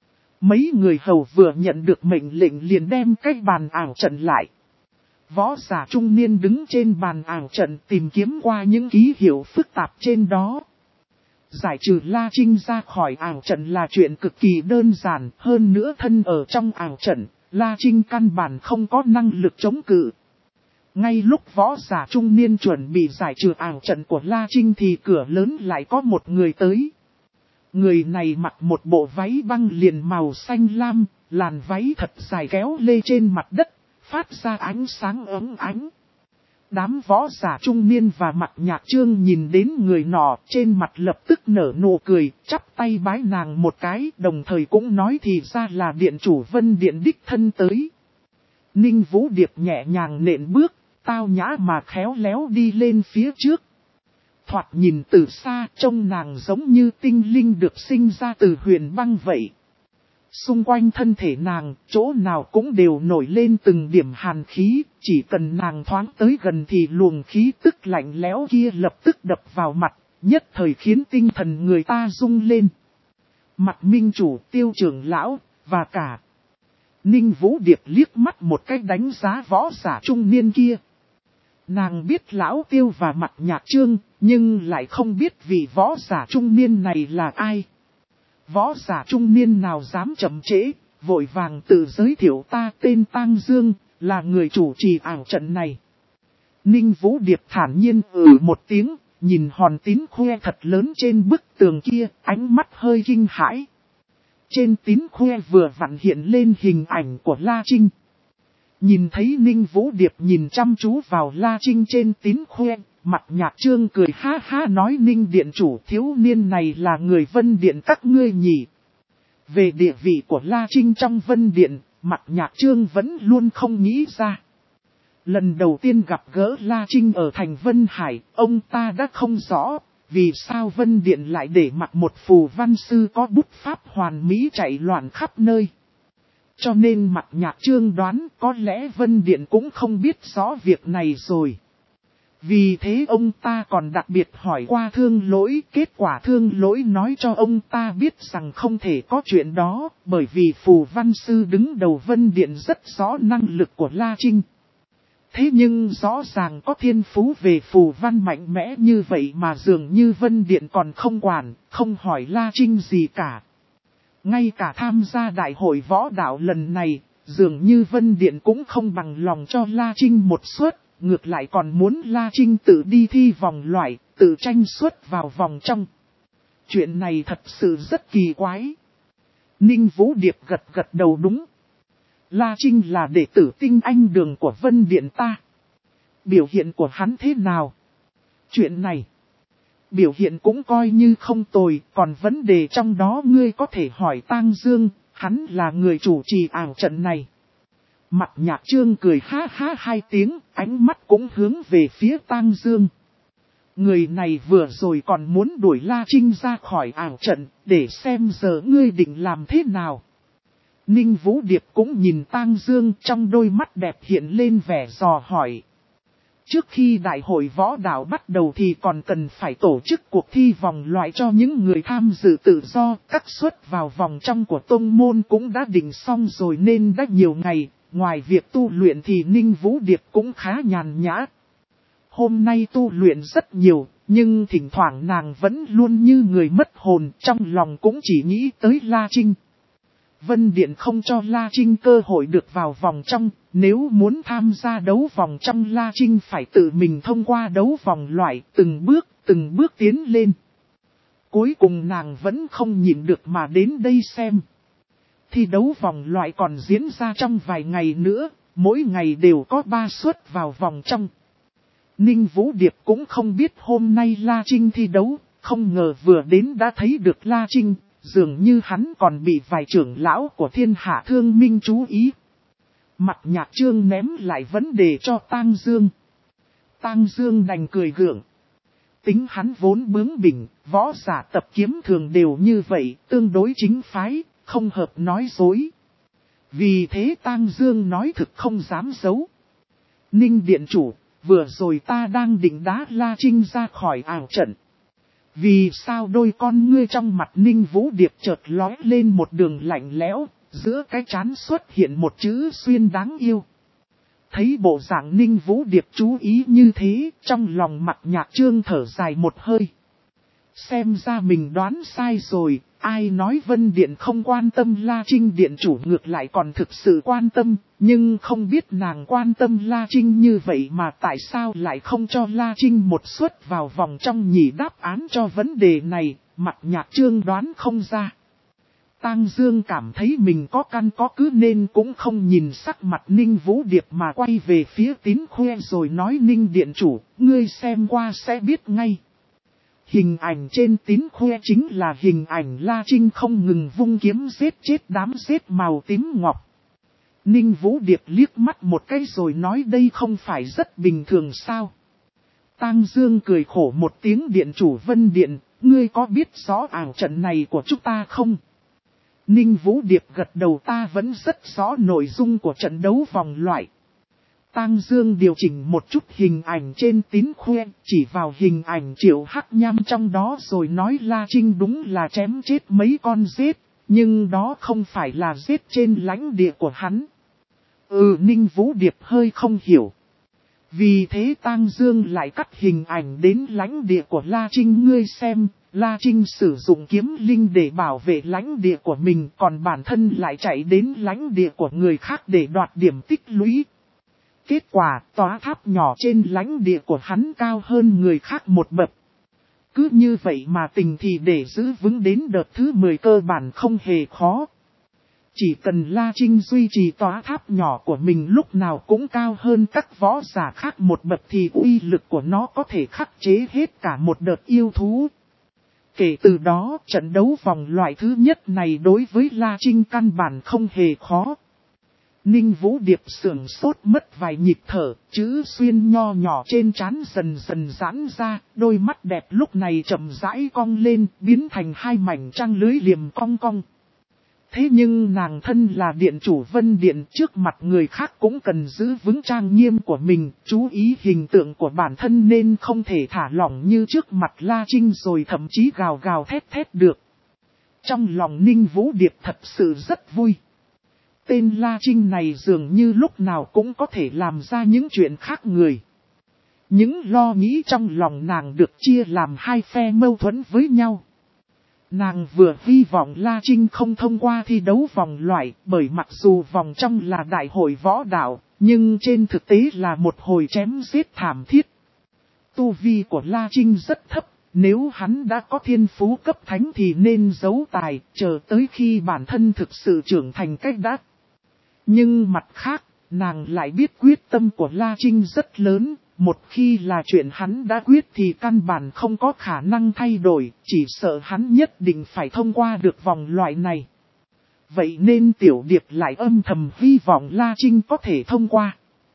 Mấy người hầu vừa nhận được mệnh lệnh liền đem cái bàn ảo trận lại. Võ giả trung niên đứng trên bàn ảo trận tìm kiếm qua những ký hiệu phức tạp trên đó. Giải trừ La Trinh ra khỏi ảo trận là chuyện cực kỳ đơn giản, hơn nữa thân ở trong ảo trận, La Trinh căn bản không có năng lực chống cự. Ngay lúc võ giả trung niên chuẩn bị giải trừ ảo trận của La Trinh thì cửa lớn lại có một người tới. Người này mặc một bộ váy băng liền màu xanh lam, làn váy thật dài kéo lê trên mặt đất, phát ra ánh sáng ấm ánh. Đám võ giả trung niên và Mặt Nhạc Trương nhìn đến người nọ trên mặt lập tức nở nụ cười, chắp tay bái nàng một cái, đồng thời cũng nói thì ra là điện chủ Vân Điện đích thân tới. Ninh Vũ Điệp nhẹ nhàng nện bước, tao nhã mà khéo léo đi lên phía trước. Thoạt nhìn từ xa trông nàng giống như tinh linh được sinh ra từ huyền băng vậy. Xung quanh thân thể nàng, chỗ nào cũng đều nổi lên từng điểm hàn khí, chỉ cần nàng thoáng tới gần thì luồng khí tức lạnh lẽo kia lập tức đập vào mặt, nhất thời khiến tinh thần người ta rung lên. Mặt minh chủ, Tiêu trưởng lão, và cả. Ninh Vũ Điệp liếc mắt một cách đánh giá võ giả trung niên kia. Nàng biết lão Tiêu và Mặt Nhạc Trương, nhưng lại không biết vị võ giả trung niên này là ai. Võ giả trung niên nào dám chậm trễ, vội vàng tự giới thiệu ta tên Tang Dương, là người chủ trì ảo trận này. Ninh Vũ Điệp thản nhiên ừ một tiếng, nhìn hòn tín khoe thật lớn trên bức tường kia, ánh mắt hơi kinh hãi. Trên tín khoe vừa vặn hiện lên hình ảnh của La Trinh. Nhìn thấy Ninh Vũ Điệp nhìn chăm chú vào La Trinh trên tín khoe, Mặt Nhạc Trương cười ha ha nói Ninh Điện chủ thiếu niên này là người Vân Điện các ngươi nhỉ. Về địa vị của La Trinh trong Vân Điện, Mặt Nhạc Trương vẫn luôn không nghĩ ra. Lần đầu tiên gặp gỡ La Trinh ở thành Vân Hải, ông ta đã không rõ, vì sao Vân Điện lại để mặc một phù văn sư có bút pháp hoàn mỹ chạy loạn khắp nơi. Cho nên Mặt Nhạc Trương đoán có lẽ Vân Điện cũng không biết rõ việc này rồi. Vì thế ông ta còn đặc biệt hỏi qua Thương Lỗi, kết quả Thương Lỗi nói cho ông ta biết rằng không thể có chuyện đó, bởi vì phù văn sư đứng đầu Vân Điện rất rõ năng lực của La Trinh. Thế nhưng rõ ràng có thiên phú về phù văn mạnh mẽ như vậy mà dường như Vân Điện còn không quản, không hỏi La Trinh gì cả. Ngay cả tham gia đại hội võ đạo lần này, dường như Vân Điện cũng không bằng lòng cho La Trinh một suất, ngược lại còn muốn La Trinh tự đi thi vòng loại, tự tranh suất vào vòng trong. Chuyện này thật sự rất kỳ quái. Ninh Vũ Điệp gật gật đầu đúng. La Trinh là đệ tử tinh anh đường của Vân Điện ta. Biểu hiện của hắn thế nào? Chuyện này, biểu hiện cũng coi như không tồi, còn vấn đề trong đó ngươi có thể hỏi Tang Dương, hắn là người chủ trì ảo trận này. Mặt Nhạc Trương cười ha ha hai tiếng, ánh mắt cũng hướng về phía Tang Dương. Người này vừa rồi còn muốn đuổi La Trinh ra khỏi ảo trận, để xem giờ ngươi định làm thế nào. Ninh Vũ Điệp cũng nhìn Tang Dương, trong đôi mắt đẹp hiện lên vẻ dò hỏi. Trước khi đại hội võ đạo bắt đầu thì còn cần phải tổ chức cuộc thi vòng loại cho những người tham dự tự do, các suất vào vòng trong của tông môn cũng đã định xong rồi nên đã nhiều ngày, ngoài việc tu luyện thì Ninh Vũ Điệp cũng khá nhàn nhã. Hôm nay tu luyện rất nhiều, nhưng thỉnh thoảng nàng vẫn luôn như người mất hồn, trong lòng cũng chỉ nghĩ tới La Trinh. Vân Điện không cho La Trinh cơ hội được vào vòng trong, nếu muốn tham gia đấu vòng trong La Trinh phải tự mình thông qua đấu vòng loại, từng bước, từng bước tiến lên. Cuối cùng nàng vẫn không nhịn được mà đến đây xem. Thi đấu vòng loại còn diễn ra trong vài ngày nữa, mỗi ngày đều có ba suất vào vòng trong. Ninh Vũ Điệp cũng không biết hôm nay La Trinh thi đấu, không ngờ vừa đến đã thấy được La Trinh. Dường như hắn còn bị vài trưởng lão của Thiên Hạ Thương Minh chú ý. Mặt Nhạc Trương ném lại vấn đề cho Tang Dương. Tang Dương đành cười gượng. Tính hắn vốn bướng bỉnh, võ giả tập kiếm thường đều như vậy, tương đối chính phái, không hợp nói dối. Vì thế Tang Dương nói thực không dám giấu. Ninh Điện Chủ, vừa rồi ta đang định đá La Trinh ra khỏi ảo trận. Vì sao đôi con ngươi trong mặt Ninh Vũ Điệp chợt lóe lên một đường lạnh lẽo, giữa cái trán xuất hiện một chữ xuyên đáng yêu. Thấy bộ dạng Ninh Vũ Điệp chú ý như thế, trong lòng Mặt Nhạc Trương thở dài một hơi. Xem ra mình đoán sai rồi, ai nói Vân Điện không quan tâm La Trinh Điện Chủ ngược lại còn thực sự quan tâm, nhưng không biết nàng quan tâm La Trinh như vậy mà tại sao lại không cho La Trinh một suất vào vòng trong nhỉ. Đáp án cho vấn đề này, Mặt Nhạc Trương đoán không ra. Tang Dương cảm thấy mình có căn có cứ nên cũng không nhìn sắc mặt Ninh Vũ Điệp mà quay về phía Tín Khuê rồi nói: Ninh Điện Chủ, ngươi xem qua sẽ biết ngay. Hình ảnh trên Tín Khuê chính là hình ảnh La Trinh không ngừng vung kiếm giết chết đám giết màu tím ngọc. Ninh Vũ Điệp liếc mắt một cái rồi nói: đây không phải rất bình thường sao? Tang Dương cười khổ một tiếng: Điện Chủ Vân Điện, ngươi có biết rõ ảo trận này của chúng ta không? Ninh Vũ Điệp gật đầu: ta vẫn rất rõ nội dung của trận đấu vòng loại. Tang Dương điều chỉnh một chút hình ảnh trên Tín Khuê, chỉ vào hình ảnh Triệu Hắc Nham trong đó rồi nói: La Trinh đúng là chém chết mấy con giết, nhưng đó không phải là giết trên lãnh địa của hắn. Ừ, Ninh Vũ Điệp hơi không hiểu. Vì thế Tang Dương lại cắt hình ảnh đến lãnh địa của La Trinh. Ngươi xem, La Trinh sử dụng kiếm linh để bảo vệ lãnh địa của mình, còn bản thân lại chạy đến lãnh địa của người khác để đoạt điểm tích lũy. Kết quả, tòa tháp nhỏ trên lãnh địa của hắn cao hơn người khác một bậc. Cứ như vậy mà tình thì để giữ vững đến đợt thứ mười cơ bản không hề khó. Chỉ cần La Trinh duy trì tòa tháp nhỏ của mình lúc nào cũng cao hơn các võ giả khác một bậc thì uy lực của nó có thể khắc chế hết cả một đợt yêu thú. Kể từ đó, trận đấu vòng loại thứ nhất này đối với La Trinh căn bản không hề khó. Ninh Vũ Điệp sưởng sốt mất vài nhịp thở, chữ xuyên nho nhỏ trên trán dần dần giãn ra, đôi mắt đẹp lúc này chậm rãi cong lên, biến thành hai mảnh trăng lưới liềm cong cong. Thế nhưng nàng thân là Điện Chủ Vân Điện, trước mặt người khác cũng cần giữ vững trang nghiêm của mình, chú ý hình tượng của bản thân nên không thể thả lỏng như trước mặt La Trinh rồi thậm chí gào gào thét thét được. Trong lòng Ninh Vũ Điệp thật sự rất vui. Tên La Trinh này dường như lúc nào cũng có thể làm ra những chuyện khác người. Những lo nghĩ trong lòng nàng được chia làm hai phe mâu thuẫn với nhau. Nàng vừa hy vọng La Trinh không thông qua thi đấu vòng loại, bởi mặc dù vòng trong là đại hội võ đạo, nhưng trên thực tế là một hồi chém giết thảm thiết. Tu vi của La Trinh rất thấp, nếu hắn đã có thiên phú cấp thánh thì nên giấu tài, chờ tới khi bản thân thực sự trưởng thành cách đắc. Nhưng mặt khác, nàng lại biết quyết tâm của La Trinh rất lớn, Một khi là chuyện hắn đã quyết thì căn bản không có khả năng thay đổi, chỉ sợ hắn nhất định phải thông qua được vòng loại này. Vậy nên Tiểu Điệp lại âm thầm hy vọng La Trinh có thể thông qua.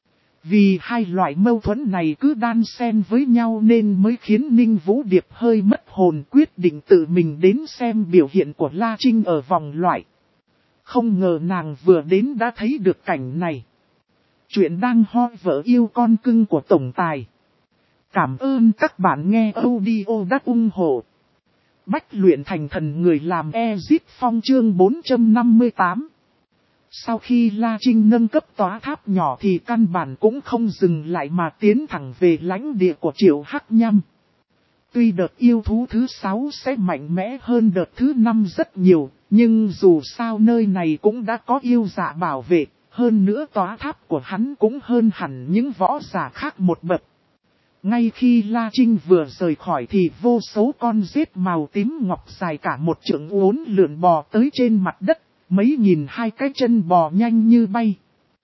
Vì hai loại mâu thuẫn này cứ đan xen với nhau nên mới khiến Ninh Vũ Điệp hơi mất hồn, quyết định tự mình đến xem biểu hiện của La Trinh ở vòng loại. Không ngờ nàng vừa đến đã thấy được cảnh này. Chuyện đang hot vợ yêu con cưng của tổng tài. Cảm ơn các bạn nghe audio đã ủng hộ. Bách luyện thành thần người làm Ezip Phong chương bốn trăm năm mươi tám. Sau khi La Trinh nâng cấp tòa tháp nhỏ thì căn bản cũng không dừng lại mà tiến thẳng về lãnh địa của Triệu Hắc Nhâm. Tuy đợt yêu thú thứ sáu sẽ mạnh mẽ hơn đợt thứ năm rất nhiều, nhưng dù sao nơi này cũng đã có yêu dạ bảo vệ, hơn nữa tòa tháp của hắn cũng hơn hẳn những võ giả khác một bậc. Ngay khi La Trinh vừa rời khỏi thì vô số con rết màu tím ngọc dài cả một trượng uốn lượn bò tới trên mặt đất, mấy nghìn hai cái chân bò nhanh như bay.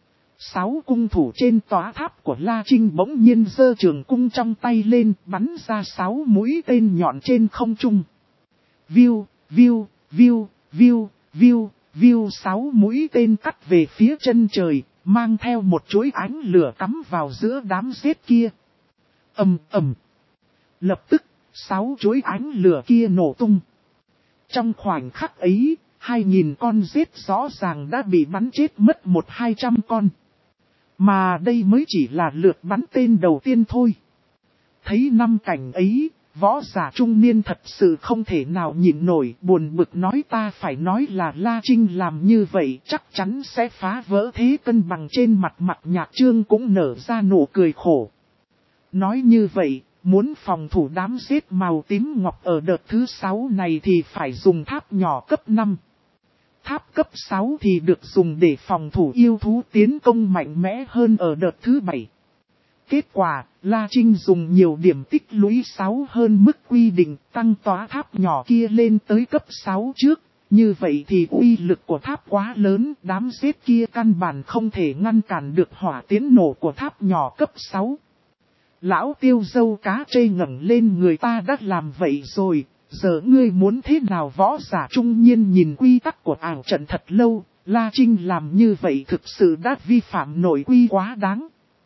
Sáu cung thủ trên tòa tháp của La Trinh bỗng nhiên giơ trường cung trong tay lên, bắn ra sáu mũi tên nhọn trên không trung. Viu, viu, viu, viu, viu, viu, sáu mũi tên cắt về phía chân trời, mang theo một chuỗi ánh lửa cắm vào giữa đám rết kia. Ầm ầm. Lập tức, sáu chuỗi ánh lửa kia nổ tung. Trong khoảnh khắc ấy, hai nghìn con rết rõ ràng đã bị bắn chết mất một hai trăm con. Mà đây mới chỉ là lượt bắn tên đầu tiên thôi. Thấy năm cảnh ấy, võ giả trung niên thật sự không thể nào nhịn nổi, buồn bực nói ta phải nói là La Trinh làm như vậy chắc chắn sẽ phá vỡ thế cân bằng trên mặt. Mặt Nhạc Trương cũng nở ra nụ cười khổ. Nói như vậy, muốn phòng thủ đám rết màu tím ngọc ở đợt thứ sáu này thì phải dùng tháp nhỏ cấp năm. Tháp cấp sáu thì được dùng để phòng thủ yêu thú tiến công mạnh mẽ hơn ở đợt thứ bảy. Kết quả, La Trinh dùng nhiều điểm tích lũy sáu hơn mức quy định, tăng tòa tháp nhỏ kia lên tới cấp sáu trước. Như vậy thì uy lực của tháp quá lớn, đám rết kia căn bản không thể ngăn cản được hỏa tiến nổ của tháp nhỏ cấp sáu. Lão Tiêu dâu cá trê ngẩng lên, người ta đã làm vậy rồi, giờ ngươi muốn thế nào? Võ giả trung niên nhìn quy tắc của ảo trận thật lâu, La Trinh làm như vậy thực sự đã vi phạm nội quy quá đáng.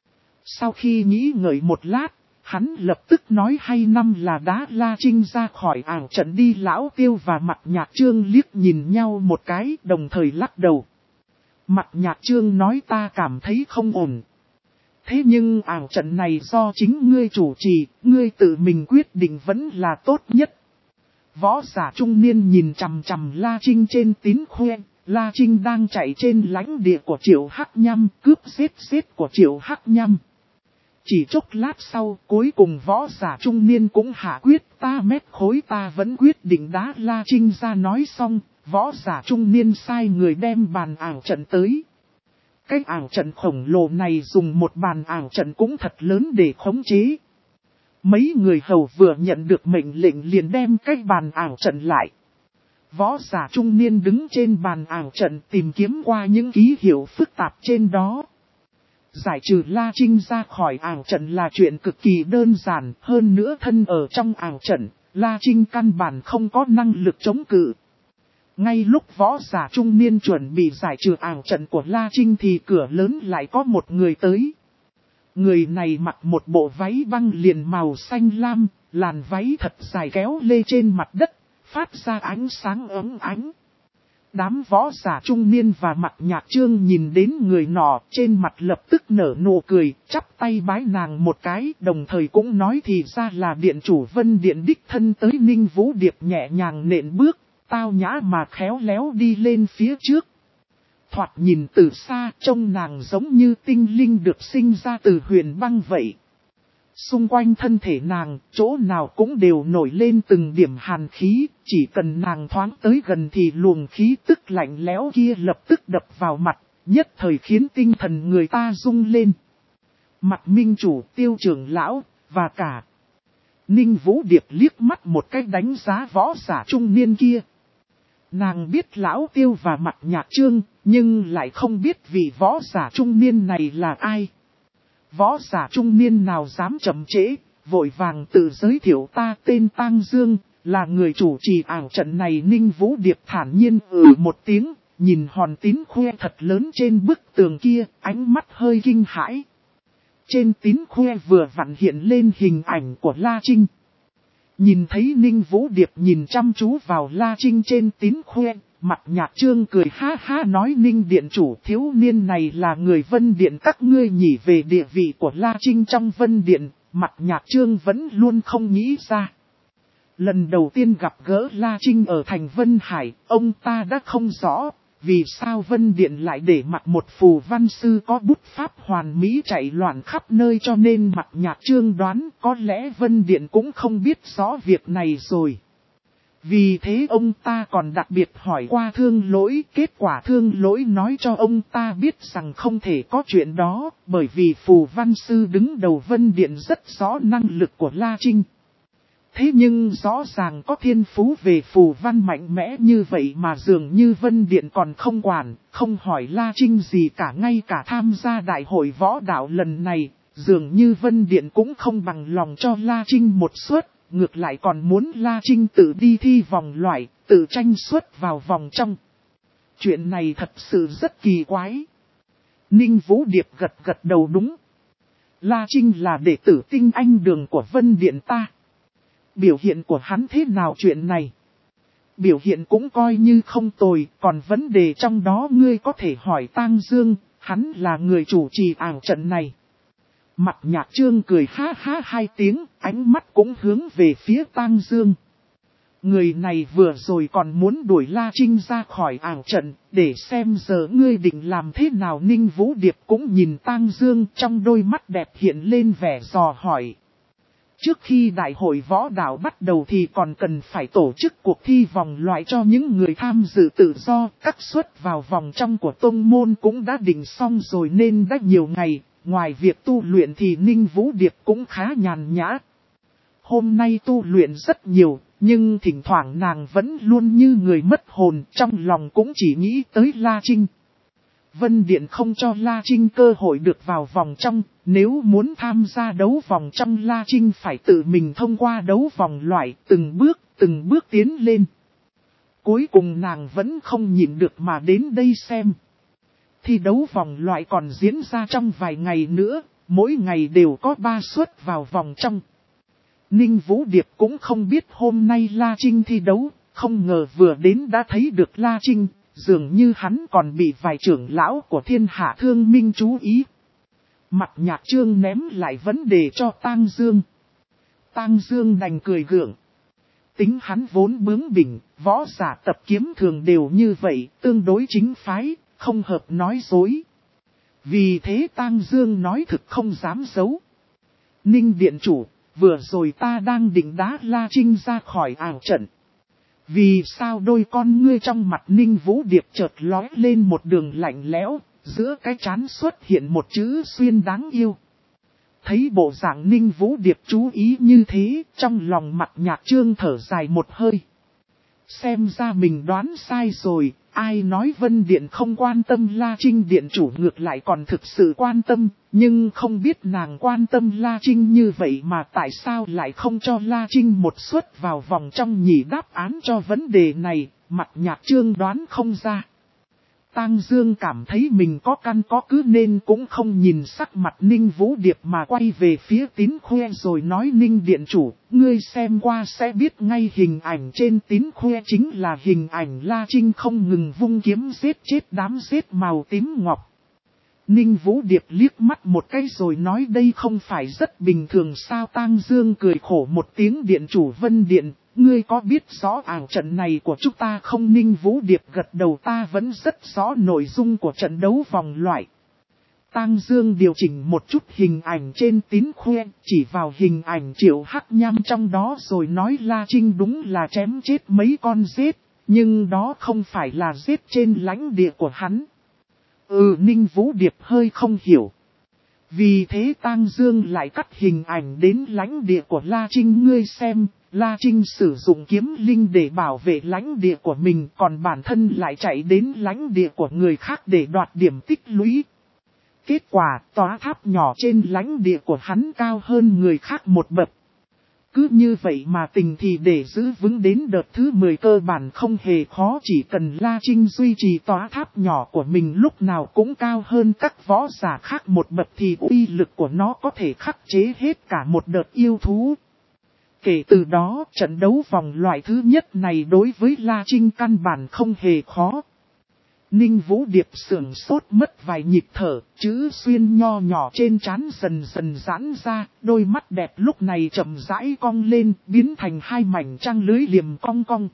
Sau khi nghĩ ngợi một lát, hắn lập tức nói hay năm là đá La Trinh ra khỏi ảo trận đi. Lão Tiêu và Mặt Nhạc Trương liếc nhìn nhau một cái, đồng thời lắc đầu. Mặt Nhạc Trương nói ta cảm thấy không ổn. Thế nhưng ảo trận này do chính ngươi chủ trì, ngươi tự mình quyết định vẫn là tốt nhất. Võ giả trung niên nhìn chằm chằm La Trinh trên tín khoe, La Trinh đang chạy trên lãnh địa của Triệu Hắc Nhâm, cướp giết giết của Triệu Hắc Nhâm. Chỉ chốc lát sau, cuối cùng võ giả trung niên cũng hạ quyết, ta mét khối ta vẫn quyết định đá La Trinh ra. Nói xong, võ giả trung niên sai người đem bàn ảo trận tới. Cái ảo trận khổng lồ này dùng một bàn ảo trận cũng thật lớn để khống chế. Mấy người hầu vừa nhận được mệnh lệnh liền đem cái bàn ảo trận lại. Võ giả trung niên đứng trên bàn ảo trận tìm kiếm qua những ký hiệu phức tạp trên đó. Giải trừ La Trinh ra khỏi ảo trận là chuyện cực kỳ đơn giản, hơn nữa thân ở trong ảo trận, La Trinh căn bản không có năng lực chống cự. Ngay lúc võ giả trung niên chuẩn bị giải trừ ảo trận của La Trinh thì cửa lớn lại có một người tới. Người này mặc một bộ váy băng liền màu xanh lam, làn váy thật dài kéo lê trên mặt đất, phát ra ánh sáng ấm ánh. Đám võ giả trung niên và Mặt Nhạc Trương nhìn đến người nọ, trên mặt lập tức nở nụ cười, chắp tay bái nàng một cái, đồng thời cũng nói thì ra là điện chủ Vân Điện đích thân tới. Ninh Vũ Điệp nhẹ nhàng nện bước, tao nhã mà khéo léo đi lên phía trước. Thoạt nhìn từ xa, trông nàng giống như tinh linh được sinh ra từ huyền băng vậy. Xung quanh thân thể nàng, chỗ nào cũng đều nổi lên từng điểm hàn khí, chỉ cần nàng thoáng tới gần thì luồng khí tức lạnh lẽo kia lập tức đập vào mặt, nhất thời khiến tinh thần người ta rung lên. Mặt minh chủ, Tiêu trưởng lão, và cả Ninh Vũ Điệp liếc mắt một cái đánh giá võ giả trung niên kia. Nàng biết lão Tiêu và Mặt Nhạc Trương, nhưng lại không biết vị võ giả trung niên này là ai. võ giả trung niên nào dám chậm trễ, vội vàng tự giới thiệu ta tên Tang Dương, là người chủ trì ảo trận này. Ninh Vũ Điệp thản nhiên ừ một tiếng, nhìn hòn tín khoe thật lớn trên bức tường kia, ánh mắt hơi kinh hãi. Trên tín khoe vừa vặn hiện lên hình ảnh của La Trinh. Nhìn thấy Ninh Vũ Điệp nhìn chăm chú vào La Trinh trên tín khoe, mặt Nhạc Trương cười ha ha nói: Ninh điện chủ, thiếu niên này là người Vân Điện các ngươi nhỉ? Về địa vị của La Trinh trong Vân Điện, mặt Nhạc Trương vẫn luôn không nghĩ ra. Lần đầu tiên gặp gỡ La Trinh ở thành Vân Hải, ông ta đã không rõ, vì sao Vân Điện lại để mặc một phù văn sư có bút pháp hoàn mỹ chạy loạn khắp nơi, cho nên mặt Nhạc Trương đoán có lẽ Vân Điện cũng không biết rõ việc này rồi. Vì thế ông ta còn đặc biệt hỏi qua Thương Lỗi, kết quả Thương Lỗi nói cho ông ta biết rằng không thể có chuyện đó, bởi vì phù văn sư đứng đầu Vân Điện rất rõ năng lực của La Trinh. Thế nhưng rõ ràng có thiên phú về phù văn mạnh mẽ như vậy mà dường như Vân Điện còn không quản, không hỏi La Trinh gì cả. Ngay cả tham gia đại hội võ đạo lần này, dường như Vân Điện cũng không bằng lòng cho La Trinh một suất, ngược lại còn muốn La Trinh tự đi thi vòng loại, tự tranh suất vào vòng trong. Chuyện này thật sự rất kỳ quái. Ninh Vũ Điệp gật gật đầu đúng. La Trinh là đệ tử tinh anh đường của Vân Điện ta. Biểu hiện của hắn thế nào chuyện này? Biểu hiện cũng coi như không tồi, còn vấn đề trong đó ngươi có thể hỏi Tang Dương, hắn là người chủ trì ảo trận này. Mặt Nhạc Trương cười ha ha hai tiếng, ánh mắt cũng hướng về phía Tang Dương. Người này vừa rồi còn muốn đuổi La Trinh ra khỏi ảo trận, để xem giờ ngươi định làm thế nào. Ninh Vũ Điệp cũng nhìn Tang Dương, trong đôi mắt đẹp hiện lên vẻ dò hỏi. Trước khi đại hội võ đạo bắt đầu thì còn cần phải tổ chức cuộc thi vòng loại cho những người tham dự tự do. Các suất vào vòng trong của tông môn cũng đã định xong rồi nên đã nhiều ngày. Ngoài việc tu luyện thì Ninh Vũ Điệp cũng khá nhàn nhã. Hôm nay tu luyện rất nhiều, nhưng thỉnh thoảng nàng vẫn luôn như người mất hồn, trong lòng cũng chỉ nghĩ tới La Trinh. Vân Điện không cho La Trinh cơ hội được vào vòng trong, nếu muốn tham gia đấu vòng trong La Trinh phải tự mình thông qua đấu vòng loại, từng bước, từng bước tiến lên. Cuối cùng nàng vẫn không nhịn được mà đến đây xem. Thi đấu vòng loại còn diễn ra trong vài ngày nữa, mỗi ngày đều có ba suất vào vòng trong. Ninh Vũ Điệp cũng không biết hôm nay La Trinh thi đấu, không ngờ vừa đến đã thấy được La Trinh, dường như hắn còn bị vài trưởng lão của Thiên Hạ Thương Minh chú ý. Mặt Nhạc Trương ném lại vấn đề cho Tang Dương. Tang Dương đành cười gượng. Tính hắn vốn bướng bỉnh, võ giả tập kiếm thường đều như vậy, tương đối chính phái, không hợp nói dối. Vì thế Tang Dương nói thực không dám giấu. Ninh điện chủ, vừa rồi ta đang định đá La Trinh ra khỏi ảo trận. Vì sao đôi con ngươi trong mặt Ninh Vũ Điệp chợt lói lên một đường lạnh lẽo, giữa cái trán xuất hiện một chữ xuyên đáng yêu. Thấy bộ dạng Ninh Vũ Điệp chú ý như thế, trong lòng mặt Nhạc Trương thở dài một hơi. Xem ra mình đoán sai rồi, ai nói Vân Điện không quan tâm La Trinh điện chủ ngược lại còn thực sự quan tâm, nhưng không biết nàng quan tâm La Trinh như vậy mà tại sao lại không cho La Trinh một suất vào vòng trong nhỉ? Đáp án cho vấn đề này, mặt Nhạc Trương đoán không ra. Tang Dương cảm thấy mình có căn có cứ nên cũng không nhìn sắc mặt Ninh Vũ Điệp mà quay về phía tín khoe rồi nói: Ninh điện chủ, ngươi xem qua sẽ biết ngay, hình ảnh trên tín khoe chính là hình ảnh La Trinh không ngừng vung kiếm giết chết đám giết màu tím ngọc. Ninh Vũ Điệp liếc mắt một cái rồi nói: đây không phải rất bình thường sao? Tang Dương cười khổ một tiếng: điện chủ Vân Điện, ngươi có biết rõ ảo trận này của chúng ta không? Ninh Vũ Điệp gật đầu: ta vẫn rất rõ nội dung của trận đấu vòng loại. Tang Dương điều chỉnh một chút hình ảnh trên tín khoe, chỉ vào hình ảnh Triệu Hắc Nham trong đó rồi nói: La Trinh đúng là chém chết mấy con giết, nhưng đó không phải là giết trên lãnh địa của hắn. Ừ, Ninh Vũ Điệp hơi không hiểu. Vì thế Tang Dương lại cắt hình ảnh đến lãnh địa của La Trinh. Ngươi xem, La Trinh sử dụng kiếm linh để bảo vệ lãnh địa của mình, còn bản thân lại chạy đến lãnh địa của người khác để đoạt điểm tích lũy. Kết quả, tòa tháp nhỏ trên lãnh địa của hắn cao hơn người khác một bậc. Cứ như vậy mà tình thì để giữ vững đến đợt thứ mười cơ bản không hề khó, chỉ cần La Trinh duy trì tòa tháp nhỏ của mình lúc nào cũng cao hơn các võ giả khác một bậc thì uy lực của nó có thể khắc chế hết cả một đợt yêu thú. Kể từ đó, trận đấu vòng loại thứ nhất này đối với La Trinh căn bản không hề khó. Ninh Vũ Điệp sưởng sốt mất vài nhịp thở, chữ xuyên nho nhỏ trên trán dần dần giãn ra, đôi mắt đẹp lúc này chậm rãi cong lên, biến thành hai mảnh trăng lưới liềm cong cong.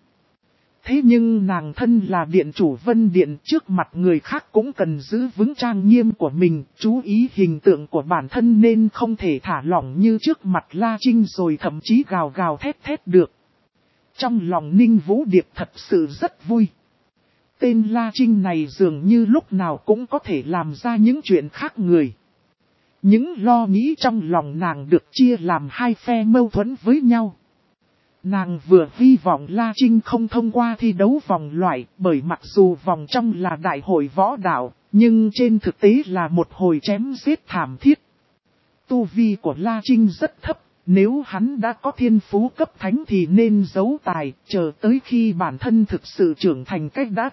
Thế nhưng nàng thân là điện chủ Vân Điện, trước mặt người khác cũng cần giữ vững trang nghiêm của mình, chú ý hình tượng của bản thân nên không thể thả lỏng như trước mặt La Trinh rồi thậm chí gào gào thét thét được. Trong lòng Ninh Vũ Điệp thật sự rất vui. Tên La Trinh này dường như lúc nào cũng có thể làm ra những chuyện khác người. Những lo nghĩ trong lòng nàng được chia làm hai phe mâu thuẫn với nhau. Nàng vừa hy vọng La Trinh không thông qua thi đấu vòng loại, bởi mặc dù vòng trong là đại hội võ đạo, nhưng trên thực tế là một hồi chém giết thảm thiết. Tu vi của La Trinh rất thấp, nếu hắn đã có thiên phú cấp thánh thì nên giấu tài, chờ tới khi bản thân thực sự trưởng thành cách đã.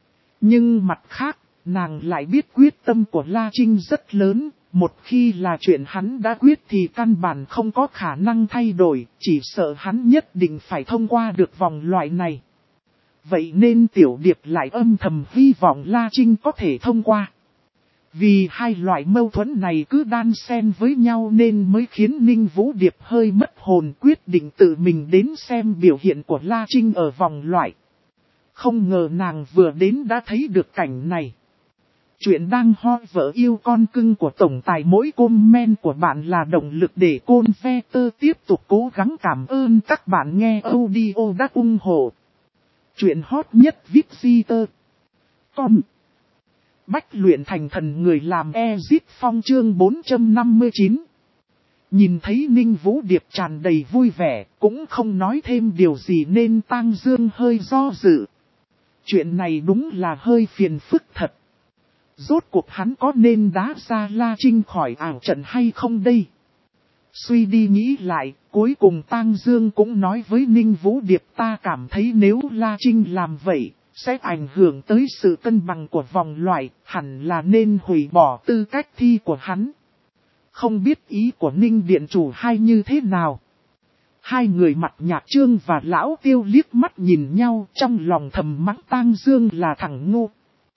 Nhưng mặt khác, nàng lại biết quyết tâm của La Trinh rất lớn, một khi là chuyện hắn đã quyết thì căn bản không có khả năng thay đổi, chỉ sợ hắn nhất định phải thông qua được vòng loại này. Vậy nên Tiểu Điệp lại âm thầm hy vọng La Trinh có thể thông qua. Vì hai loại mâu thuẫn này cứ đan xen với nhau nên mới khiến Ninh Vũ Điệp hơi mất hồn, quyết định tự mình đến xem biểu hiện của La Trinh ở vòng loại. Không ngờ nàng vừa đến đã thấy được cảnh này. Chuyện đang hot vợ yêu con cưng của tổng tài, mỗi comment của bạn là động lực để Côn Vector tiếp tục cố gắng. Cảm ơn các bạn nghe audio đã ủng hộ. Chuyện hot nhất Vipsitter. Com. Bách luyện thành thần người làm Ezip Phong chương bốn trăm năm mươi chín. Nhìn thấy Ninh Vũ Điệp tràn đầy vui vẻ, cũng không nói thêm điều gì nên Tang Dương hơi do dự. Chuyện này đúng là hơi phiền phức thật. Rốt cuộc hắn có nên đá ra La Trinh khỏi ảo trận hay không đây? Suy đi nghĩ lại, cuối cùng Tang Dương cũng nói với Ninh Vũ Điệp, ta cảm thấy nếu La Trinh làm vậy, sẽ ảnh hưởng tới sự cân bằng của vòng loại, hẳn là nên hủy bỏ tư cách thi của hắn. Không biết ý của Ninh Điện Chủ hay như thế nào? Hai người mặt Nhạc Trương và Lão Tiêu liếc mắt nhìn nhau, trong lòng thầm mắng Tang Dương là thằng ngu.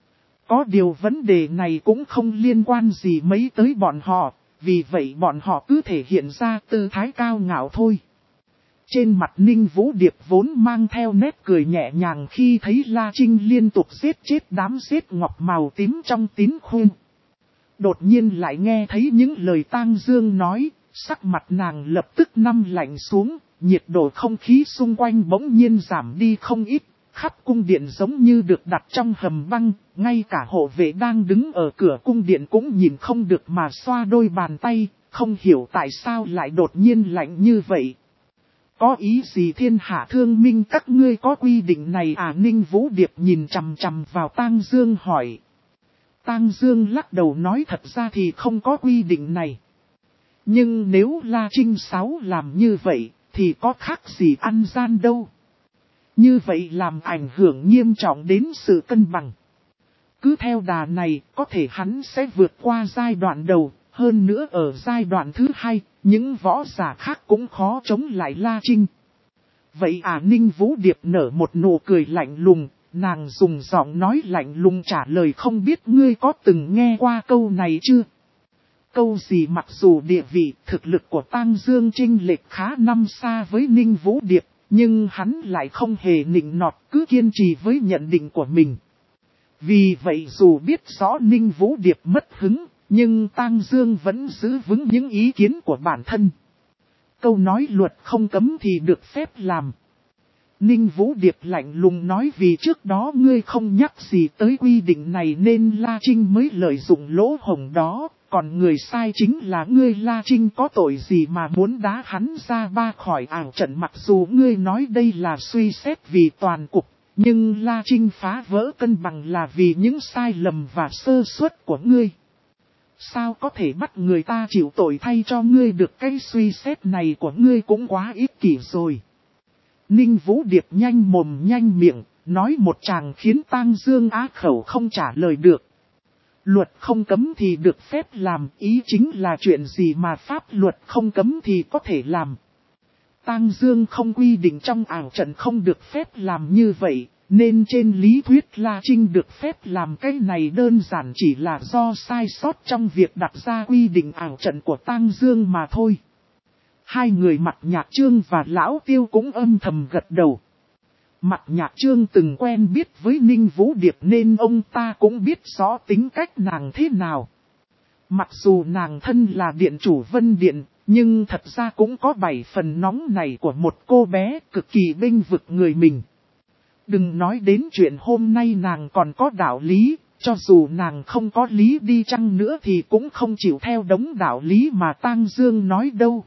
Có điều vấn đề này cũng không liên quan gì mấy tới bọn họ, vì vậy bọn họ cứ thể hiện ra tư thái cao ngạo thôi. Trên mặt Ninh Vũ Điệp vốn mang theo nét cười nhẹ nhàng khi thấy La Trinh liên tục giết chết đám giết ngọc màu tím trong tín khuyên. Đột nhiên lại nghe thấy những lời Tang Dương nói, sắc mặt nàng lập tức năm lạnh xuống, nhiệt độ không khí xung quanh bỗng nhiên giảm đi không ít. Khắp cung điện giống như được đặt trong hầm băng, ngay cả hộ vệ đang đứng ở cửa cung điện cũng nhìn không được mà xoa đôi bàn tay, không hiểu tại sao lại đột nhiên lạnh như vậy. Có ý gì thiên hạ thương minh các ngươi có quy định này à? Ninh Vũ Điệp nhìn chằm chằm vào Tang Dương hỏi. Tang Dương lắc đầu nói thật ra thì không có quy định này. Nhưng nếu La Trinh Sáu làm như vậy, thì có khác gì ăn gian đâu. Như vậy làm ảnh hưởng nghiêm trọng đến sự cân bằng. Cứ theo đà này, có thể hắn sẽ vượt qua giai đoạn đầu, hơn nữa ở giai đoạn thứ hai, những võ giả khác cũng khó chống lại La Trinh. Vậy à? Ninh Vũ Điệp nở một nụ cười lạnh lùng, nàng dùng giọng nói lạnh lùng trả lời, không biết ngươi có từng nghe qua câu này chưa? Câu gì? Mặc dù địa vị, thực lực của Tang Dương chênh lệch khá năm xa với Ninh Vũ Điệp, nhưng hắn lại không hề nịnh nọt, cứ kiên trì với nhận định của mình. Vì vậy dù biết rõ Ninh Vũ Điệp mất hứng, nhưng Tang Dương vẫn giữ vững những ý kiến của bản thân. Câu nói luật không cấm thì được phép làm. Ninh Vũ Điệp lạnh lùng nói, vì trước đó ngươi không nhắc gì tới quy định này nên La Trinh mới lợi dụng lỗ hổng đó. Còn người sai chính là ngươi. La Trinh có tội gì mà muốn đá hắn ra ba khỏi ảo trận? Mặc dù ngươi nói đây là suy xét vì toàn cục, nhưng La Trinh phá vỡ cân bằng là vì những sai lầm và sơ suất của ngươi. Sao có thể bắt người ta chịu tội thay cho ngươi được, cái suy xét này của ngươi cũng quá ích kỷ rồi. Ninh Vũ Điệp nhanh mồm nhanh miệng, nói một tràng khiến Tang Dương á khẩu không trả lời được. Luật không cấm thì được phép làm, ý chính là chuyện gì mà pháp luật không cấm thì có thể làm. Tang Dương không quy định trong ảo trận không được phép làm như vậy, nên trên lý thuyết La Trinh được phép làm cái này đơn giản chỉ là do sai sót trong việc đặt ra quy định ảo trận của Tang Dương mà thôi. Hai người Mặt Nhạc Trương và Lão Tiêu cũng âm thầm gật đầu. Mặt Nhạc Trương từng quen biết với Ninh Vũ Điệp nên ông ta cũng biết rõ tính cách nàng thế nào. Mặc dù nàng thân là điện chủ Vân Điện, nhưng thật ra cũng có bảy phần nóng này của một cô bé cực kỳ bênh vực người mình. Đừng nói đến chuyện hôm nay nàng còn có đạo lý, cho dù nàng không có lý đi chăng nữa thì cũng không chịu theo đống đạo lý mà Tang Dương nói đâu.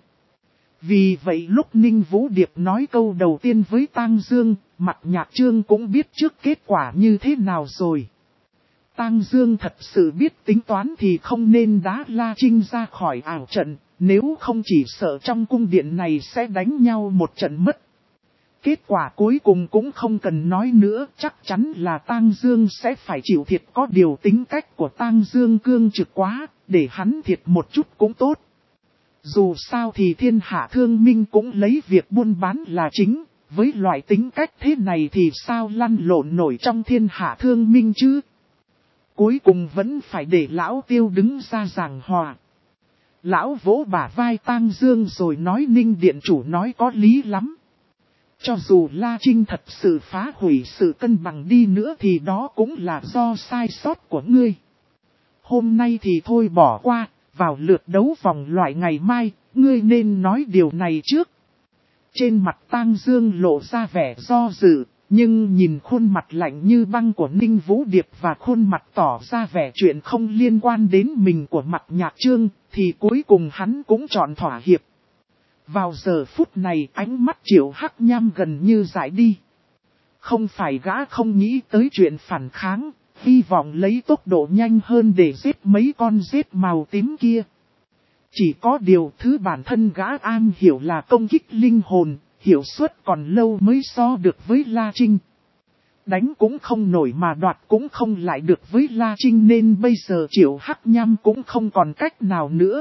Vì vậy lúc Ninh Vũ Điệp nói câu đầu tiên với Tang Dương, Mặt Nhạc Trương cũng biết trước kết quả như thế nào rồi. Tang Dương thật sự biết tính toán thì không nên đá La Trinh ra khỏi ảo trận, nếu không chỉ sợ trong cung điện này sẽ đánh nhau một trận mất. Kết quả cuối cùng cũng không cần nói nữa, chắc chắn là Tang Dương sẽ phải chịu thiệt, có điều tính cách của Tang Dương cương trực quá, để hắn thiệt một chút cũng tốt. Dù sao thì thiên hạ thương minh cũng lấy việc buôn bán là chính, với loại tính cách thế này thì sao lăn lộn nổi trong thiên hạ thương minh chứ. Cuối cùng vẫn phải để Lão Tiêu đứng ra giảng hòa. Lão vỗ bả vai Tang Dương rồi nói Ninh điện chủ nói có lý lắm. Cho dù La Trinh thật sự phá hủy sự cân bằng đi nữa thì đó cũng là do sai sót của ngươi. Hôm nay thì thôi bỏ qua, vào lượt đấu vòng loại ngày mai, ngươi nên nói điều này trước. Trên mặt Tang Dương lộ ra vẻ do dự, nhưng nhìn khuôn mặt lạnh như băng của Ninh Vũ Điệp và khuôn mặt tỏ ra vẻ chuyện không liên quan đến mình của Mặt Nhạc Trương, thì cuối cùng hắn cũng chọn thỏa hiệp. Vào giờ phút này ánh mắt Triệu Hắc Nham gần như dại đi. Không phải gã không nghĩ tới chuyện phản kháng, hy vọng lấy tốc độ nhanh hơn để giết mấy con rết màu tím kia. Chỉ có điều thứ bản thân gã am hiểu là công kích linh hồn, hiệu suất còn lâu mới so được với La Trinh. Đánh cũng không nổi mà đoạt cũng không lại được với La Trinh nên bây giờ Triệu Hắc Nham cũng không còn cách nào nữa.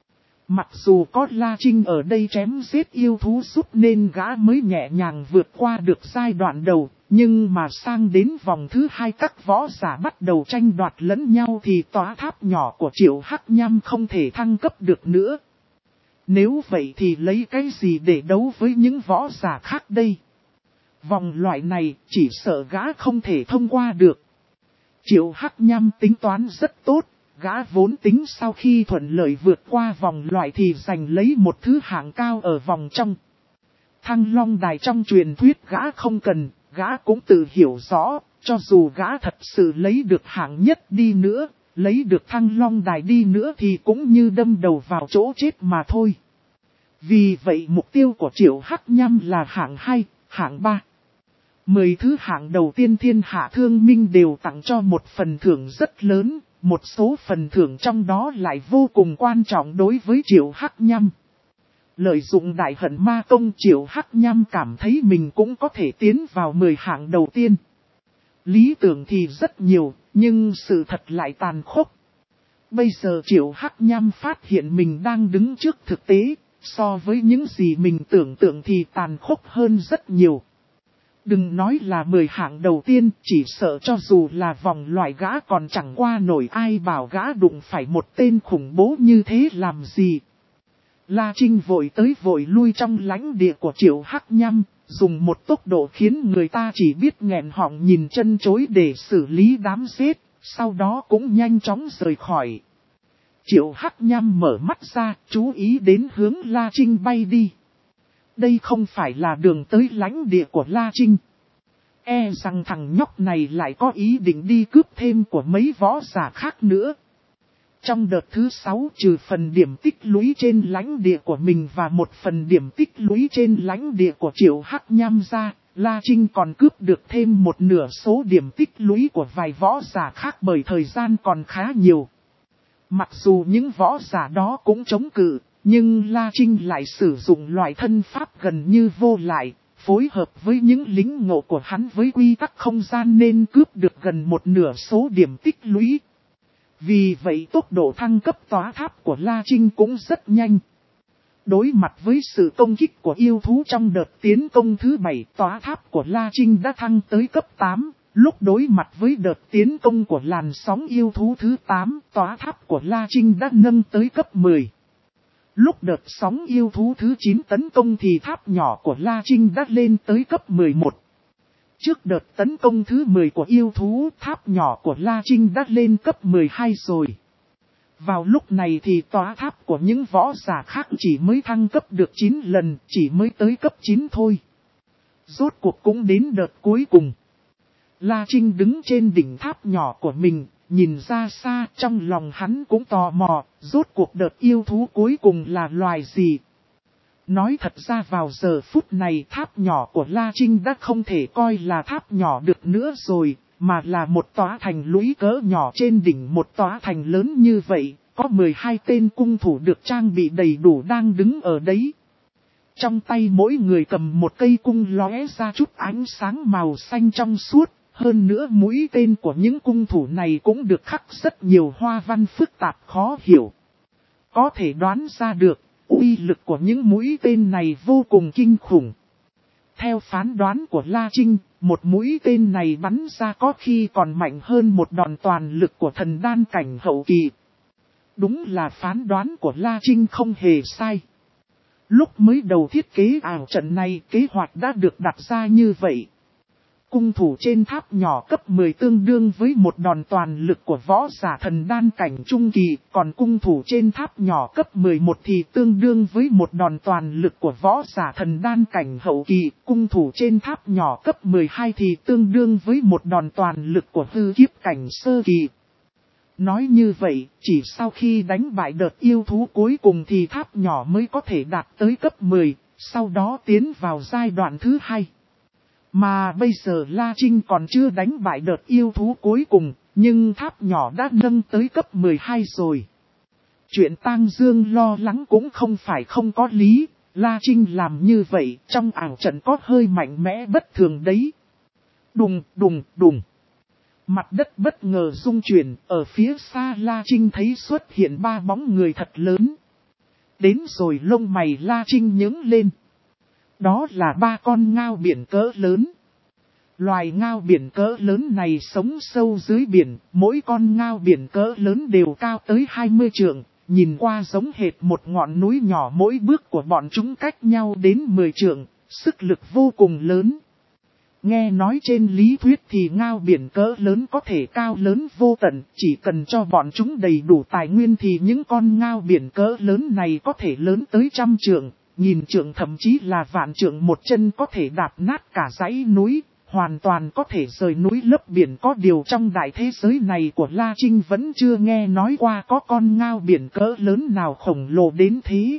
Mặc dù có La Trinh ở đây chém giết yêu thú giúp nên gã mới nhẹ nhàng vượt qua được giai đoạn đầu, nhưng mà sang đến vòng thứ hai các võ giả bắt đầu tranh đoạt lẫn nhau thì tòa tháp nhỏ của Triệu Hắc Nham không thể thăng cấp được nữa. Nếu vậy thì lấy cái gì để đấu với những võ giả khác đây? Vòng loại này chỉ sợ gã không thể thông qua được. Triệu Hắc Nham tính toán rất tốt. Gã vốn tính sau khi thuận lợi vượt qua vòng loại thì giành lấy một thứ hạng cao ở vòng trong. Thăng Long Đài trong truyền thuyết gã không cần, gã cũng tự hiểu rõ, cho dù gã thật sự lấy được hạng nhất đi nữa, lấy được Thăng Long Đài đi nữa thì cũng như đâm đầu vào chỗ chết mà thôi. Vì vậy mục tiêu của Triệu Hắc Nham là hạng hai, hạng ba. Mười thứ hạng đầu tiên thiên hạ thương minh đều tặng cho một phần thưởng rất lớn. Một số phần thưởng trong đó lại vô cùng quan trọng đối với Triệu Hắc Nham. Lợi dụng đại hận ma công Triệu Hắc Nham cảm thấy mình cũng có thể tiến vào mười hạng đầu tiên. Lý tưởng thì rất nhiều, nhưng sự thật lại tàn khốc. Bây giờ Triệu Hắc Nham phát hiện mình đang đứng trước thực tế, so với những gì mình tưởng tượng thì tàn khốc hơn rất nhiều. Đừng nói là mười hạng đầu tiên, chỉ sợ cho dù là vòng loại gã còn chẳng qua nổi ai bảo gã đụng phải một tên khủng bố như thế làm gì. La Trinh vội tới vội lui trong lãnh địa của Triệu Hắc Nham, dùng một tốc độ khiến người ta chỉ biết nghẹn họng nhìn chân chối để xử lý đám giết, sau đó cũng nhanh chóng rời khỏi. Triệu Hắc Nham mở mắt ra, chú ý đến hướng La Trinh bay đi. Đây không phải là đường tới lãnh địa của La Trinh. E rằng thằng nhóc này lại có ý định đi cướp thêm của mấy võ giả khác nữa. Trong đợt thứ sáu trừ phần điểm tích lũy trên lãnh địa của mình và một phần điểm tích lũy trên lãnh địa của Triệu Hắc Nham ra, La Trinh còn cướp được thêm một nửa số điểm tích lũy của vài võ giả khác bởi thời gian còn khá nhiều. Mặc dù những võ giả đó cũng chống cự, nhưng La Trinh lại sử dụng loại thân pháp gần như vô lại, phối hợp với những lính ngộ của hắn với quy tắc không gian nên cướp được gần một nửa số điểm tích lũy. Vì vậy tốc độ thăng cấp tòa tháp của La Trinh cũng rất nhanh. Đối mặt với sự công kích của yêu thú trong đợt tiến công thứ bảy, tòa tháp của La Trinh đã thăng tới cấp tám. Lúc đối mặt với đợt tiến công của làn sóng yêu thú thứ tám, tòa tháp của La Trinh đã nâng tới cấp mười. Lúc đợt sóng yêu thú thứ chín tấn công thì tháp nhỏ của La Trinh đã lên tới cấp mười một. Trước đợt tấn công thứ mười của yêu thú, tháp nhỏ của La Trinh đã lên cấp mười hai rồi. Vào lúc này thì tòa tháp của những võ giả khác chỉ mới thăng cấp được chín lần, chỉ mới tới cấp chín thôi. Rốt cuộc cũng đến đợt cuối cùng. La Trinh đứng trên đỉnh tháp nhỏ của mình, nhìn ra xa, trong lòng hắn cũng tò mò, rốt cuộc đợt yêu thú cuối cùng là loài gì. Nói thật ra vào giờ phút này tháp nhỏ của La Trinh đã không thể coi là tháp nhỏ được nữa rồi, mà là một tòa thành lũy cỡ nhỏ trên đỉnh một tòa thành lớn như vậy, có mười hai tên cung thủ được trang bị đầy đủ đang đứng ở đấy. Trong tay mỗi người cầm một cây cung lóe ra chút ánh sáng màu xanh trong suốt. Hơn nữa mũi tên của những cung thủ này cũng được khắc rất nhiều hoa văn phức tạp khó hiểu. Có thể đoán ra được, uy lực của những mũi tên này vô cùng kinh khủng. Theo phán đoán của La Trinh, một mũi tên này bắn ra có khi còn mạnh hơn một đòn toàn lực của thần đan cảnh hậu kỳ. Đúng là phán đoán của La Trinh không hề sai. Lúc mới đầu thiết kế ảo trận này, kế hoạch đã được đặt ra như vậy. Cung thủ trên tháp nhỏ cấp mười tương đương với một đòn toàn lực của võ giả thần đan cảnh trung kỳ, còn cung thủ trên tháp nhỏ cấp mười một thì tương đương với một đòn toàn lực của võ giả thần đan cảnh hậu kỳ, cung thủ trên tháp nhỏ cấp mười hai thì tương đương với một đòn toàn lực của hư kiếp cảnh sơ kỳ. Nói như vậy, chỉ sau khi đánh bại đợt yêu thú cuối cùng thì tháp nhỏ mới có thể đạt tới cấp mười, sau đó tiến vào giai đoạn thứ hai. Mà bây giờ La Trinh còn chưa đánh bại đợt yêu thú cuối cùng, nhưng tháp nhỏ đã nâng tới cấp mười hai rồi. Chuyện Tang Dương lo lắng cũng không phải không có lý, La Trinh làm như vậy trong ảo trận có hơi mạnh mẽ bất thường đấy. Đùng, đùng, đùng. Mặt đất bất ngờ rung chuyển, ở phía xa La Trinh thấy xuất hiện ba bóng người thật lớn. Đến rồi lông mày La Trinh nhướng lên. Đó là ba con ngao biển cỡ lớn. Loài ngao biển cỡ lớn này sống sâu dưới biển, mỗi con ngao biển cỡ lớn đều cao tới hai mươi trượng, nhìn qua giống hệt một ngọn núi nhỏ, mỗi bước của bọn chúng cách nhau đến mười trượng, sức lực vô cùng lớn. Nghe nói trên lý thuyết thì ngao biển cỡ lớn có thể cao lớn vô tận, chỉ cần cho bọn chúng đầy đủ tài nguyên thì những con ngao biển cỡ lớn này có thể lớn tới trăm trượng, nghìn trượng thậm chí là vạn trượng, một chân có thể đạp nát cả dãy núi, hoàn toàn có thể rời núi lấp biển. Có điều trong đại thế giới này của La Trinh vẫn chưa nghe nói qua có con ngao biển cỡ lớn nào khổng lồ đến thế.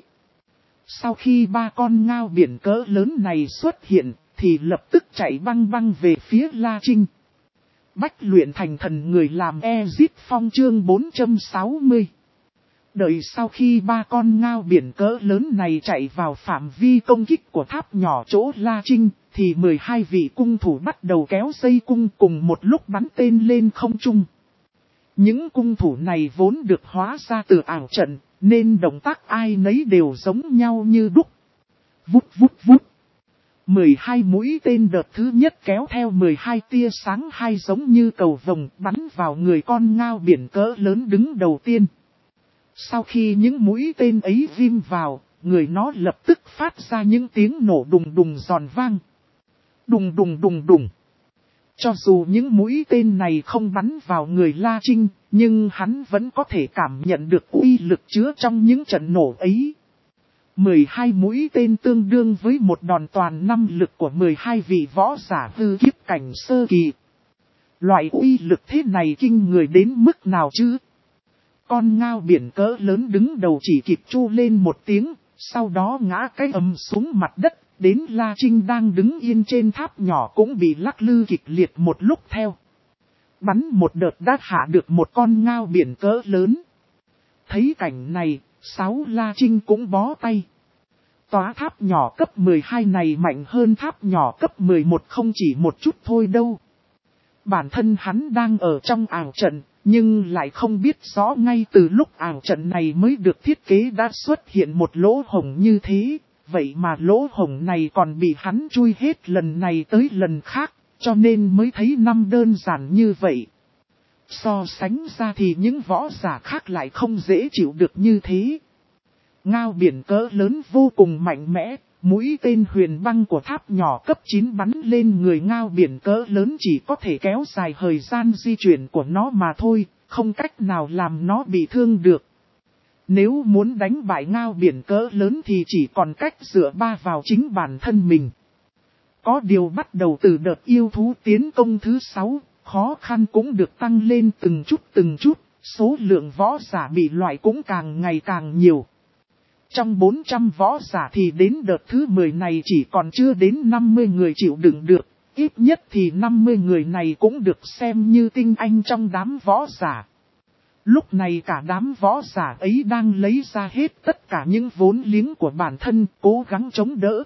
Sau khi ba con ngao biển cỡ lớn này xuất hiện, thì lập tức chạy băng băng về phía La Trinh. Bách luyện thành thần người làm Ezip Phong chương bốn trăm sáu mươi. Đợi sau khi ba con ngao biển cỡ lớn này chạy vào phạm vi công kích của tháp nhỏ chỗ La Trinh, thì mười hai vị cung thủ bắt đầu kéo dây cung cùng một lúc bắn tên lên không trung. Những cung thủ này vốn được hóa ra từ ảo trận, nên động tác ai nấy đều giống nhau như đúc. Vút vút vút. mười hai mũi tên đợt thứ nhất kéo theo mười hai tia sáng hai giống như cầu vồng bắn vào người con ngao biển cỡ lớn đứng đầu tiên. Sau khi những mũi tên ấy ghim vào, người nó lập tức phát ra những tiếng nổ đùng đùng giòn vang. Đùng đùng đùng đùng. Cho dù những mũi tên này không bắn vào người La Trinh, nhưng hắn vẫn có thể cảm nhận được uy lực chứa trong những trận nổ ấy. mười hai mũi tên tương đương với một đòn toàn năm lực của mười hai vị võ giả hư kiếp cảnh sơ kỳ. Loại uy lực thế này kinh người đến mức nào chứ? Con ngao biển cỡ lớn đứng đầu chỉ kịp chu lên một tiếng, sau đó ngã cái ầm xuống mặt đất, đến La Trinh đang đứng yên trên tháp nhỏ cũng bị lắc lư kịch liệt một lúc theo. Bắn một đợt đã hạ được một con ngao biển cỡ lớn. Thấy cảnh này, Sáu La Trinh cũng bó tay. Tòa tháp nhỏ cấp mười hai này mạnh hơn tháp nhỏ cấp mười một không chỉ một chút thôi đâu. Bản thân hắn đang ở trong ảo trận, nhưng lại không biết rõ ngay từ lúc ảo trận này mới được thiết kế đã xuất hiện một lỗ hổng như thế. Vậy mà lỗ hổng này còn bị hắn chui hết lần này tới lần khác, cho nên mới thấy năm đơn giản như vậy. So sánh ra thì những võ giả khác lại không dễ chịu được như thế. Ngao biển cỡ lớn vô cùng mạnh mẽ, mũi tên huyền băng của tháp nhỏ cấp chín bắn lên người ngao biển cỡ lớn chỉ có thể kéo dài thời gian di chuyển của nó mà thôi, không cách nào làm nó bị thương được. Nếu muốn đánh bại ngao biển cỡ lớn thì chỉ còn cách dựa ba vào chính bản thân mình. Có điều bắt đầu từ đợt yêu thú tiến công thứ sáu, khó khăn cũng được tăng lên từng chút từng chút, số lượng võ giả bị loại cũng càng ngày càng nhiều. Trong bốn trăm võ giả thì đến đợt thứ mười này chỉ còn chưa đến năm mươi người chịu đựng được, ít nhất thì năm mươi người này cũng được xem như tinh anh trong đám võ giả. Lúc này cả đám võ giả ấy đang lấy ra hết tất cả những vốn liếng của bản thân, cố gắng chống đỡ.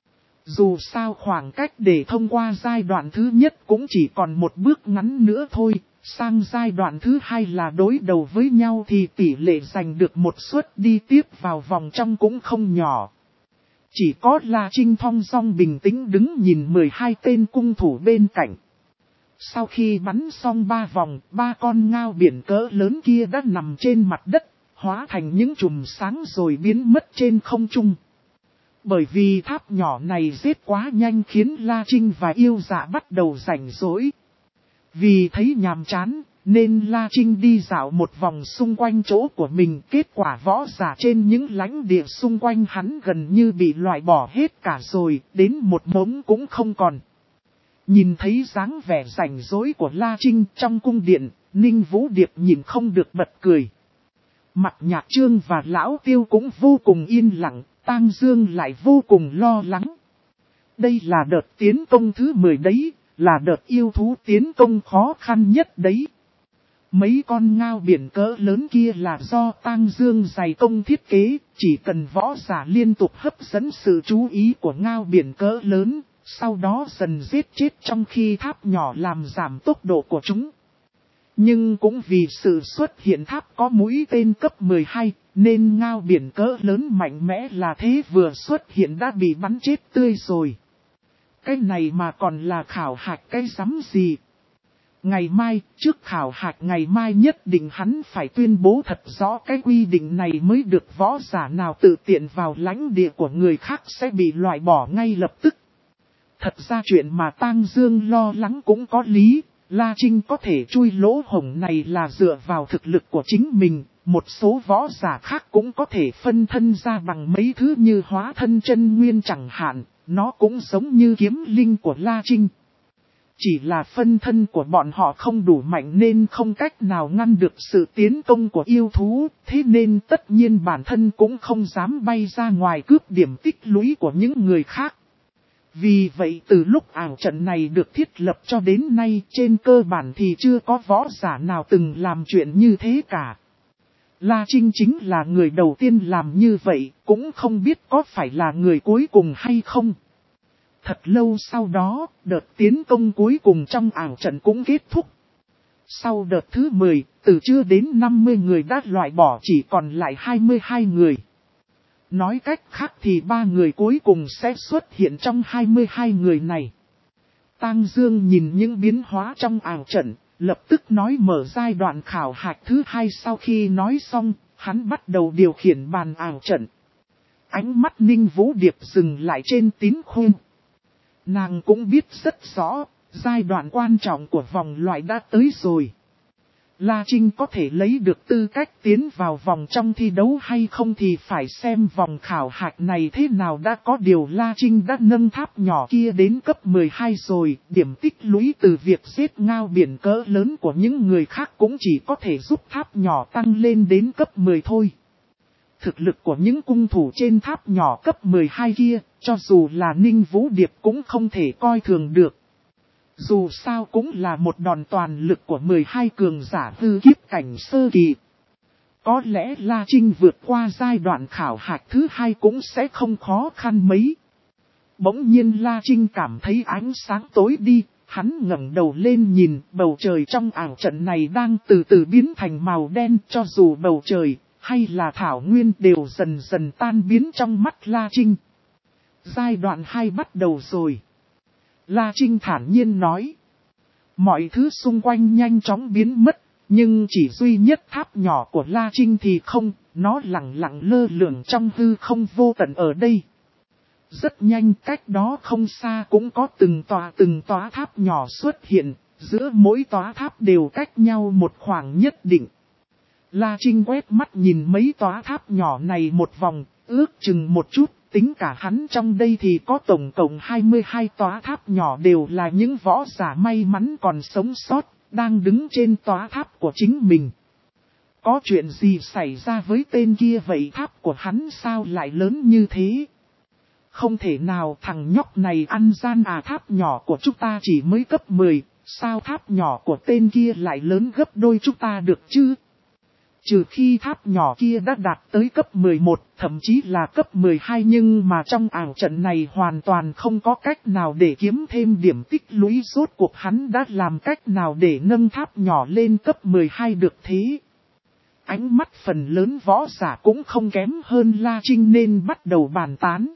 Dù sao khoảng cách để thông qua giai đoạn thứ nhất cũng chỉ còn một bước ngắn nữa thôi, sang giai đoạn thứ hai là đối đầu với nhau thì tỷ lệ giành được một suất đi tiếp vào vòng trong cũng không nhỏ. Chỉ có La Trinh thong dong bình tĩnh đứng nhìn mười hai tên cung thủ bên cạnh. Sau khi bắn xong ba vòng, ba con ngao biển cỡ lớn kia đã nằm trên mặt đất, hóa thành những chùm sáng rồi biến mất trên không trung. Bởi vì tháp nhỏ này giết quá nhanh khiến La Trinh và yêu dạ bắt đầu rảnh rỗi. Vì thấy nhàm chán, nên La Trinh đi dạo một vòng xung quanh chỗ của mình. Kết quả võ giả trên những lãnh địa xung quanh hắn gần như bị loại bỏ hết cả rồi, đến một mống cũng không còn. Nhìn thấy dáng vẻ rảnh rỗi của La Trinh trong cung điện, Ninh Vũ Điệp nhìn không được bật cười. Mặt Nhạc Trương và Lão Tiêu cũng vô cùng yên lặng, Tang Dương lại vô cùng lo lắng. Đây là đợt tiến công thứ mười đấy, là đợt yêu thú tiến công khó khăn nhất đấy. Mấy con ngao biển cỡ lớn kia là do Tang Dương dày công thiết kế, chỉ cần võ giả liên tục hấp dẫn sự chú ý của ngao biển cỡ lớn, sau đó dần giết chết trong khi tháp nhỏ làm giảm tốc độ của chúng. Nhưng cũng vì sự xuất hiện tháp có mũi tên cấp mười hai, nên ngao biển cỡ lớn mạnh mẽ là thế vừa xuất hiện đã bị bắn chết tươi rồi. Cái này mà còn là khảo hạch cái rắm gì? Ngày mai, trước khảo hạch ngày mai nhất định hắn phải tuyên bố thật rõ cái quy định này mới được, võ giả nào tự tiện vào lãnh địa của người khác sẽ bị loại bỏ ngay lập tức. Thật ra chuyện mà Tang Dương lo lắng cũng có lý, La Trinh có thể chui lỗ hổng này là dựa vào thực lực của chính mình, một số võ giả khác cũng có thể phân thân ra bằng mấy thứ như hóa thân chân nguyên chẳng hạn, nó cũng giống như kiếm linh của La Trinh. Chỉ là phân thân của bọn họ không đủ mạnh nên không cách nào ngăn được sự tiến công của yêu thú, thế nên tất nhiên bản thân cũng không dám bay ra ngoài cướp điểm tích lũy của những người khác. Vì vậy từ lúc ảo trận này được thiết lập cho đến nay trên cơ bản thì chưa có võ giả nào từng làm chuyện như thế cả. La Trinh chính là người đầu tiên làm như vậy, cũng không biết có phải là người cuối cùng hay không. Thật lâu sau đó, đợt tiến công cuối cùng trong ảo trận cũng kết thúc. Sau đợt thứ mười, từ chưa đến năm mươi người đã loại bỏ chỉ còn lại hai mươi hai người. Nói cách khác thì ba người cuối cùng sẽ xuất hiện trong hai mươi hai người này. Tang Dương nhìn những biến hóa trong ảo trận, lập tức nói mở giai đoạn khảo hạch thứ hai. Sau khi nói xong, hắn bắt đầu điều khiển bàn ảo trận. Ánh mắt Ninh Vũ Điệp dừng lại trên Tín Khuyên. Nàng cũng biết rất rõ, giai đoạn quan trọng của vòng loại đã tới rồi. La Trinh có thể lấy được tư cách tiến vào vòng trong thi đấu hay không thì phải xem vòng khảo hạch này thế nào. Đã có điều La Trinh đã nâng tháp nhỏ kia đến cấp mười hai rồi, điểm tích lũy từ việc giết ngao biển cỡ lớn của những người khác cũng chỉ có thể giúp tháp nhỏ tăng lên đến cấp mười thôi. Thực lực của những cung thủ trên tháp nhỏ cấp mười hai kia, cho dù là Ninh Vũ Điệp cũng không thể coi thường được. Dù sao cũng là một đòn toàn lực của mười hai cường giả hư kiếp cảnh sơ kỳ. Có lẽ La Trinh vượt qua giai đoạn khảo hạch thứ hai cũng sẽ không khó khăn mấy. Bỗng nhiên La Trinh cảm thấy ánh sáng tối đi, hắn ngẩng đầu lên nhìn bầu trời trong ảo trận này đang từ từ biến thành màu đen, cho dù bầu trời hay là thảo nguyên đều dần dần tan biến trong mắt La Trinh. Giai đoạn hai bắt đầu rồi. La Trinh thản nhiên nói. Mọi thứ xung quanh nhanh chóng biến mất, nhưng chỉ duy nhất tháp nhỏ của La Trinh thì không, nó lặng lặng lơ lửng trong hư không vô tận ở đây. Rất nhanh cách đó không xa cũng có từng tòa từng tòa tháp nhỏ xuất hiện, giữa mỗi tòa tháp đều cách nhau một khoảng nhất định. La Trinh quét mắt nhìn mấy tòa tháp nhỏ này một vòng, ước chừng một chút, tính cả hắn trong đây thì có tổng cộng hai mươi hai tòa tháp nhỏ đều là những võ giả may mắn còn sống sót, đang đứng trên tòa tháp của chính mình. Có chuyện gì xảy ra với tên kia vậy, tháp của hắn sao lại lớn như thế? Không thể nào, thằng nhóc này ăn gian à, tháp nhỏ của chúng ta chỉ mới cấp mười, sao tháp nhỏ của tên kia lại lớn gấp đôi chúng ta được chứ? Trừ khi tháp nhỏ kia đã đạt tới cấp mười một, thậm chí là cấp mười hai, nhưng mà trong ảo trận này hoàn toàn không có cách nào để kiếm thêm điểm tích lũy, rốt cuộc hắn đã làm cách nào để nâng tháp nhỏ lên cấp mười hai được thế? Ánh mắt phần lớn võ giả cũng không kém hơn La Trinh nên bắt đầu bàn tán.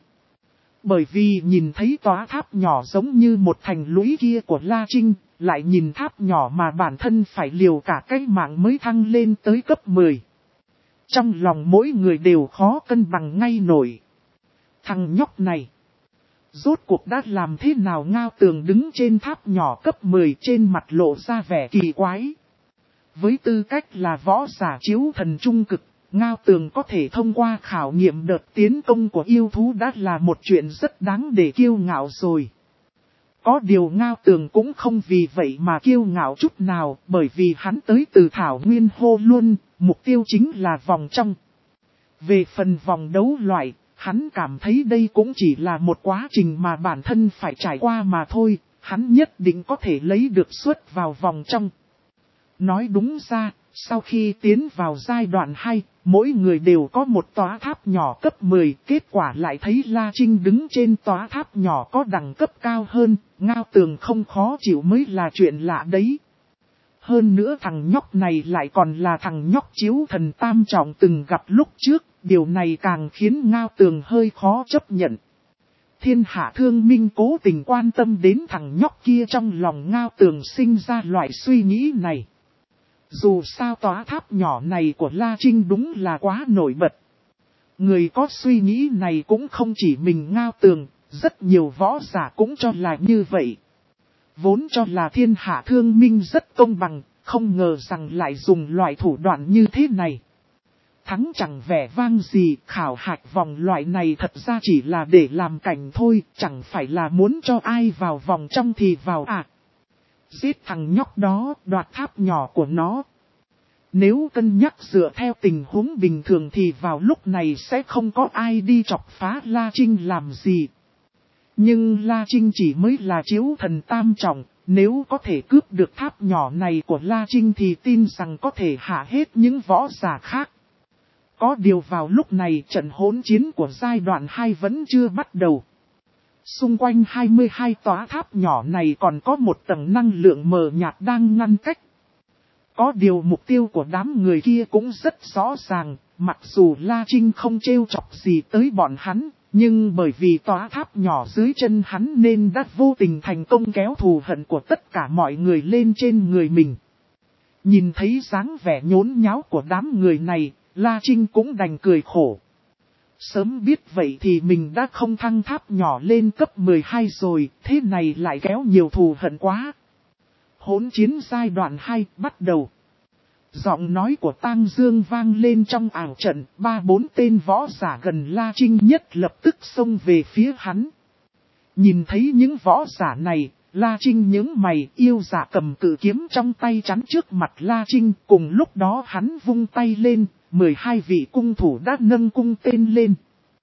Bởi vì nhìn thấy tòa tháp nhỏ giống như một thành lũy kia của La Trinh, lại nhìn tháp nhỏ mà bản thân phải liều cả cái mạng mới thăng lên tới cấp mười. Trong lòng mỗi người đều khó cân bằng ngay nổi. Thằng nhóc này, rốt cuộc đã làm thế nào? Ngao Tường đứng trên tháp nhỏ cấp mười, trên mặt lộ ra vẻ kỳ quái. Với tư cách là võ giả chiếu thần trung cực, Ngao Tường có thể thông qua khảo nghiệm đợt tiến công của yêu thú đã là một chuyện rất đáng để kiêu ngạo rồi. Có điều Ngao Tường cũng không vì vậy mà kiêu ngạo chút nào, bởi vì hắn tới từ Thảo Nguyên Hô Luân, mục tiêu chính là vòng trong. Về phần vòng đấu loại, hắn cảm thấy đây cũng chỉ là một quá trình mà bản thân phải trải qua mà thôi, hắn nhất định có thể lấy được suất vào vòng trong. Nói đúng ra, sau khi tiến vào giai đoạn hai, mỗi người đều có một tòa tháp nhỏ cấp mười, kết quả lại thấy La Trinh đứng trên tòa tháp nhỏ có đẳng cấp cao hơn, Ngao Tường không khó chịu mới là chuyện lạ đấy. Hơn nữa thằng nhóc này lại còn là thằng nhóc chiếu thần tam trọng từng gặp lúc trước, điều này càng khiến Ngao Tường hơi khó chấp nhận. Thiên Hạ Thương Minh cố tình quan tâm đến thằng nhóc kia, trong lòng Ngao Tường sinh ra loại suy nghĩ này. Dù sao tòa tháp nhỏ này của La Trinh đúng là quá nổi bật. Người có suy nghĩ này cũng không chỉ mình Ngao Tường, rất nhiều võ giả cũng cho là như vậy. Vốn cho là Thiên Hạ Thương Minh rất công bằng, không ngờ rằng lại dùng loại thủ đoạn như thế này. Thắng chẳng vẻ vang gì, khảo hạch vòng loại này thật ra chỉ là để làm cảnh thôi, chẳng phải là muốn cho ai vào vòng trong thì vào à. Giết thằng nhóc đó, đoạt tháp nhỏ của nó. Nếu cân nhắc dựa theo tình huống bình thường thì vào lúc này sẽ không có ai đi chọc phá La Trinh làm gì. Nhưng La Trinh chỉ mới là chiếu thần tam trọng, nếu có thể cướp được tháp nhỏ này của La Trinh thì tin rằng có thể hạ hết những võ giả khác. Có điều vào lúc này trận hỗn chiến của giai đoạn hai vẫn chưa bắt đầu. Xung quanh hai mươi hai tòa tháp nhỏ này còn có một tầng năng lượng mờ nhạt đang ngăn cách. Có điều mục tiêu của đám người kia cũng rất rõ ràng, mặc dù La Trinh không trêu chọc gì tới bọn hắn, nhưng bởi vì tòa tháp nhỏ dưới chân hắn nên đã vô tình thành công kéo thù hận của tất cả mọi người lên trên người mình. Nhìn thấy dáng vẻ nhốn nháo của đám người này, La Trinh cũng đành cười khổ. Sớm biết vậy thì mình đã không thăng tháp nhỏ lên cấp mười hai rồi, thế này lại kéo nhiều thù hận quá. Hỗn chiến giai đoạn hai bắt đầu. Giọng nói của Tang Dương vang lên trong ảo trận, ba bốn tên võ giả gần La Trinh nhất lập tức xông về phía hắn. Nhìn thấy những võ giả này, La Trinh nhướng mày, yêu giả cầm cự kiếm trong tay chắn trước mặt La Trinh, cùng lúc đó hắn vung tay lên. mười hai vị cung thủ đã nâng cung tên lên.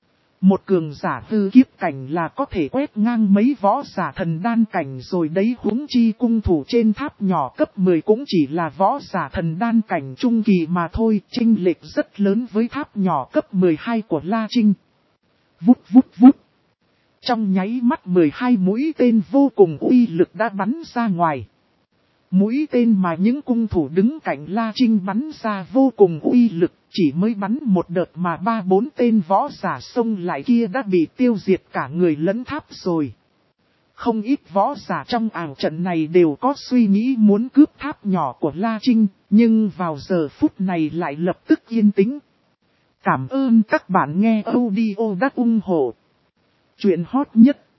Một cường giả hư kiếp cảnh là có thể quét ngang mấy võ giả thần đan cảnh rồi đấy, huống chi cung thủ trên tháp nhỏ cấp mười cũng chỉ là võ giả thần đan cảnh trung kỳ mà thôi, chênh lệch rất lớn với tháp nhỏ cấp mười hai của La Trinh. Vút vút vút. Trong nháy mắt mười hai mũi tên vô cùng uy lực đã bắn ra ngoài. Mũi tên mà những cung thủ đứng cạnh La Trinh bắn ra vô cùng uy lực, chỉ mới bắn một đợt mà ba bốn tên võ giả xông lại kia đã bị tiêu diệt cả người lẫn tháp rồi. Không ít võ giả trong ảo trận này đều có suy nghĩ muốn cướp tháp nhỏ của La Trinh, nhưng vào giờ phút này lại lập tức yên tĩnh. Cảm ơn các bạn nghe audio đã ủng hộ chuyện hot nhất